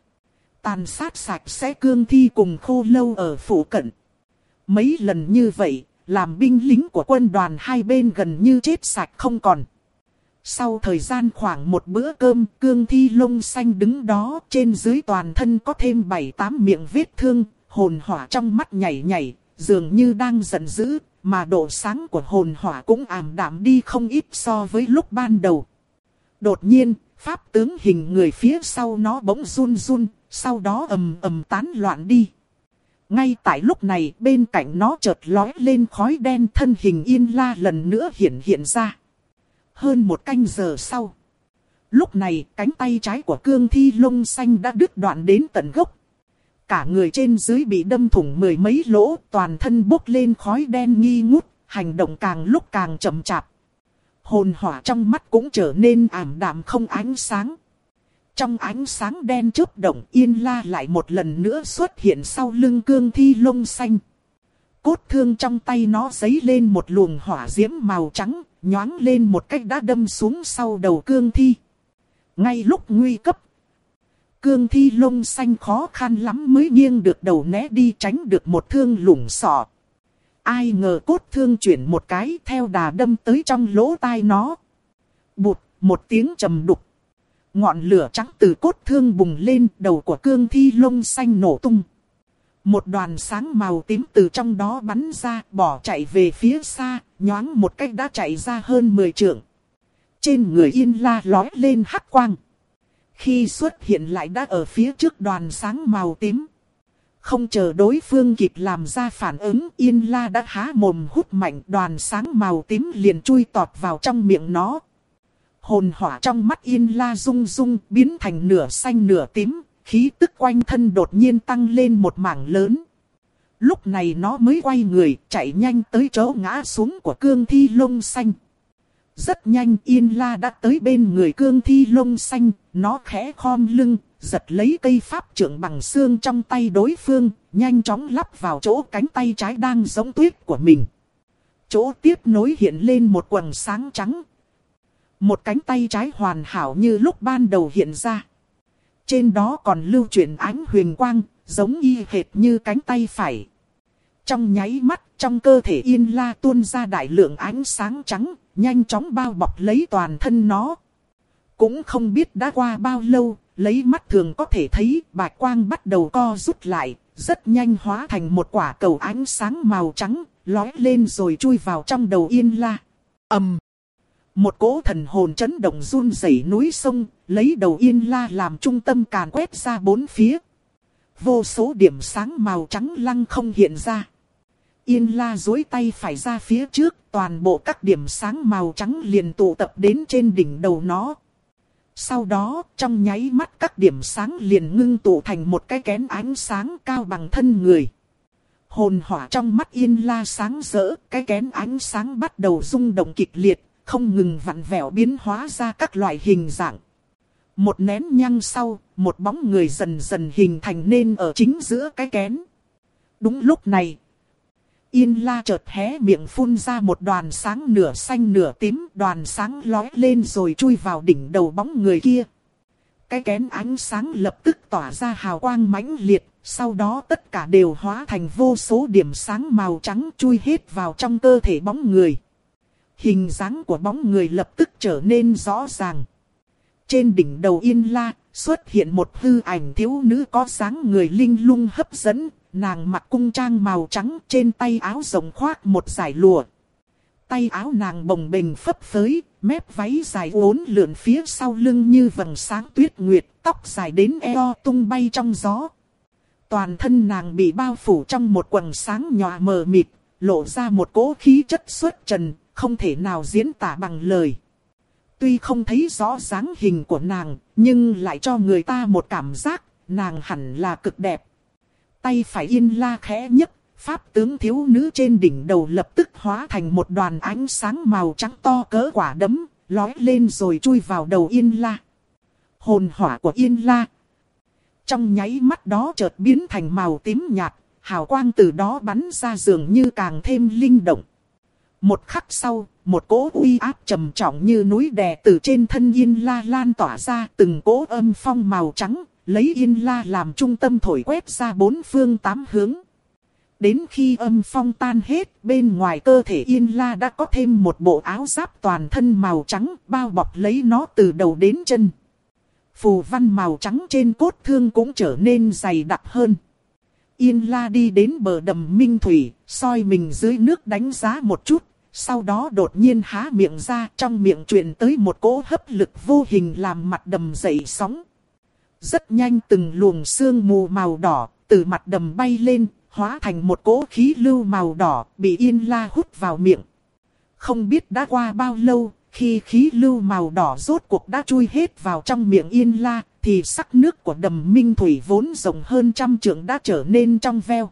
Tàn sát sạch sẽ cương thi cùng Khô Lâu ở phủ cận. Mấy lần như vậy, làm binh lính của quân đoàn hai bên gần như chết sạch không còn. Sau thời gian khoảng một bữa cơm, cương thi lông xanh đứng đó, trên dưới toàn thân có thêm bảy tám miệng vết thương, hồn hỏa trong mắt nhảy nhảy, dường như đang giận dữ, mà độ sáng của hồn hỏa cũng ảm đạm đi không ít so với lúc ban đầu. Đột nhiên, pháp tướng hình người phía sau nó bỗng run run, sau đó ầm ầm tán loạn đi. Ngay tại lúc này, bên cạnh nó chợt lói lên khói đen, thân hình Yên La lần nữa hiện hiện ra. Hơn một canh giờ sau. Lúc này, cánh tay trái của cương thi lông xanh đã đứt đoạn đến tận gốc. Cả người trên dưới bị đâm thủng mười mấy lỗ, toàn thân bốc lên khói đen nghi ngút, hành động càng lúc càng chậm chạp. Hồn hỏa trong mắt cũng trở nên ảm đạm không ánh sáng. Trong ánh sáng đen chớp động, Yên La lại một lần nữa xuất hiện sau lưng cương thi lông xanh. Cốt thương trong tay nó giấy lên một luồng hỏa diễm màu trắng, nhoáng lên một cách đã đâm xuống sau đầu cương thi. Ngay lúc nguy cấp, cương thi lông xanh khó khăn lắm mới nghiêng được đầu né đi, tránh được một thương lủng sọ. Ai ngờ cốt thương chuyển một cái theo đà đâm tới trong lỗ tai nó. Bụt, một tiếng trầm đục. Ngọn lửa trắng từ cốt thương bùng lên, đầu của cương thi lông xanh nổ tung. Một đoàn sáng màu tím từ trong đó bắn ra, bỏ chạy về phía xa, nhoáng một cách đã chạy ra hơn mười trượng. Trên người Yên La lói lên hắc quang. Khi xuất hiện lại đã ở phía trước đoàn sáng màu tím. Không chờ đối phương kịp làm ra phản ứng, Yên La đã há mồm hút mạnh, đoàn sáng màu tím liền chui tọt vào trong miệng nó. Hồn hỏa trong mắt Yên La rung rung, biến thành nửa xanh nửa tím, khí tức quanh thân đột nhiên tăng lên một mảng lớn. Lúc này nó mới quay người, chạy nhanh tới chỗ ngã xuống của cương thi lông xanh. Rất nhanh Yên La đã tới bên người cương thi lông xanh, nó khẽ khom lưng, giật lấy cây pháp trượng bằng xương trong tay đối phương, nhanh chóng lắp vào chỗ cánh tay trái đang giống tuyết của mình. Chỗ tiếp nối hiện lên một quầng sáng trắng. Một cánh tay trái hoàn hảo như lúc ban đầu hiện ra. Trên đó còn lưu chuyển ánh huyền quang, giống y hệt như cánh tay phải. Trong nháy mắt, trong cơ thể Yên La tuôn ra đại lượng ánh sáng trắng, nhanh chóng bao bọc lấy toàn thân nó. Cũng không biết đã qua bao lâu, lấy mắt thường có thể thấy bạch quang bắt đầu co rút lại, rất nhanh hóa thành một quả cầu ánh sáng màu trắng, lói lên rồi chui vào trong đầu Yên La. Ầm! Một cỗ thần hồn chấn động run rẩy núi sông, lấy đầu Yên La làm trung tâm càn quét ra bốn phía. Vô số điểm sáng màu trắng lăng không hiện ra. Yên La duỗi tay phải ra phía trước, toàn bộ các điểm sáng màu trắng liền tụ tập đến trên đỉnh đầu nó. Sau đó, trong nháy mắt các điểm sáng liền ngưng tụ thành một cái kén ánh sáng cao bằng thân người. Hồn hỏa trong mắt Yên La sáng rỡ, cái kén ánh sáng bắt đầu rung động kịch liệt, không ngừng vặn vẹo biến hóa ra các loại hình dạng. Một nén nhang sau, một bóng người dần dần hình thành nên ở chính giữa cái kén. Đúng lúc này, Yên La chợt hé miệng phun ra một đoàn sáng nửa xanh nửa tím, đoàn sáng lói lên rồi chui vào đỉnh đầu bóng người kia. Cái kén ánh sáng lập tức tỏa ra hào quang mãnh liệt, sau đó tất cả đều hóa thành vô số điểm sáng màu trắng chui hết vào trong cơ thể bóng người. Hình dáng của bóng người lập tức trở nên rõ ràng. Trên đỉnh đầu Yên La xuất hiện một hư ảnh thiếu nữ có dáng người linh lung hấp dẫn. Nàng mặc cung trang màu trắng, trên tay áo rộng khoác một dải lụa. Tay áo nàng bồng bềnh phấp phới, mép váy dài uốn lượn phía sau lưng như vầng sáng tuyết nguyệt, tóc dài đến eo tung bay trong gió. Toàn thân nàng bị bao phủ trong một quầng sáng nhòa mờ mịt, lộ ra một cỗ khí chất xuất trần, không thể nào diễn tả bằng lời. Tuy không thấy rõ dáng hình của nàng, nhưng lại cho người ta một cảm giác, nàng hẳn là cực đẹp. Tay phải Yên La khẽ nhấc, pháp tướng thiếu nữ trên đỉnh đầu lập tức hóa thành một đoàn ánh sáng màu trắng to cỡ quả đấm, lói lên rồi chui vào đầu Yên La. Hồn hỏa của Yên La trong nháy mắt đó chợt biến thành màu tím nhạt, hào quang từ đó bắn ra dường như càng thêm linh động. Một khắc sau, một cỗ uy áp trầm trọng như núi đè từ trên thân Yên La lan tỏa ra, từng cỗ âm phong màu trắng, lấy Yên La làm trung tâm thổi quét ra bốn phương tám hướng. Đến khi âm phong tan hết, bên ngoài cơ thể Yên La đã có thêm một bộ áo giáp toàn thân màu trắng, bao bọc lấy nó từ đầu đến chân. Phù văn màu trắng trên cốt thương cũng trở nên dày đặc hơn. Yên La đi đến bờ đầm Minh Thủy, soi mình dưới nước đánh giá một chút. Sau đó đột nhiên há miệng ra, trong miệng truyền tới một cỗ hấp lực vô hình làm mặt đầm dậy sóng. Rất nhanh từng luồng sương mù màu đỏ từ mặt đầm bay lên, hóa thành một cỗ khí lưu màu đỏ bị Yên La hút vào miệng. Không biết đã qua bao lâu, khi khí lưu màu đỏ rốt cuộc đã chui hết vào trong miệng Yên La, thì sắc nước của đầm Minh Thủy vốn rộng hơn trăm trượng đã trở nên trong veo.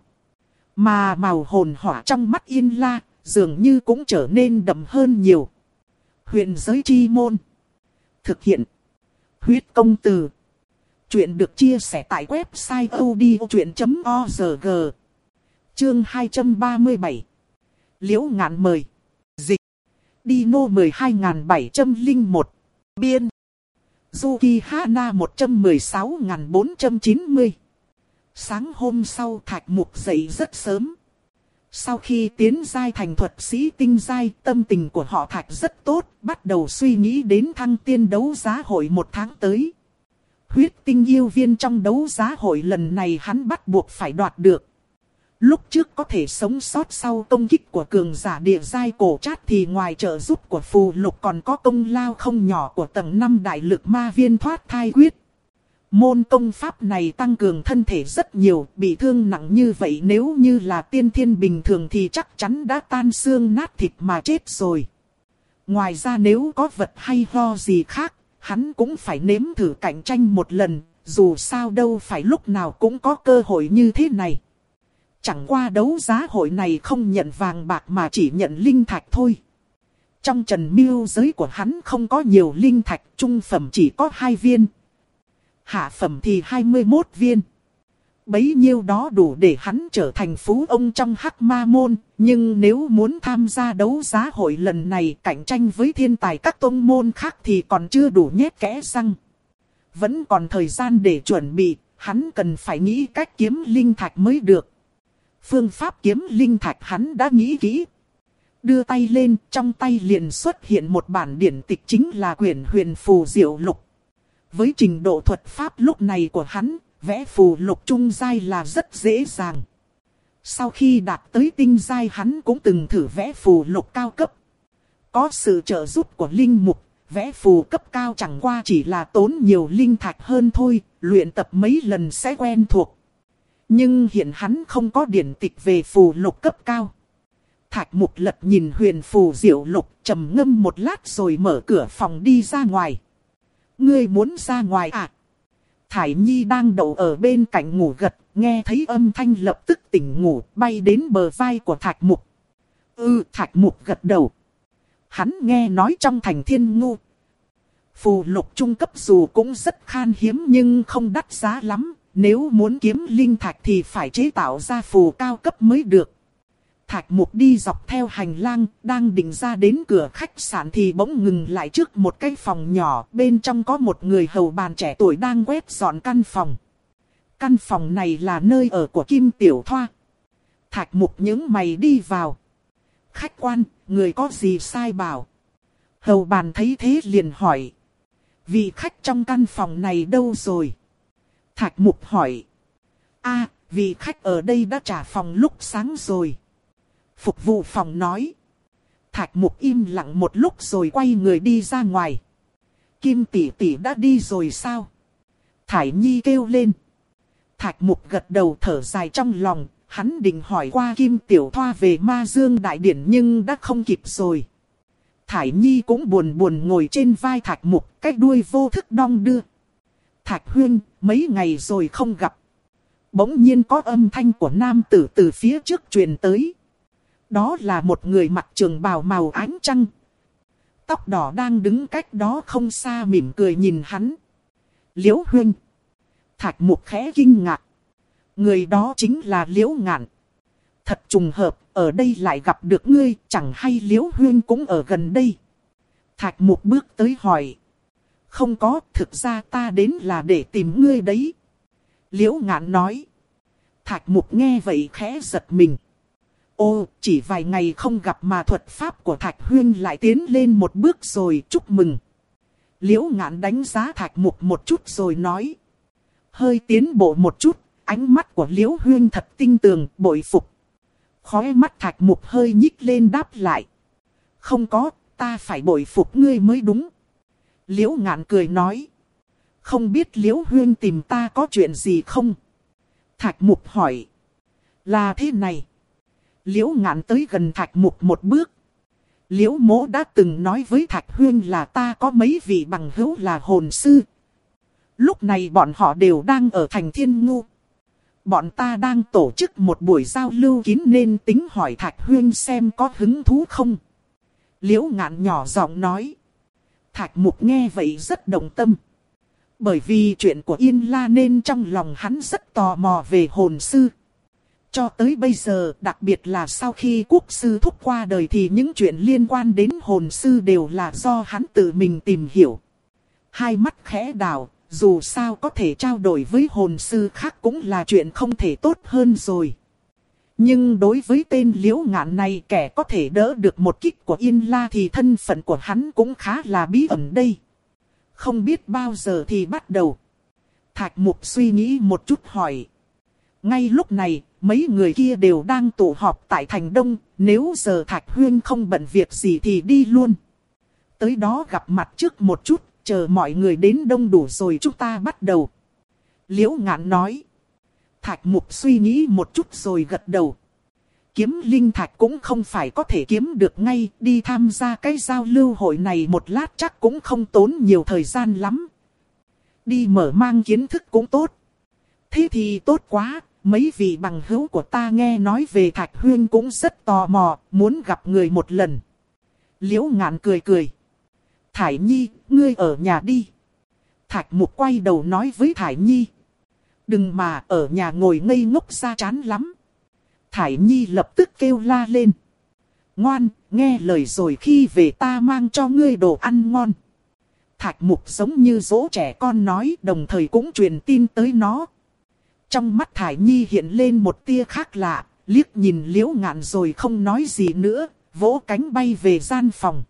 Mà màu hồn hỏa trong mắt Yên La dường như cũng trở nên đậm hơn nhiều. Huyền giới chi môn. Thực hiện. Huyết công từ. Chuyện được chia sẻ tại website odchuyện chấm org. Chương hai trăm ba mươi bảy. Liễu Ngạn mời. Dịch. Dino mười hai nghìn bảy trăm lẻ một. Biên. Yuki Hana một trăm mười sáu nghìn bốn trăm chín mươi. Sáng hôm sau Thạch Mục dậy rất sớm. Sau khi tiến giai thành thuật sĩ tinh giai, tâm tình của họ Thạch rất tốt, bắt đầu suy nghĩ đến thăng tiên đấu giá hội một tháng tới. Huyết tinh yêu viên trong đấu giá hội lần này hắn bắt buộc phải đoạt được. Lúc trước có thể sống sót sau công kích của cường giả địa giai cổ trát thì ngoài trợ giúp của phù lục còn có công lao không nhỏ của tầng năm đại lực ma viên thoát thai quyết. Môn công pháp này tăng cường thân thể rất nhiều, bị thương nặng như vậy nếu như là tiên thiên bình thường thì chắc chắn đã tan xương nát thịt mà chết rồi. Ngoài ra nếu có vật hay ho gì khác, hắn cũng phải nếm thử cạnh tranh một lần, dù sao đâu phải lúc nào cũng có cơ hội như thế này. Chẳng qua đấu giá hội này không nhận vàng bạc mà chỉ nhận linh thạch thôi. Trong trần miêu giới của hắn không có nhiều linh thạch, trung phẩm chỉ có hai viên. Hạ phẩm thì hai mươi mốt viên. Bấy nhiêu đó đủ để hắn trở thành phú ông trong Hắc Ma môn. Nhưng nếu muốn tham gia đấu giá hội lần này cạnh tranh với thiên tài các tông môn khác thì còn chưa đủ nhét kẽ răng. Vẫn còn thời gian để chuẩn bị, hắn cần phải nghĩ cách kiếm linh thạch mới được. Phương pháp kiếm linh thạch hắn đã nghĩ kỹ. Đưa tay lên, trong tay liền xuất hiện một bản điển tịch chính là quyển Huyền Phù Diệu Lục. Với trình độ thuật pháp lúc này của hắn, vẽ phù lục trung giai là rất dễ dàng. Sau khi đạt tới tinh giai hắn cũng từng thử vẽ phù lục cao cấp. Có sự trợ giúp của linh mục, vẽ phù cấp cao chẳng qua chỉ là tốn nhiều linh thạch hơn thôi, luyện tập mấy lần sẽ quen thuộc. Nhưng hiện hắn không có điển tịch về phù lục cấp cao. Thạch Mục lật nhìn Huyền Phù Diệu Lục, trầm ngâm một lát rồi mở cửa phòng đi ra ngoài. Ngươi muốn ra ngoài à? Thải Nhi đang đậu ở bên cạnh ngủ gật, nghe thấy âm thanh lập tức tỉnh ngủ, bay đến bờ vai của Thạch Mục. Ừ, Thạch Mục gật đầu. Hắn nghe nói trong thành Thiên Ngu, phù lục trung cấp dù cũng rất khan hiếm nhưng không đắt giá lắm. Nếu muốn kiếm linh thạch thì phải chế tạo ra phù cao cấp mới được. Thạch Mục đi dọc theo hành lang, đang định ra đến cửa khách sạn thì bỗng ngừng lại trước một cái phòng nhỏ. Bên trong có một người hầu bàn trẻ tuổi đang quét dọn căn phòng. Căn phòng này là nơi ở của Kim Tiểu Thoa. Thạch Mục nhướng mày đi vào. Khách quan, người có gì sai bảo? Hầu bàn thấy thế liền hỏi. Vị khách trong căn phòng này đâu rồi? Thạch Mục hỏi. A, vị khách ở đây đã trả phòng lúc sáng rồi. Phục vụ phòng nói. Thạch Mục im lặng một lúc rồi quay người đi ra ngoài. Kim tỷ tỷ đã đi rồi sao? Thải Nhi kêu lên. Thạch Mục gật đầu thở dài trong lòng. Hắn định hỏi qua Kim Tiểu Thoa về Ma Dương Đại Điển nhưng đã không kịp rồi. Thải Nhi cũng buồn buồn ngồi trên vai Thạch Mục, cái đuôi vô thức đong đưa. Thạch Huyên, mấy ngày rồi không gặp. Bỗng nhiên có âm thanh của nam tử từ phía trước truyền tới. Đó là một người mặc trường bào màu ánh trăng. Tóc đỏ đang đứng cách đó không xa mỉm cười nhìn hắn. Liễu Huyên. Thạch Mục khẽ kinh ngạc. Người đó chính là Liễu Ngạn. Thật trùng hợp, ở đây lại gặp được ngươi, chẳng hay Liễu Huyên cũng ở gần đây. Thạch Mục bước tới hỏi. Không có, thực ra ta đến là để tìm ngươi đấy. Liễu Ngạn nói. Thạch Mục nghe vậy khẽ giật mình. Ô, chỉ vài ngày không gặp mà thuật pháp của Thạch Huyên lại tiến lên một bước rồi, chúc mừng. Liễu Ngạn đánh giá Thạch Mục một chút rồi nói. Hơi tiến bộ một chút, ánh mắt của Liễu Huyên thật tinh tường, bội phục. Khóe mắt Thạch Mục hơi nhích lên đáp lại. Không có, ta phải bội phục ngươi mới đúng. Liễu Ngạn cười nói. Không biết Liễu Huyên tìm ta có chuyện gì không? Thạch Mục hỏi. Là thế này. Liễu Ngạn tới gần Thạch Mục một bước. Liễu Mỗ đã từng nói với Thạch Huyên là ta có mấy vị bằng hữu là hồn sư. Lúc này bọn họ đều đang ở thành Thiên Ngu. Bọn ta đang tổ chức một buổi giao lưu kín nên tính hỏi Thạch Huyên xem có hứng thú không. Liễu Ngạn nhỏ giọng nói. Thạch Mục nghe vậy rất động tâm. Bởi vì chuyện của Yên La nên trong lòng hắn rất tò mò về hồn sư. Cho tới bây giờ, đặc biệt là sau khi quốc sư thúc qua đời thì những chuyện liên quan đến hồn sư đều là do hắn tự mình tìm hiểu. Hai mắt khẽ đảo, dù sao có thể trao đổi với hồn sư khác cũng là chuyện không thể tốt hơn rồi. Nhưng đối với tên Liễu Ngạn này, kẻ có thể đỡ được một kích của Yên La thì thân phận của hắn cũng khá là bí ẩn đây. Không biết bao giờ thì bắt đầu. Thạch Mục suy nghĩ một chút hỏi. Ngay lúc này, mấy người kia đều đang tụ họp tại thành Đông, nếu giờ Thạch Huyên không bận việc gì thì đi luôn. Tới đó gặp mặt trước một chút, chờ mọi người đến đông đủ rồi chúng ta bắt đầu. Liễu Ngạn nói. Thạch Mục suy nghĩ một chút rồi gật đầu. Kiếm linh thạch cũng không phải có thể kiếm được ngay, đi tham gia cái giao lưu hội này một lát chắc cũng không tốn nhiều thời gian lắm. Đi mở mang kiến thức cũng tốt. Thế thì tốt quá, mấy vị bằng hữu của ta nghe nói về Thạch Huyên cũng rất tò mò, muốn gặp người một lần. Liễu Ngạn cười cười. Thải Nhi, ngươi ở nhà đi. Thạch Mục quay đầu nói với Thải Nhi. Đừng mà ở nhà ngồi ngây ngốc ra chán lắm. Thải Nhi lập tức kêu la lên. Ngoan, nghe lời rồi khi về ta mang cho ngươi đồ ăn ngon. Thạch Mục giống như dỗ trẻ con nói, đồng thời cũng truyền tin tới nó. Trong mắt Thải Nhi hiện lên một tia khác lạ, liếc nhìn Liễu Ngạn rồi không nói gì nữa, vỗ cánh bay về gian phòng.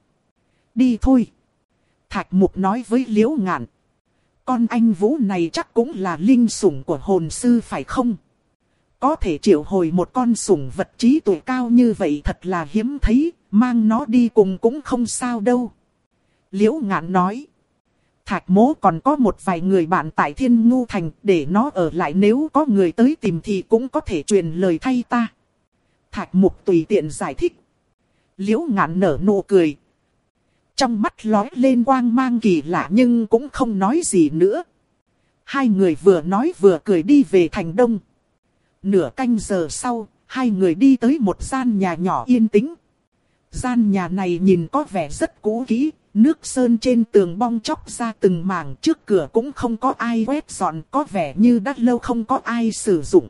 Đi thôi. Thạch Mục nói với Liễu Ngạn. Con anh Vũ này chắc cũng là linh sủng của hồn sư phải không? Có thể triệu hồi một con sủng vật trí tuệ cao như vậy thật là hiếm thấy, mang nó đi cùng cũng không sao đâu. Liễu Ngạn nói. Thạch Mỗ còn có một vài người bạn tại Thiên Ngu Thành, để nó ở lại nếu có người tới tìm thì cũng có thể truyền lời thay ta. Thạch Mục tùy tiện giải thích. Liễu Ngạn nở nụ cười. Trong mắt lóe lên quang mang kỳ lạ nhưng cũng không nói gì nữa. Hai người vừa nói vừa cười đi về thành Đông. Nửa canh giờ sau, hai người đi tới một gian nhà nhỏ yên tĩnh. Gian nhà này nhìn có vẻ rất cũ kỹ, nước sơn trên tường bong chóc ra từng mảng, trước cửa cũng không có ai quét dọn, có vẻ như đã lâu không có ai sử dụng.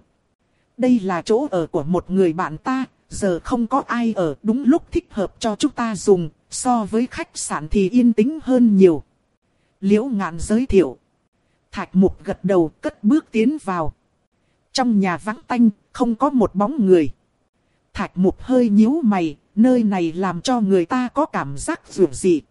Đây là chỗ ở của một người bạn ta, giờ không có ai ở, đúng lúc thích hợp cho chúng ta dùng, so với khách sạn thì yên tĩnh hơn nhiều. Liễu Ngạn giới thiệu. Thạch Mục gật đầu cất bước tiến vào. Trong nhà vắng tanh, không có một bóng người. Thạch Mục hơi nhíu mày, nơi này làm cho người ta có cảm giác dịu dị.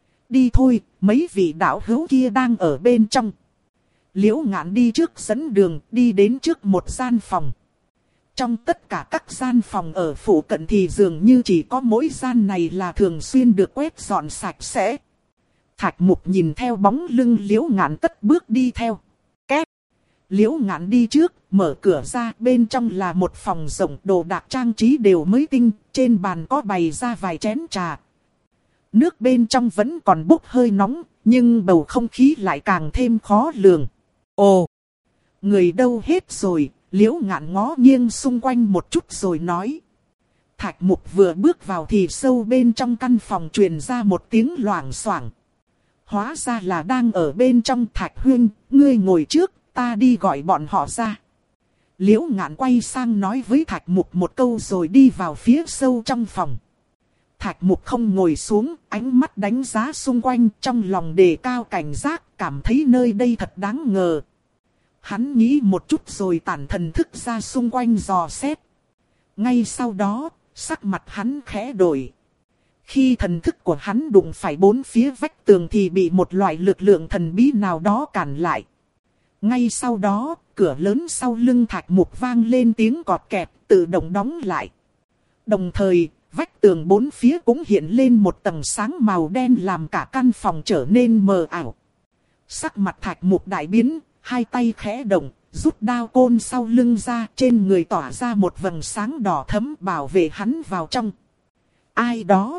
Đi thôi, mấy vị đạo hữu kia đang ở bên trong. Liễu Ngạn đi trước dẫn đường, đi đến trước một gian phòng. Trong tất cả các gian phòng ở phủ cận thì dường như chỉ có mỗi gian này là thường xuyên được quét dọn sạch sẽ. Thạch Mục nhìn theo bóng lưng Liễu Ngạn cất bước đi theo. Két. Liễu Ngạn đi trước, mở cửa ra, bên trong là một phòng rộng, đồ đạc trang trí đều mới tinh, trên bàn có bày ra vài chén trà. Nước bên trong vẫn còn bốc hơi nóng, nhưng bầu không khí lại càng thêm khó lường. Ồ! Người đâu hết rồi? Liễu Ngạn ngó nghiêng xung quanh một chút rồi nói. Thạch Mục vừa bước vào thì sâu bên trong căn phòng truyền ra một tiếng loảng xoảng. Hóa ra là đang ở bên trong. Thạch Huyên, ngươi ngồi trước, ta đi gọi bọn họ ra. Liễu Ngạn quay sang nói với Thạch Mục một câu rồi đi vào phía sâu trong phòng. Thạch Mục không ngồi xuống, ánh mắt đánh giá xung quanh, trong lòng đề cao cảnh giác, cảm thấy nơi đây thật đáng ngờ. Hắn nghĩ một chút rồi tản thần thức ra xung quanh dò xét. Ngay sau đó, sắc mặt hắn khẽ đổi. Khi thần thức của hắn đụng phải bốn phía vách tường thì bị một loại lực lượng thần bí nào đó cản lại. Ngay sau đó, cửa lớn sau lưng Thạch Mục vang lên tiếng cọt kẹt, tự động đóng lại. Đồng thời, vách tường bốn phía cũng hiện lên một tầng sáng màu đen làm cả căn phòng trở nên mờ ảo. Sắc mặt Thạch Mục đại biến, hai tay khẽ động, rút đao côn sau lưng ra, trên người tỏa ra một vầng sáng đỏ thẫm bảo vệ hắn vào trong. Ai đó?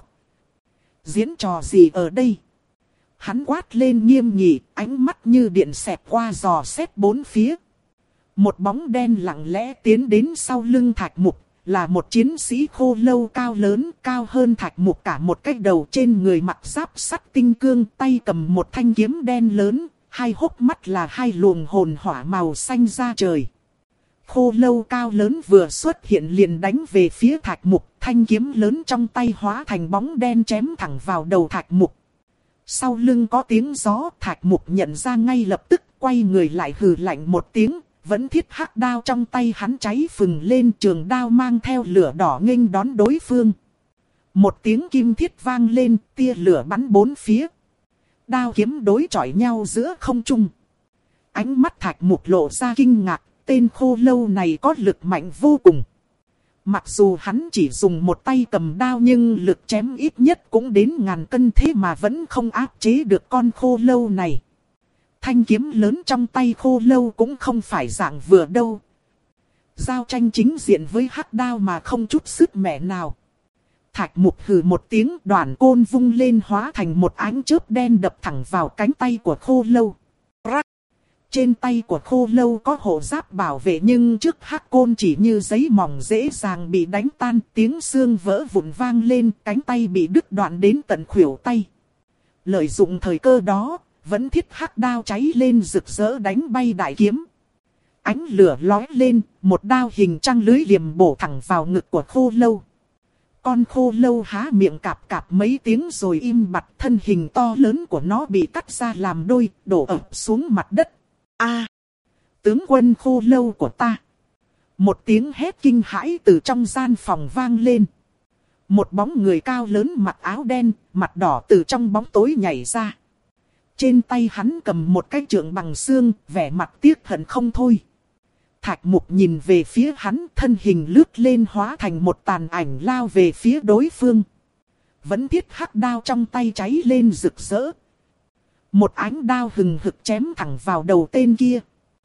Diễn trò gì ở đây? Hắn quát lên nghiêm nghị, ánh mắt như điện xẹt qua dò xét bốn phía. Một bóng đen lặng lẽ tiến đến sau lưng Thạch Mục, là một chiến sĩ khô lâu cao lớn, cao hơn Thạch Mục cả một cái đầu, trên người mặc giáp sắt tinh cương, tay cầm một thanh kiếm đen lớn, hai hốc mắt là hai luồng hồn hỏa màu xanh da trời. Khô lâu cao lớn vừa xuất hiện liền đánh về phía Thạch Mục, thanh kiếm lớn trong tay hóa thành bóng đen chém thẳng vào đầu Thạch Mục. Sau lưng có tiếng gió, Thạch Mục nhận ra ngay lập tức, quay người lại hừ lạnh một tiếng, vẫn thiết hắc đao trong tay hắn cháy phừng lên, trường đao mang theo lửa đỏ nghênh đón đối phương. Một tiếng kim thiết vang lên, tia lửa bắn bốn phía. Đao kiếm đối chọi nhau giữa không trung. Ánh mắt Thạch Mục lộ ra kinh ngạc, tên khô lâu này có lực mạnh vô cùng. Mặc dù hắn chỉ dùng một tay cầm đao nhưng lực chém ít nhất cũng đến ngàn cân, thế mà vẫn không áp chế được con khô lâu này. Thanh kiếm lớn trong tay khô lâu cũng không phải dạng vừa đâu. Giao tranh chính diện với hắc đao mà không chút sức mẻ nào. Thạch Mục hừ một tiếng, đoạn côn vung lên hóa thành một ánh chớp đen đập thẳng vào cánh tay của khô lâu. Rắc! Trên tay của khô lâu có hộ giáp bảo vệ nhưng trước hắc côn chỉ như giấy mỏng dễ dàng bị đánh tan, tiếng xương vỡ vụn vang lên, cánh tay bị đứt đoạn đến tận khuỷu tay. Lợi dụng thời cơ đó, vẫn thiết hắc đao cháy lên rực rỡ đánh bay đại kiếm. Ánh lửa lói lên, một đao hình trăng lưới liềm bổ thẳng vào ngực của khô lâu. Con khô lâu há miệng cạp cạp mấy tiếng rồi im bặt, thân hình to lớn của nó bị cắt ra làm đôi, đổ ập xuống mặt đất. A! Tướng quân khô lâu của ta! Một tiếng hét kinh hãi từ trong gian phòng vang lên. Một bóng người cao lớn mặc áo đen, mặt đỏ từ trong bóng tối nhảy ra. Trên tay hắn cầm một cái trượng bằng xương, vẻ mặt tiếc hận không thôi. Thạch Mục nhìn về phía hắn, thân hình lướt lên hóa thành một tàn ảnh lao về phía đối phương. Vẫn thiết hắc đao trong tay cháy lên rực rỡ. Một ánh đao hừng hực chém thẳng vào đầu tên kia.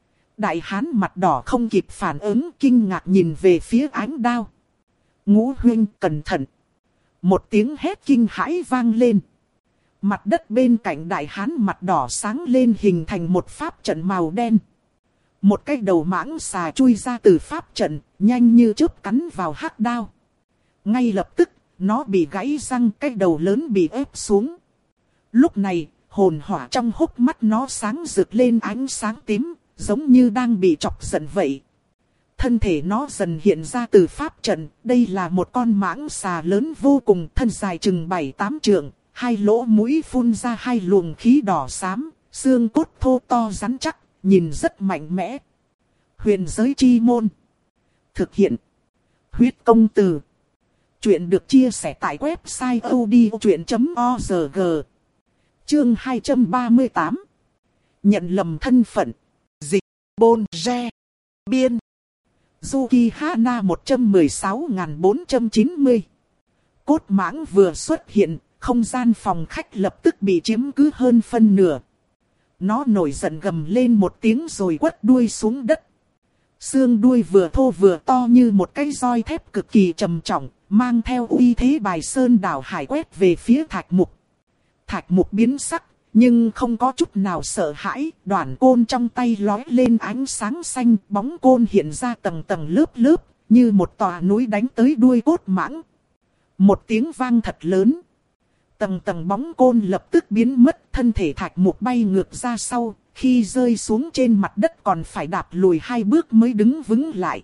Đại hán mặt đỏ không kịp phản ứng, kinh ngạc nhìn về phía ánh đao. Ngũ huynh cẩn thận. Một tiếng hét kinh hãi vang lên. Mặt đất bên cạnh đại hán mặt đỏ sáng lên hình thành một pháp trận màu đen. Một cái đầu mãng xà chui ra từ pháp trận, nhanh như chớp cắn vào hắc đao. Ngay lập tức, nó bị gãy răng, cái đầu lớn bị ép xuống. Lúc này, hồn hỏa trong hốc mắt nó sáng rực lên ánh sáng tím, giống như đang bị chọc giận vậy. Thân thể nó dần hiện ra từ pháp trận, đây là một con mãng xà lớn vô cùng, thân dài chừng bảy tám trượng, hai lỗ mũi phun ra hai luồng khí đỏ xám, xương cốt thô to rắn chắc, nhìn rất mạnh mẽ. Huyền giới chi môn. Thực hiện. Huyết công từ. Chuyện được chia sẻ tại website odchuyện chấm org. Chương hai trăm ba mươi tám. Nhận lầm thân phận. Dịch. Bôn re. Biên. Yuki Hana một trăm mười sáu nghìn bốn trăm chín mươi. Cốt mãng vừa xuất hiện, không gian phòng khách lập tức bị chiếm cứ hơn phân nửa. Nó nổi giận gầm lên một tiếng rồi quất đuôi xuống đất. Xương đuôi vừa thô vừa to như một cái roi thép cực kỳ trầm trọng, mang theo uy thế bài sơn đảo hải quét về phía Thạch Mục. Thạch Mục biến sắc, nhưng không có chút nào sợ hãi, đoạn côn trong tay lói lên ánh sáng xanh, bóng côn hiện ra tầng tầng lớp lớp, như một tòa núi đánh tới đuôi cốt mãng. Một tiếng vang thật lớn. Tầng tầng bóng côn lập tức biến mất, thân thể Thạch Mục bay ngược ra sau, khi rơi xuống trên mặt đất còn phải đạp lùi hai bước mới đứng vững lại.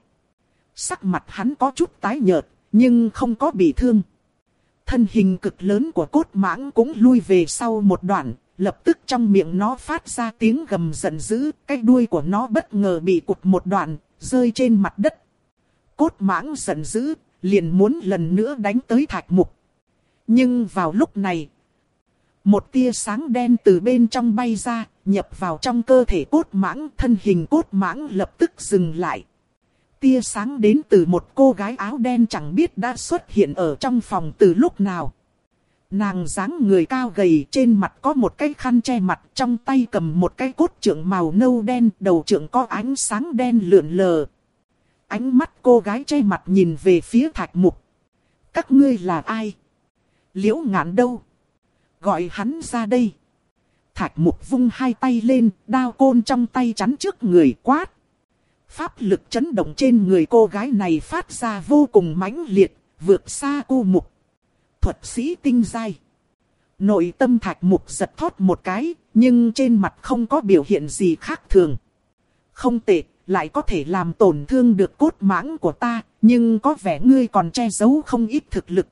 Sắc mặt hắn có chút tái nhợt, nhưng không có bị thương. Thân hình cực lớn của cốt mãng cũng lui về sau một đoạn, lập tức trong miệng nó phát ra tiếng gầm giận dữ, cái đuôi của nó bất ngờ bị cụt một đoạn, rơi trên mặt đất. Cốt mãng giận dữ, liền muốn lần nữa đánh tới Thạch Mục. Nhưng vào lúc này, một tia sáng đen từ bên trong bay ra, nhập vào trong cơ thể cốt mãng, thân hình cốt mãng lập tức dừng lại. Tia sáng đến từ một cô gái áo đen chẳng biết đã xuất hiện ở trong phòng từ lúc nào. Nàng dáng người cao gầy, trên mặt có một cái khăn che mặt, trong tay cầm một cái cốt trượng màu nâu đen, đầu trượng có ánh sáng đen lượn lờ. Ánh mắt cô gái che mặt nhìn về phía Thạch Mục. Các ngươi là ai? Liễu Ngạn đâu? Gọi hắn ra đây. Thạch Mục vung hai tay lên, đao côn trong tay chắn trước người quát. Pháp lực chấn động trên người cô gái này phát ra vô cùng mãnh liệt, vượt xa cô Mục. Thuật sĩ tinh giai. Nội tâm Thạch Mục giật thót một cái, nhưng trên mặt không có biểu hiện gì khác thường. Không tệ, lại có thể làm tổn thương được cốt mãng của ta, nhưng có vẻ ngươi còn che giấu không ít thực lực.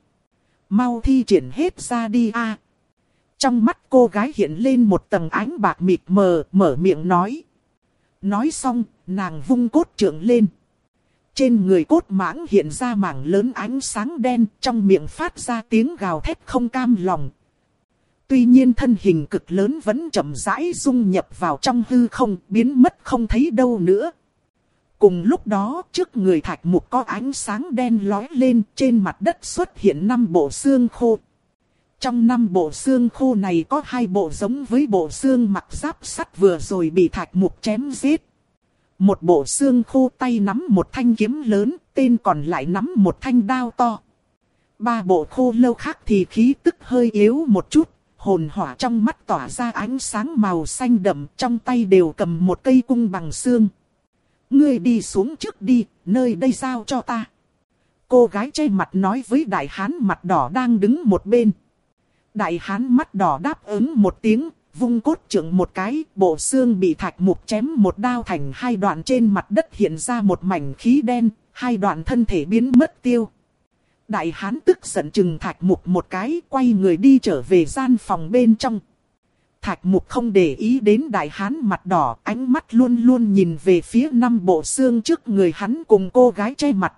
Mau thi triển hết ra đi a. Trong mắt cô gái hiện lên một tầng ánh bạc mịt mờ, mở miệng nói. Nói xong, nàng vung cốt trượng lên. Trên người cốt mãng hiện ra mảng lớn ánh sáng đen, trong miệng phát ra tiếng gào thét không cam lòng. Tuy nhiên thân hình cực lớn vẫn chậm rãi dung nhập vào trong hư không, biến mất không thấy đâu nữa. Cùng lúc đó, trước người Thạch Mục có ánh sáng đen lóe lên, trên mặt đất xuất hiện năm bộ xương khô. Trong năm bộ xương khô này có hai bộ giống với bộ xương mặc giáp sắt vừa rồi bị Thạch Mục chém giết. Một bộ xương khô tay nắm một thanh kiếm lớn, tên còn lại nắm một thanh đao to. Ba bộ khô lâu khác thì khí tức hơi yếu một chút, hồn hỏa trong mắt tỏa ra ánh sáng màu xanh đậm, trong tay đều cầm một cây cung bằng xương. Ngươi đi xuống trước đi, nơi đây giao cho ta. Cô gái che mặt nói với đại hán mặt đỏ đang đứng một bên. Đại hán mắt đỏ đáp ứng một tiếng, vung cốt trượng một cái, bộ xương bị Thạch Mục chém một đao thành hai đoạn, trên mặt đất hiện ra một mảnh khí đen, hai đoạn thân thể biến mất tiêu. Đại hán tức giận chừng Thạch Mục một cái, quay người đi trở về gian phòng bên trong. Thạch Mục không để ý đến đại hán mặt đỏ, ánh mắt luôn luôn nhìn về phía năm bộ xương trước người hắn cùng cô gái che mặt.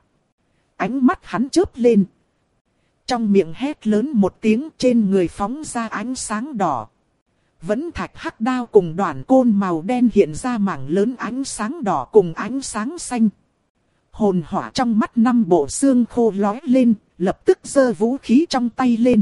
Ánh mắt hắn chớp lên. Trong miệng hét lớn một tiếng, trên người phóng ra ánh sáng đỏ. Vẫn thạch hắc đao cùng đoạn côn màu đen hiện ra mảng lớn ánh sáng đỏ cùng ánh sáng xanh. Hồn hỏa trong mắt năm bộ xương khô lóe lên, lập tức giơ vũ khí trong tay lên.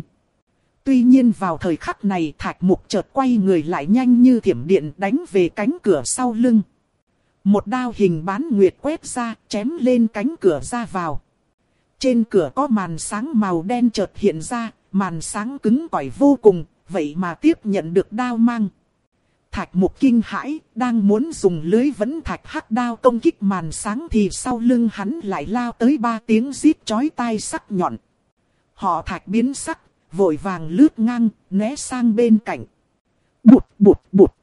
Tuy nhiên vào thời khắc này Thạch Mục chợt quay người lại nhanh như thiểm điện đánh về cánh cửa sau lưng. Một đao hình bán nguyệt quét ra, chém lên cánh cửa ra vào. Trên cửa có màn sáng màu đen chợt hiện ra, màn sáng cứng cỏi vô cùng, vậy mà tiếp nhận được đao mang. Thạch Mục kinh hãi, đang muốn dùng lưới vẫn thạch hắc đao công kích màn sáng thì sau lưng hắn lại lao tới ba tiếng rít chói tai sắc nhọn. Họ Thạch biến sắc, vội vàng lướt ngang, né sang bên cạnh. Bụt bụt bụt.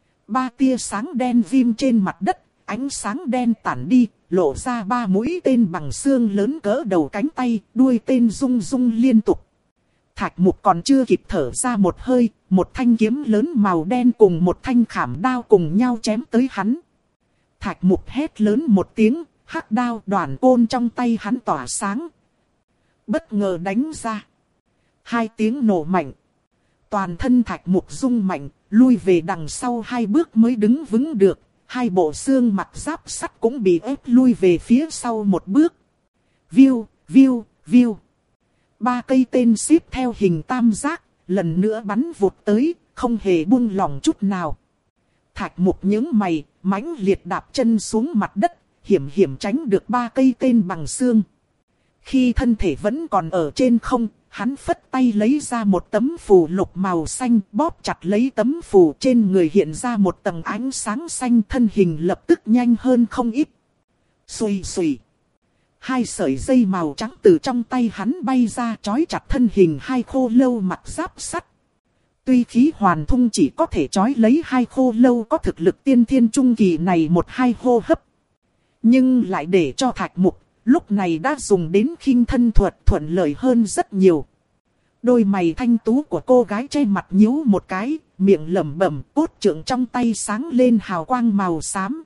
Ba tia sáng đen vim trên mặt đất, ánh sáng đen tản đi, lộ ra ba mũi tên bằng xương lớn cỡ đầu cánh tay, đuôi tên rung rung liên tục. Thạch Mục còn chưa kịp thở ra một hơi, một thanh kiếm lớn màu đen cùng một thanh khảm đao cùng nhau chém tới hắn. Thạch Mục hét lớn một tiếng, hắc đao đoạn côn trong tay hắn tỏa sáng. Bất ngờ đánh ra. Hai tiếng nổ mạnh. Toàn thân Thạch Mục rung mạnh, lui về đằng sau hai bước mới đứng vững được. Hai bộ xương mặc giáp sắt cũng bị ép lui về phía sau một bước. Viu, viu, viu. Ba cây tên xếp theo hình tam giác, lần nữa bắn vụt tới, không hề buông lỏng chút nào. Thạch Mục nhướng mày, mãnh liệt đạp chân xuống mặt đất, hiểm hiểm tránh được ba cây tên bằng xương. Khi thân thể vẫn còn ở trên không, hắn phất tay lấy ra một tấm phù lục màu xanh, bóp chặt lấy tấm phù, trên người hiện ra một tầng ánh sáng xanh, thân hình lập tức nhanh hơn không ít. Xùy xùy. Hai sợi dây màu trắng từ trong tay hắn bay ra trói chặt thân hình hai khô lâu mặc giáp sắt. Tuy khí hoàn thung chỉ có thể trói lấy hai khô lâu có thực lực tiên thiên trung kỳ này một hai hô hấp. Nhưng lại để cho Thạch Mục, lúc này đã dùng đến khinh thân thuật thuận lợi hơn rất nhiều. Đôi mày thanh tú của cô gái che mặt nhíu một cái, miệng lẩm bẩm, cốt trượng trong tay sáng lên hào quang màu xám.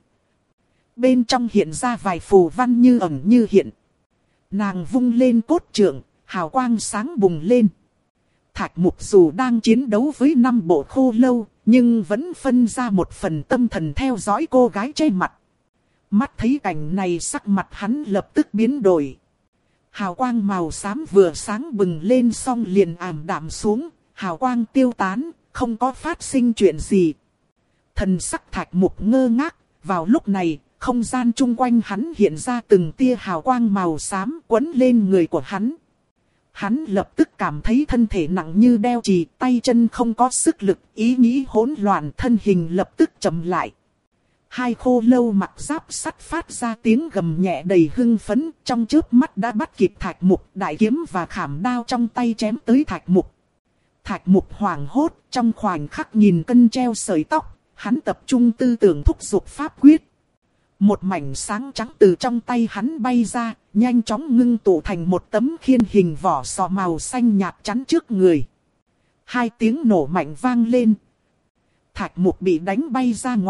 Bên trong hiện ra vài phù văn như ẩn như hiện. Nàng vung lên cốt trượng, hào quang sáng bùng lên. Thạch Mục dù đang chiến đấu với năm bộ khô lâu, nhưng vẫn phân ra một phần tâm thần theo dõi cô gái che mặt. Mắt thấy cảnh này sắc mặt hắn lập tức biến đổi. Hào quang màu xám vừa sáng bừng lên xong liền ảm đạm xuống, hào quang tiêu tán, không có phát sinh chuyện gì. Thần sắc Thạch Mục ngơ ngác, vào lúc này, không gian chung quanh hắn hiện ra từng tia hào quang màu xám quấn lên người của hắn. Hắn lập tức cảm thấy thân thể nặng như đeo chì, tay chân không có sức lực, ý nghĩ hỗn loạn, thân hình lập tức chậm lại. Hai khô lâu mặc giáp sắt phát ra tiếng gầm nhẹ đầy hưng phấn, trong chớp mắt đã bắt kịp Thạch Mục, đại kiếm và khảm đao trong tay chém tới Thạch Mục. Thạch Mục hoảng hốt, trong khoảnh khắc nghìn cân treo sợi tóc, hắn tập trung tư tưởng thúc giục pháp quyết. Một mảnh sáng trắng từ trong tay hắn bay ra, nhanh chóng ngưng tụ thành một tấm khiên hình vỏ sò màu xanh nhạt chắn trước người. Hai tiếng nổ mạnh vang lên. Thạch Mục bị đánh bay ra ngoài,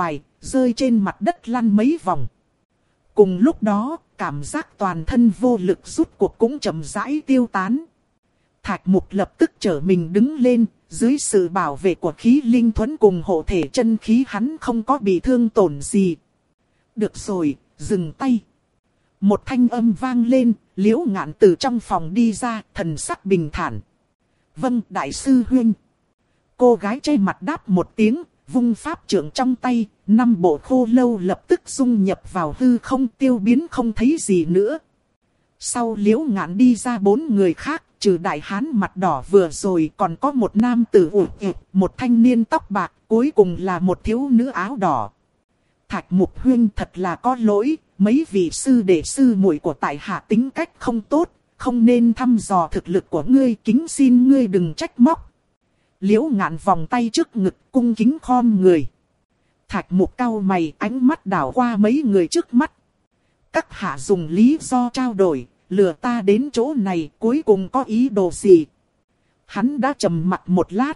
rơi trên mặt đất lăn mấy vòng. Cùng lúc đó, cảm giác toàn thân vô lực rút cuộc cũng chậm rãi tiêu tán. Thạch Mục lập tức trở mình đứng lên, dưới sự bảo vệ của khí linh thuẫn cùng hộ thể chân khí hắn không có bị thương tổn gì. Được rồi, dừng tay. Một thanh âm vang lên, Liễu Ngạn từ trong phòng đi ra, thần sắc bình thản. Vâng, đại sư huynh. Cô gái che mặt đáp một tiếng, vung pháp trượng trong tay, năm bộ khô lâu lập tức dung nhập vào hư không, tiêu biến không thấy gì nữa. Sau Liễu Ngạn đi ra bốn người khác, trừ đại hán mặt đỏ vừa rồi còn có một nam tử ủ ịp, một thanh niên tóc bạc, cuối cùng là một thiếu nữ áo đỏ. Thạch Mục huynh thật là có lỗi, mấy vị sư đệ sư muội của tại hạ tính cách không tốt, không nên thăm dò thực lực của ngươi, kính xin ngươi đừng trách móc. Liễu Ngạn vòng tay trước ngực cung kính khom người. Thạch Mục cau mày, ánh mắt đảo qua mấy người trước mắt. Các hạ dùng lý do trao đổi, lừa ta đến chỗ này, cuối cùng có ý đồ gì? Hắn đã trầm mặc một lát,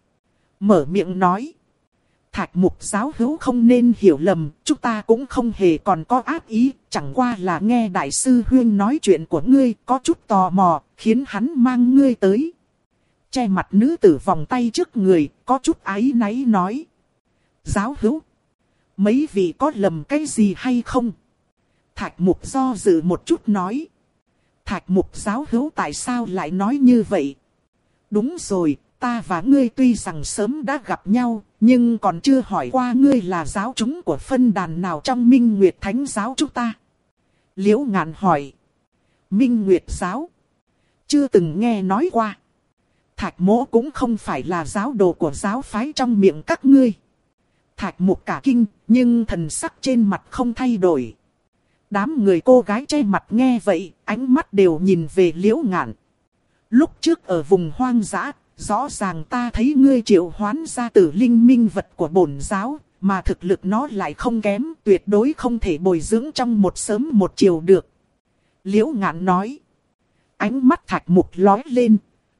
mở miệng nói. Thạch Mục giáo hữu không nên hiểu lầm, chúng ta cũng không hề còn có ác ý, chẳng qua là nghe đại sư huyên nói chuyện của ngươi, có chút tò mò, khiến hắn mang ngươi tới. Che mặt nữ tử vòng tay trước người, có chút áy náy nói. Giáo hữu, mấy vị có lầm cái gì hay không? Thạch Mục do dự một chút nói. Thạch Mục giáo hữu tại sao lại nói như vậy? Đúng rồi, ta và ngươi tuy rằng sớm đã gặp nhau, nhưng còn chưa hỏi qua ngươi là giáo chúng của phân đàn nào trong Minh Nguyệt Thánh giáo chúng ta. Liễu Ngạn hỏi. Minh Nguyệt giáo? Chưa từng nghe nói qua. Thạch Mỗ cũng không phải là giáo đồ của giáo phái trong miệng các ngươi. Thạch Mục cả kinh, nhưng thần sắc trên mặt không thay đổi. Đám người cô gái che mặt nghe vậy, ánh mắt đều nhìn về Liễu Ngạn. Lúc trước ở vùng hoang dã, rõ ràng ta thấy ngươi triệu hoán ra tử linh minh vật của bổn giáo, mà thực lực nó lại không kém, tuyệt đối không thể bồi dưỡng trong một sớm một chiều được. Liễu Ngạn nói. Ánh mắt Thạch Mục lóe lên.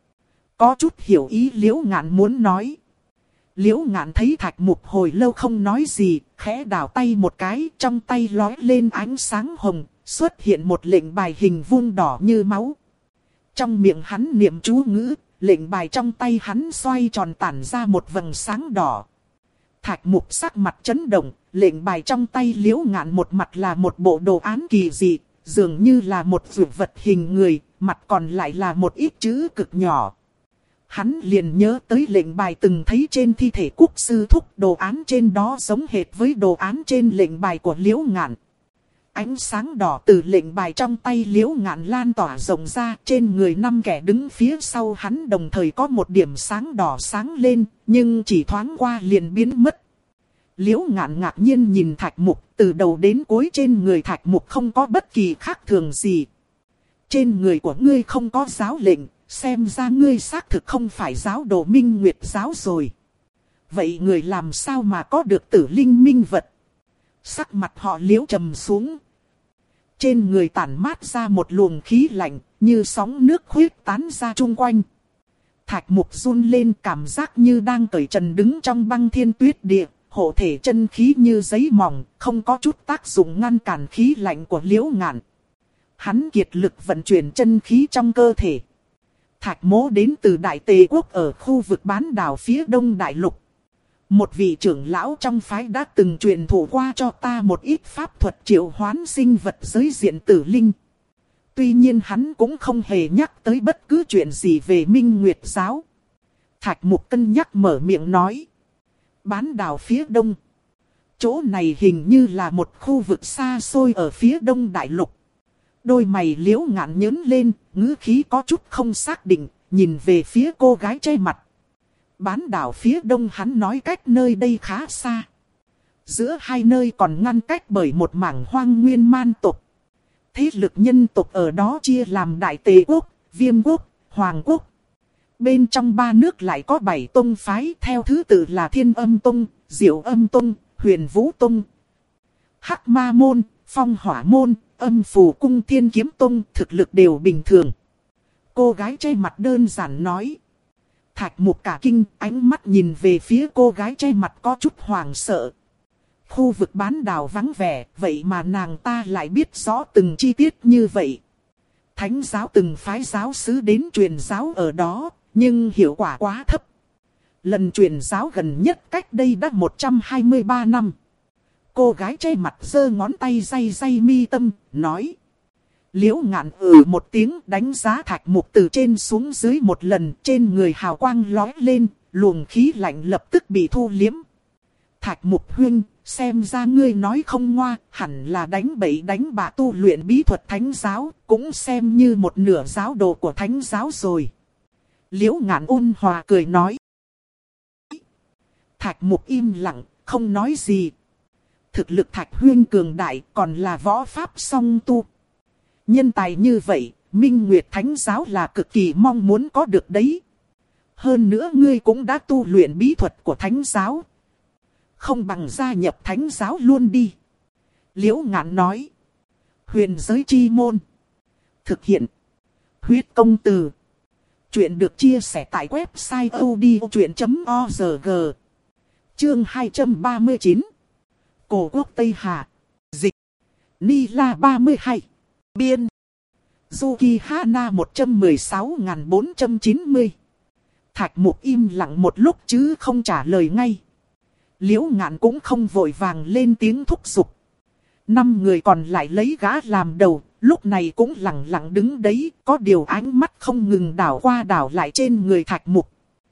Có chút hiểu ý Liễu Ngạn muốn nói. Liễu Ngạn thấy Thạch Mục hồi lâu không nói gì, khẽ đảo tay một cái, trong tay lóe lên ánh sáng hồng, xuất hiện một lệnh bài hình vuông đỏ như máu. Trong miệng hắn niệm chú ngữ, lệnh bài trong tay hắn xoay tròn tản ra một vầng sáng đỏ. Thạch Mục sắc mặt chấn động, lệnh bài trong tay Liễu Ngạn một mặt là một bộ đồ án kỳ dị, dường như là một dược vật hình người, mặt còn lại là một ít chữ cực nhỏ. Hắn liền nhớ tới lệnh bài từng thấy trên thi thể Quốc sư thúc, đồ án trên đó giống hệt với đồ án trên lệnh bài của Liễu Ngạn. Ánh sáng đỏ từ lệnh bài trong tay Liễu Ngạn lan tỏa rộng ra, trên người năm kẻ đứng phía sau hắn đồng thời có một điểm sáng đỏ sáng lên, nhưng chỉ thoáng qua liền biến mất. Liễu Ngạn ngạc nhiên nhìn Thạch Mục, từ đầu đến cuối trên người Thạch Mục không có bất kỳ khác thường gì. Trên người của ngươi không có giáo lệnh, xem ra ngươi xác thực không phải giáo đồ Minh Nguyệt giáo rồi. Vậy người làm sao mà có được tử linh minh vật? Sắc mặt họ Liễu trầm xuống. Trên người tản mát ra một luồng khí lạnh, như sóng nước khuyết tán ra chung quanh. Thạch Mục run lên, cảm giác như đang cởi trần đứng trong băng thiên tuyết địa, hộ thể chân khí như giấy mỏng, không có chút tác dụng ngăn cản khí lạnh của Liễu Ngạn. Hắn kiệt lực vận chuyển chân khí trong cơ thể. Thạch Mỗ đến từ Đại Tề Quốc ở khu vực bán đảo phía đông đại lục. Một vị trưởng lão trong phái đã từng truyền thụ qua cho ta một ít pháp thuật triệu hoán sinh vật giới diện tử linh. Tuy nhiên hắn cũng không hề nhắc tới bất cứ chuyện gì về Minh Nguyệt giáo. Thạch Mục cân nhắc mở miệng nói. Bán đảo phía đông. Chỗ này hình như là một khu vực xa xôi ở phía đông đại lục. Đôi mày Liễu Ngạn nhớn lên, ngữ khí có chút không xác định, nhìn về phía cô gái che mặt. Bán đảo phía đông hắn nói cách nơi đây khá xa. Giữa hai nơi còn ngăn cách bởi một mảng hoang nguyên man tộc. Thế lực nhân tộc ở đó chia làm Đại Tề Quốc, Viêm Quốc, Hoàng Quốc. Bên trong ba nước lại có bảy tông phái theo thứ tự là Thiên Âm Tông, Diệu Âm Tông, Huyền Vũ Tông, Hắc Ma Môn, Phong Hỏa Môn, Âm Phù Cung, Thiên Kiếm Tông, thực lực đều bình thường. Cô gái che mặt đơn giản nói. Thạch Mục cả kinh, ánh mắt nhìn về phía cô gái che mặt có chút hoảng sợ. Khu vực bán đảo vắng vẻ, vậy mà nàng ta lại biết rõ từng chi tiết như vậy. Thánh giáo từng phái giáo sứ đến truyền giáo ở đó, nhưng hiệu quả quá thấp. Lần truyền giáo gần nhất cách đây đã một trăm hai mươi ba năm. Cô gái che mặt giơ ngón tay day day mi tâm, nói. Liễu Ngạn ừ một tiếng, đánh giá Thạch Mục từ trên xuống dưới một lần, trên người hào quang lóe lên, luồng khí lạnh lập tức bị thu liếm. Thạch Mục huynh, xem ra ngươi nói không ngoa, hẳn là đánh bậy đánh bạ tu luyện bí thuật thánh giáo, cũng xem như một nửa giáo đồ của thánh giáo rồi. Liễu Ngạn ôn hòa cười nói. Thạch Mục im lặng, không nói gì. Thực lực Thạch huynh cường đại, còn là võ pháp song tu. Nhân tài như vậy, Minh Nguyệt Thánh giáo là cực kỳ mong muốn có được đấy. Hơn nữa ngươi cũng đã tu luyện bí thuật của thánh giáo. Không bằng gia nhập thánh giáo luôn đi. Liễu Ngạn nói. Huyền giới chi môn. Thực hiện. Huyết công từ. Chuyện được chia sẻ tại website odchuyện chấm org. Chương hai trăm ba mươi chín. Cổ quốc Tây Hà. Dịch. Ni La ba mươi hai. Biên. Zuki Hana một trăm mười sáu nghìn bốn trăm chín mươi. Thạch Mục im lặng một lúc chứ không trả lời ngay. Liễu Ngạn cũng không vội vàng lên tiếng thúc giục. Năm người còn lại lấy gã làm đầu, lúc này cũng lặng lặng đứng đấy, có điều ánh mắt không ngừng đảo qua đảo lại trên người Thạch Mục.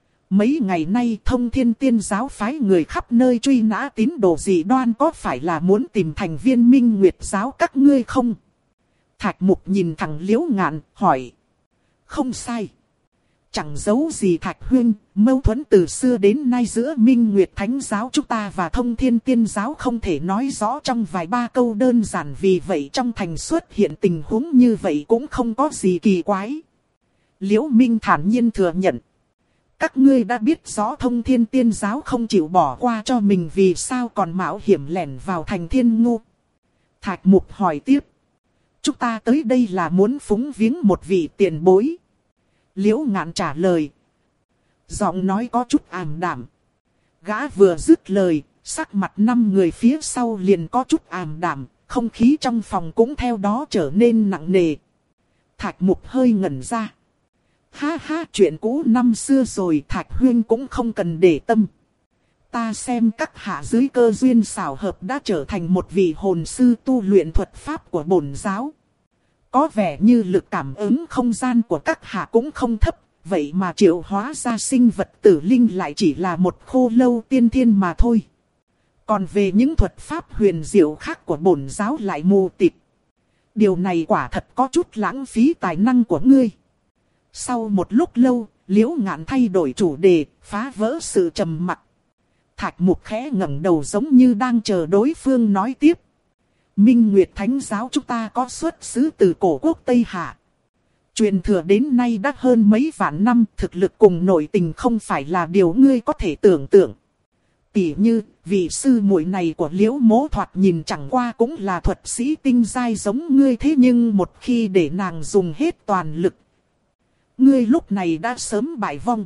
Mấy ngày nay Thông Thiên Tiên giáo phái người khắp nơi truy nã tín đồ dị đoan, có phải là muốn tìm thành viên Minh Nguyệt giáo các ngươi không? Thạch Mục nhìn thẳng Liễu Ngạn, hỏi. Không sai. Chẳng giấu gì Thạch huynh, mâu thuẫn từ xưa đến nay giữa Minh Nguyệt Thánh giáo chúng ta và Thông Thiên Tiên giáo không thể nói rõ trong vài ba câu đơn giản, vì vậy trong thành xuất hiện tình huống như vậy cũng không có gì kỳ quái. Liễu Minh thản nhiên thừa nhận. Các ngươi đã biết rõ Thông Thiên Tiên giáo không chịu bỏ qua cho mình, vì sao còn mạo hiểm lẻn vào thành Thiên Ngu? Thạch Mục hỏi tiếp. Chúng ta tới đây là muốn phúng viếng một vị tiền bối. Liễu Ngạn trả lời. Giọng nói có chút ảm đạm. Gã vừa dứt lời, sắc mặt năm người phía sau liền có chút ảm đạm, không khí trong phòng cũng theo đó trở nên nặng nề. Thạch Mục hơi ngẩn ra. Ha ha, chuyện cũ năm xưa rồi, Thạch huynh cũng không cần để tâm. Ta xem các hạ dưới cơ duyên xảo hợp đã trở thành một vị hồn sư tu luyện thuật pháp của bổn giáo. Có vẻ như lực cảm ứng không gian của các hạ cũng không thấp, vậy mà triệu hóa ra sinh vật tử linh lại chỉ là một khô lâu tiên thiên mà thôi. Còn về những thuật pháp huyền diệu khác của bổn giáo lại mù tịt. Điều này quả thật có chút lãng phí tài năng của ngươi. Sau một lúc lâu, Liễu Ngạn thay đổi chủ đề, phá vỡ sự trầm mặc. Thạch Mục khẽ ngẩng đầu giống như đang chờ đối phương nói tiếp. Minh Nguyệt Thánh giáo chúng ta có xuất xứ từ cổ quốc Tây Hạ. Truyền thừa đến nay đã hơn mấy vạn năm, thực lực cùng nội tình không phải là điều ngươi có thể tưởng tượng. Tỉ như, vị sư muội này của Liễu Mỗ thoạt nhìn chẳng qua cũng là thuật sĩ tinh giai giống ngươi, thế nhưng một khi để nàng dùng hết toàn lực, ngươi lúc này đã sớm bại vong.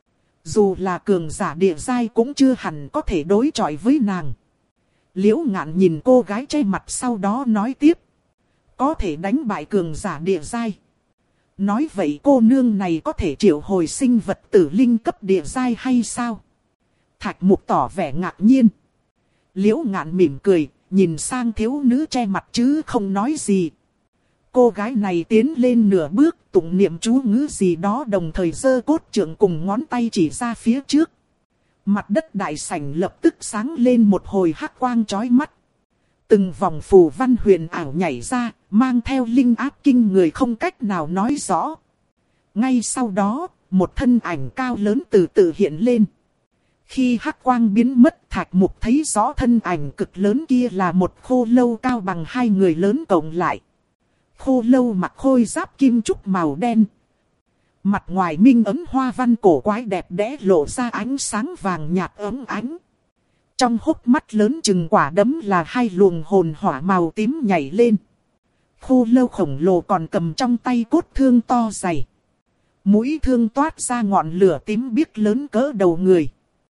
Dù là cường giả địa giai cũng chưa hẳn có thể đối chọi với nàng. Liễu Ngạn nhìn cô gái che mặt sau đó nói tiếp. Có thể đánh bại cường giả địa giai. Nói vậy cô nương này có thể triệu hồi sinh vật tử linh cấp địa giai hay sao? Thạch Mục tỏ vẻ ngạc nhiên. Liễu Ngạn mỉm cười, nhìn sang thiếu nữ che mặt chứ không nói gì. Cô gái này tiến lên nửa bước, tụng niệm chú ngữ gì đó, đồng thời giơ cốt trượng cùng ngón tay chỉ ra phía trước. Mặt đất đại sảnh lập tức sáng lên một hồi hắc quang chói mắt. Từng vòng phù văn huyền ảo nhảy ra, mang theo linh áp kinh người không cách nào nói rõ. Ngay sau đó, một thân ảnh cao lớn từ từ hiện lên. Khi hắc quang biến mất, Thạch Mục thấy rõ thân ảnh cực lớn kia là một khô lâu cao bằng hai người lớn cộng lại. Khô lâu mặc khôi giáp kim trúc màu đen. Mặt ngoài minh ấm hoa văn cổ quái đẹp đẽ lộ ra ánh sáng vàng nhạt ấm ánh. Trong hốc mắt lớn chừng quả đấm là hai luồng hồn hỏa màu tím nhảy lên. Khô lâu khổng lồ còn cầm trong tay cốt thương to dày. Mũi thương toát ra ngọn lửa tím biếc lớn cỡ đầu người.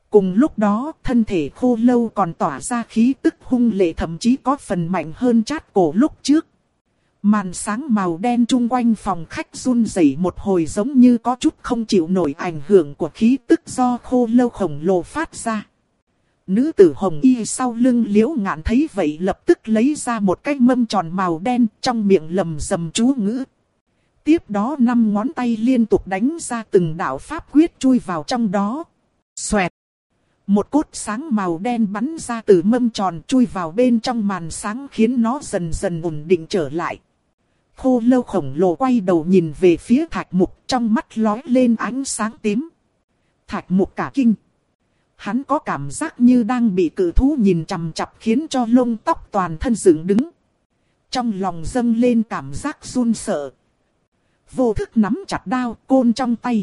Cùng lúc đó, thân thể khô lâu còn tỏa ra khí tức hung lệ, thậm chí có phần mạnh hơn chát cổ lúc trước. Màn sáng màu đen chung quanh phòng khách run rẩy một hồi, giống như có chút không chịu nổi ảnh hưởng của khí tức do khô lâu khổng lồ phát ra. Nữ tử hồng y sau lưng Liễu Ngạn thấy vậy lập tức lấy ra một cái mâm tròn màu đen, trong miệng lầm rầm chú ngữ. Tiếp đó năm ngón tay liên tục đánh ra từng đạo pháp quyết chui vào trong đó. Xoẹt! Một cốt sáng màu đen bắn ra từ mâm tròn chui vào bên trong màn sáng, khiến nó dần dần ổn định trở lại. Khô lâu khổng lồ quay đầu nhìn về phía Thạch Mục, trong mắt lóe lên ánh sáng tím. Thạch Mục cả kinh. Hắn có cảm giác như đang bị cự thú nhìn chằm chằm, khiến cho lông tóc toàn thân dựng đứng. Trong lòng dâng lên cảm giác run sợ. Vô thức nắm chặt đao côn trong tay.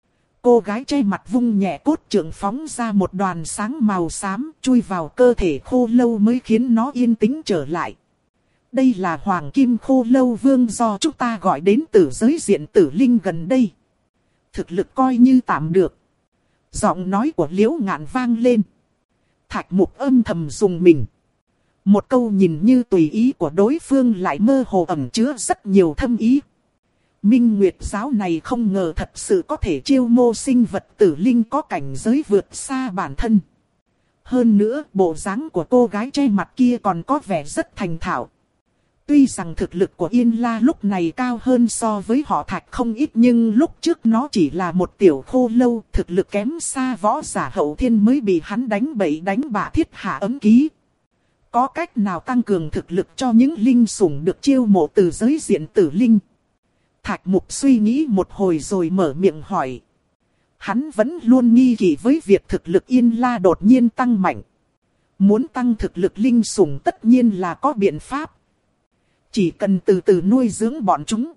Cô gái che mặt vung nhẹ cốt trượng phóng ra một đoàn sáng màu xám chui vào cơ thể khô lâu mới khiến nó yên tĩnh trở lại. Đây là hoàng kim khô lâu vương do chúng ta gọi đến từ giới diện tử linh gần đây. Thực lực coi như tạm được. Giọng nói của Liễu Ngạn vang lên. Thạch Mục âm thầm dùng mình. Một câu nhìn như tùy ý của đối phương lại mơ hồ ẩn chứa rất nhiều thâm ý. Minh Nguyệt giáo này không ngờ thật sự có thể chiêu mộ sinh vật tử linh có cảnh giới vượt xa bản thân. Hơn nữa, bộ dáng của cô gái che mặt kia còn có vẻ rất thành thạo. Tuy rằng thực lực của Yên La lúc này cao hơn so với họ Thạch không ít, nhưng lúc trước nó chỉ là một tiểu khô lâu, thực lực kém xa võ giả hậu thiên mới bị hắn đánh bậy đánh bạ thiết hạ ấm ký. Có cách nào tăng cường thực lực cho những linh sủng được chiêu mộ từ giới diện tử linh? Thạch Mục suy nghĩ một hồi rồi mở miệng hỏi. Hắn vẫn luôn nghi kỵ với việc thực lực Yên La đột nhiên tăng mạnh. Muốn tăng thực lực linh sủng tất nhiên là có biện pháp. Chỉ cần từ từ nuôi dưỡng bọn chúng.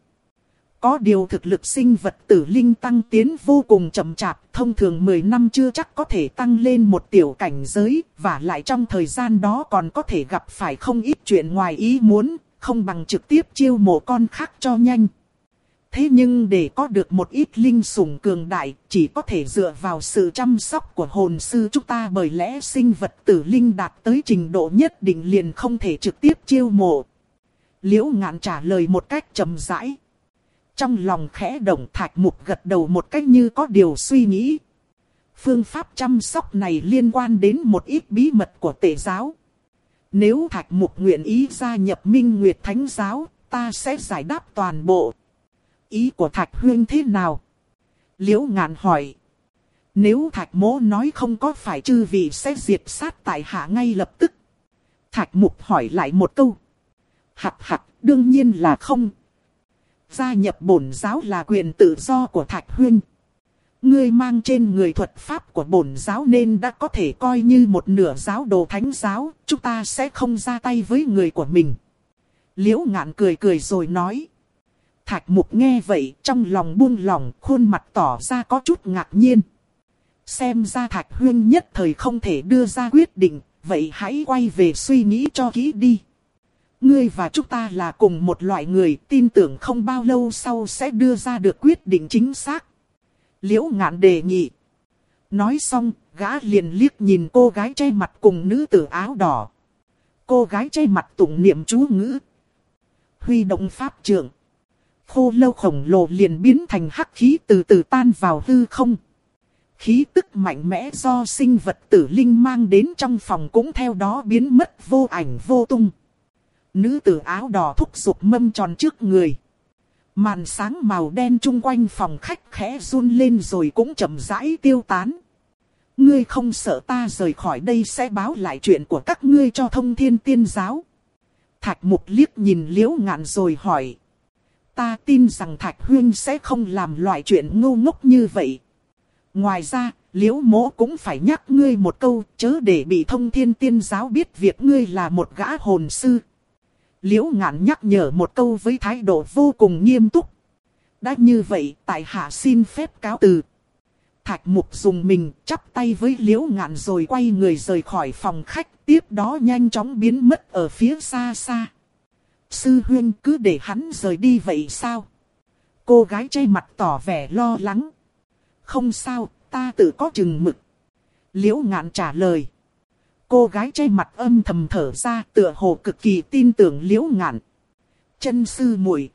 Có điều thực lực sinh vật tử linh tăng tiến vô cùng chậm chạp, thông thường mười năm chưa chắc có thể tăng lên một tiểu cảnh giới, và lại trong thời gian đó còn có thể gặp phải không ít chuyện ngoài ý muốn, không bằng trực tiếp chiêu mộ con khác cho nhanh. Thế nhưng để có được một ít linh sủng cường đại, chỉ có thể dựa vào sự chăm sóc của hồn sư chúng ta, bởi lẽ sinh vật tử linh đạt tới trình độ nhất định liền không thể trực tiếp chiêu mộ. Liễu Ngạn trả lời một cách trầm rãi. Trong lòng khẽ động, Thạch Mục gật đầu một cách như có điều suy nghĩ. Phương pháp chăm sóc này liên quan đến một ít bí mật của Tề giáo. Nếu Thạch Mục nguyện ý gia nhập Minh Nguyệt Thánh giáo, ta sẽ giải đáp toàn bộ. Ý của Thạch huynh thế nào? Liễu Ngạn hỏi. Nếu Thạch mỗ nói không có phải chư vị sẽ diệt sát tại hạ ngay lập tức? Thạch Mục hỏi lại một câu. Hặc hặc, đương nhiên là không. Gia nhập bổn giáo là quyền tự do của Thạch huynh. Ngươi mang trên người thuật pháp của bổn giáo nên đã có thể coi như một nửa giáo đồ thánh giáo, chúng ta sẽ không ra tay với người của mình. Liễu Ngạn cười cười rồi nói. Thạch Mục nghe vậy, trong lòng buông lỏng, khuôn mặt tỏ ra có chút ngạc nhiên. Xem ra Thạch huynh nhất thời không thể đưa ra quyết định, vậy hãy quay về suy nghĩ cho kỹ đi. Ngươi và chúng ta là cùng một loại người, tin tưởng không bao lâu sau sẽ đưa ra được quyết định chính xác. Liễu Ngạn đề nghị. Nói xong, gã liền liếc nhìn cô gái che mặt cùng nữ tử áo đỏ. Cô gái che mặt tụng niệm chú ngữ. Huy động pháp trượng. Khô lâu khổng lồ liền biến thành hắc khí từ từ tan vào hư không. Khí tức mạnh mẽ do sinh vật tử linh mang đến trong phòng cũng theo đó biến mất vô ảnh vô tung. Nữ tử áo đỏ thúc giục mâm tròn trước người. Màn sáng màu đen chung quanh phòng khách khẽ run lên rồi cũng chậm rãi tiêu tán. Ngươi không sợ ta rời khỏi đây sẽ báo lại chuyện của các ngươi cho Thông Thiên Tiên giáo? Thạch Mục liếc nhìn Liễu Ngạn rồi hỏi. Ta tin rằng Thạch huynh sẽ không làm loại chuyện ngu ngốc như vậy. Ngoài ra, Liễu mỗ cũng phải nhắc ngươi một câu, chớ để bị Thông Thiên Tiên giáo biết việc ngươi là một gã hồn sư. Liễu Ngạn nhắc nhở một câu với thái độ vô cùng nghiêm túc. Đã như vậy, tại hạ xin phép cáo từ. Thạch Mục dùng mình, chắp tay với Liễu Ngạn rồi quay người rời khỏi phòng khách, tiếp đó nhanh chóng biến mất ở phía xa xa. Sư huynh cứ để hắn rời đi vậy sao? Cô gái che mặt tỏ vẻ lo lắng. Không sao, ta tự có chừng mực. Liễu Ngạn trả lời. Cô gái che mặt âm thầm thở ra, tựa hồ cực kỳ tin tưởng Liễu Ngạn. Chân sư muội,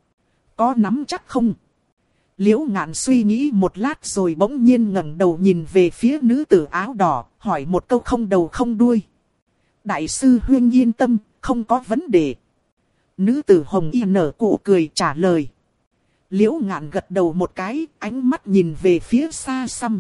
có nắm chắc không? Liễu Ngạn suy nghĩ một lát rồi bỗng nhiên ngẩng đầu nhìn về phía nữ tử áo đỏ, hỏi một câu không đầu không đuôi. Đại sư huynh yên tâm, không có vấn đề. Nữ tử hồng y nở cụ cười trả lời. Liễu Ngạn gật đầu một cái, ánh mắt nhìn về phía xa xăm.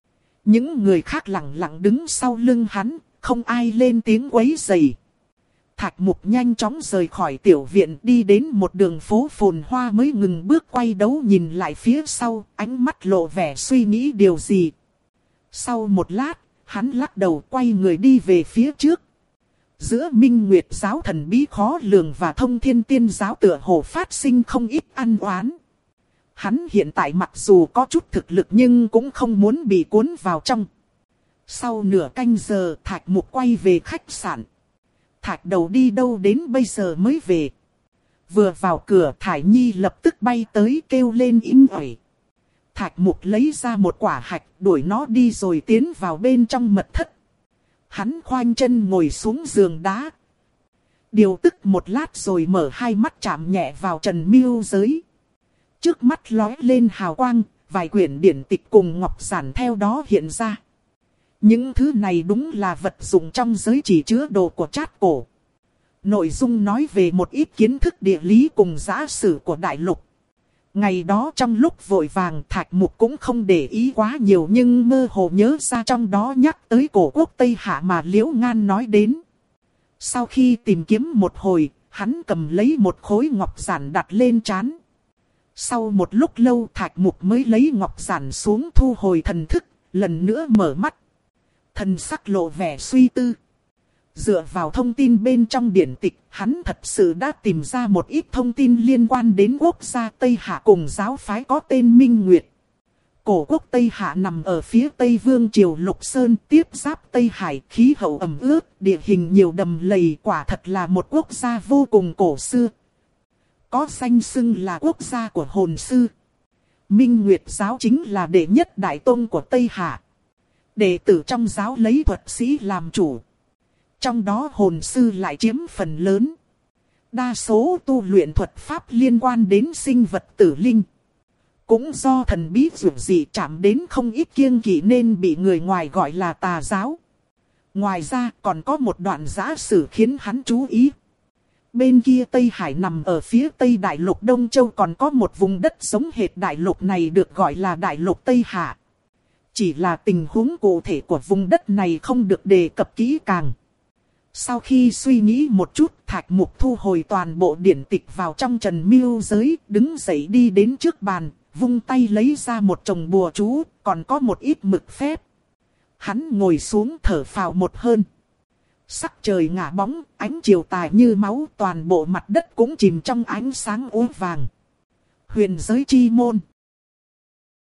Những người khác lặng lặng đứng sau lưng hắn, không ai lên tiếng quấy rầy. Thạch Mục nhanh chóng rời khỏi tiểu viện đi đến một đường phố phồn hoa mới ngừng bước quay đấu nhìn lại phía sau, ánh mắt lộ vẻ suy nghĩ điều gì. Sau một lát, hắn lắc đầu quay người đi về phía trước. Giữa Minh Nguyệt giáo thần bí khó lường và Thông Thiên Tiên giáo tựa hồ phát sinh không ít ăn oán. Hắn hiện tại mặc dù có chút thực lực nhưng cũng không muốn bị cuốn vào trong. Sau nửa canh giờ Thạch Mục quay về khách sạn. Thạch Đầu đi đâu đến bây giờ mới về. Vừa vào cửa Thải Nhi lập tức bay tới kêu lên inh ỏi. Thạch Mục lấy ra một quả hạch đuổi nó đi rồi tiến vào bên trong mật thất. Hắn khoanh chân ngồi xuống giường đá. Điều tức một lát rồi mở hai mắt chạm nhẹ vào trần miêu giới. Trước mắt lóe lên hào quang, vài quyển điển tịch cùng ngọc giản theo đó hiện ra. Những thứ này đúng là vật dụng trong giới chỉ chứa đồ của Trát Cổ. Nội dung nói về một ít kiến thức địa lý cùng giả sử của đại lục. Ngày đó trong lúc vội vàng Thạch Mục cũng không để ý quá nhiều nhưng mơ hồ nhớ ra trong đó nhắc tới cổ quốc Tây Hạ mà Liễu Ngan nói đến. Sau khi tìm kiếm một hồi, hắn cầm lấy một khối ngọc giản đặt lên trán. Sau một lúc lâu Thạch Mục mới lấy ngọc giản xuống thu hồi thần thức, lần nữa mở mắt. Thần sắc lộ vẻ suy tư. Dựa vào thông tin bên trong điển tịch, hắn thật sự đã tìm ra một ít thông tin liên quan đến quốc gia Tây Hạ cùng giáo phái có tên Minh Nguyệt. Cổ quốc Tây Hạ nằm ở phía Tây Vương Triều Lục Sơn, tiếp giáp Tây Hải, khí hậu ẩm ướt, địa hình nhiều đầm lầy, quả thật là một quốc gia vô cùng cổ xưa. Có danh xưng là quốc gia của hồn sư. Minh Nguyệt giáo chính là đệ nhất đại tông của Tây Hạ. Đệ tử trong giáo lấy thuật sĩ làm chủ. Trong đó hồn sư lại chiếm phần lớn. Đa số tu luyện thuật pháp liên quan đến sinh vật tử linh. Cũng do thần bí dữ dị chạm đến không ít kiêng kỵ nên bị người ngoài gọi là tà giáo. Ngoài ra còn có một đoạn giả sử khiến hắn chú ý. Bên kia Tây Hải nằm ở phía Tây Đại lục Đông Châu còn có một vùng đất giống hệt đại lục này được gọi là Đại lục Tây Hạ. Chỉ là tình huống cụ thể của vùng đất này không được đề cập kỹ càng. Sau khi suy nghĩ một chút, Thạch Mục thu hồi toàn bộ điển tịch vào trong trần miêu giới, đứng dậy đi đến trước bàn, vung tay lấy ra một chồng bùa chú, còn có một ít mực phép. Hắn ngồi xuống thở phào một hơi. Sắc trời ngả bóng, ánh chiều tà như máu, toàn bộ mặt đất cũng chìm trong ánh sáng úa vàng. Huyền giới chi môn.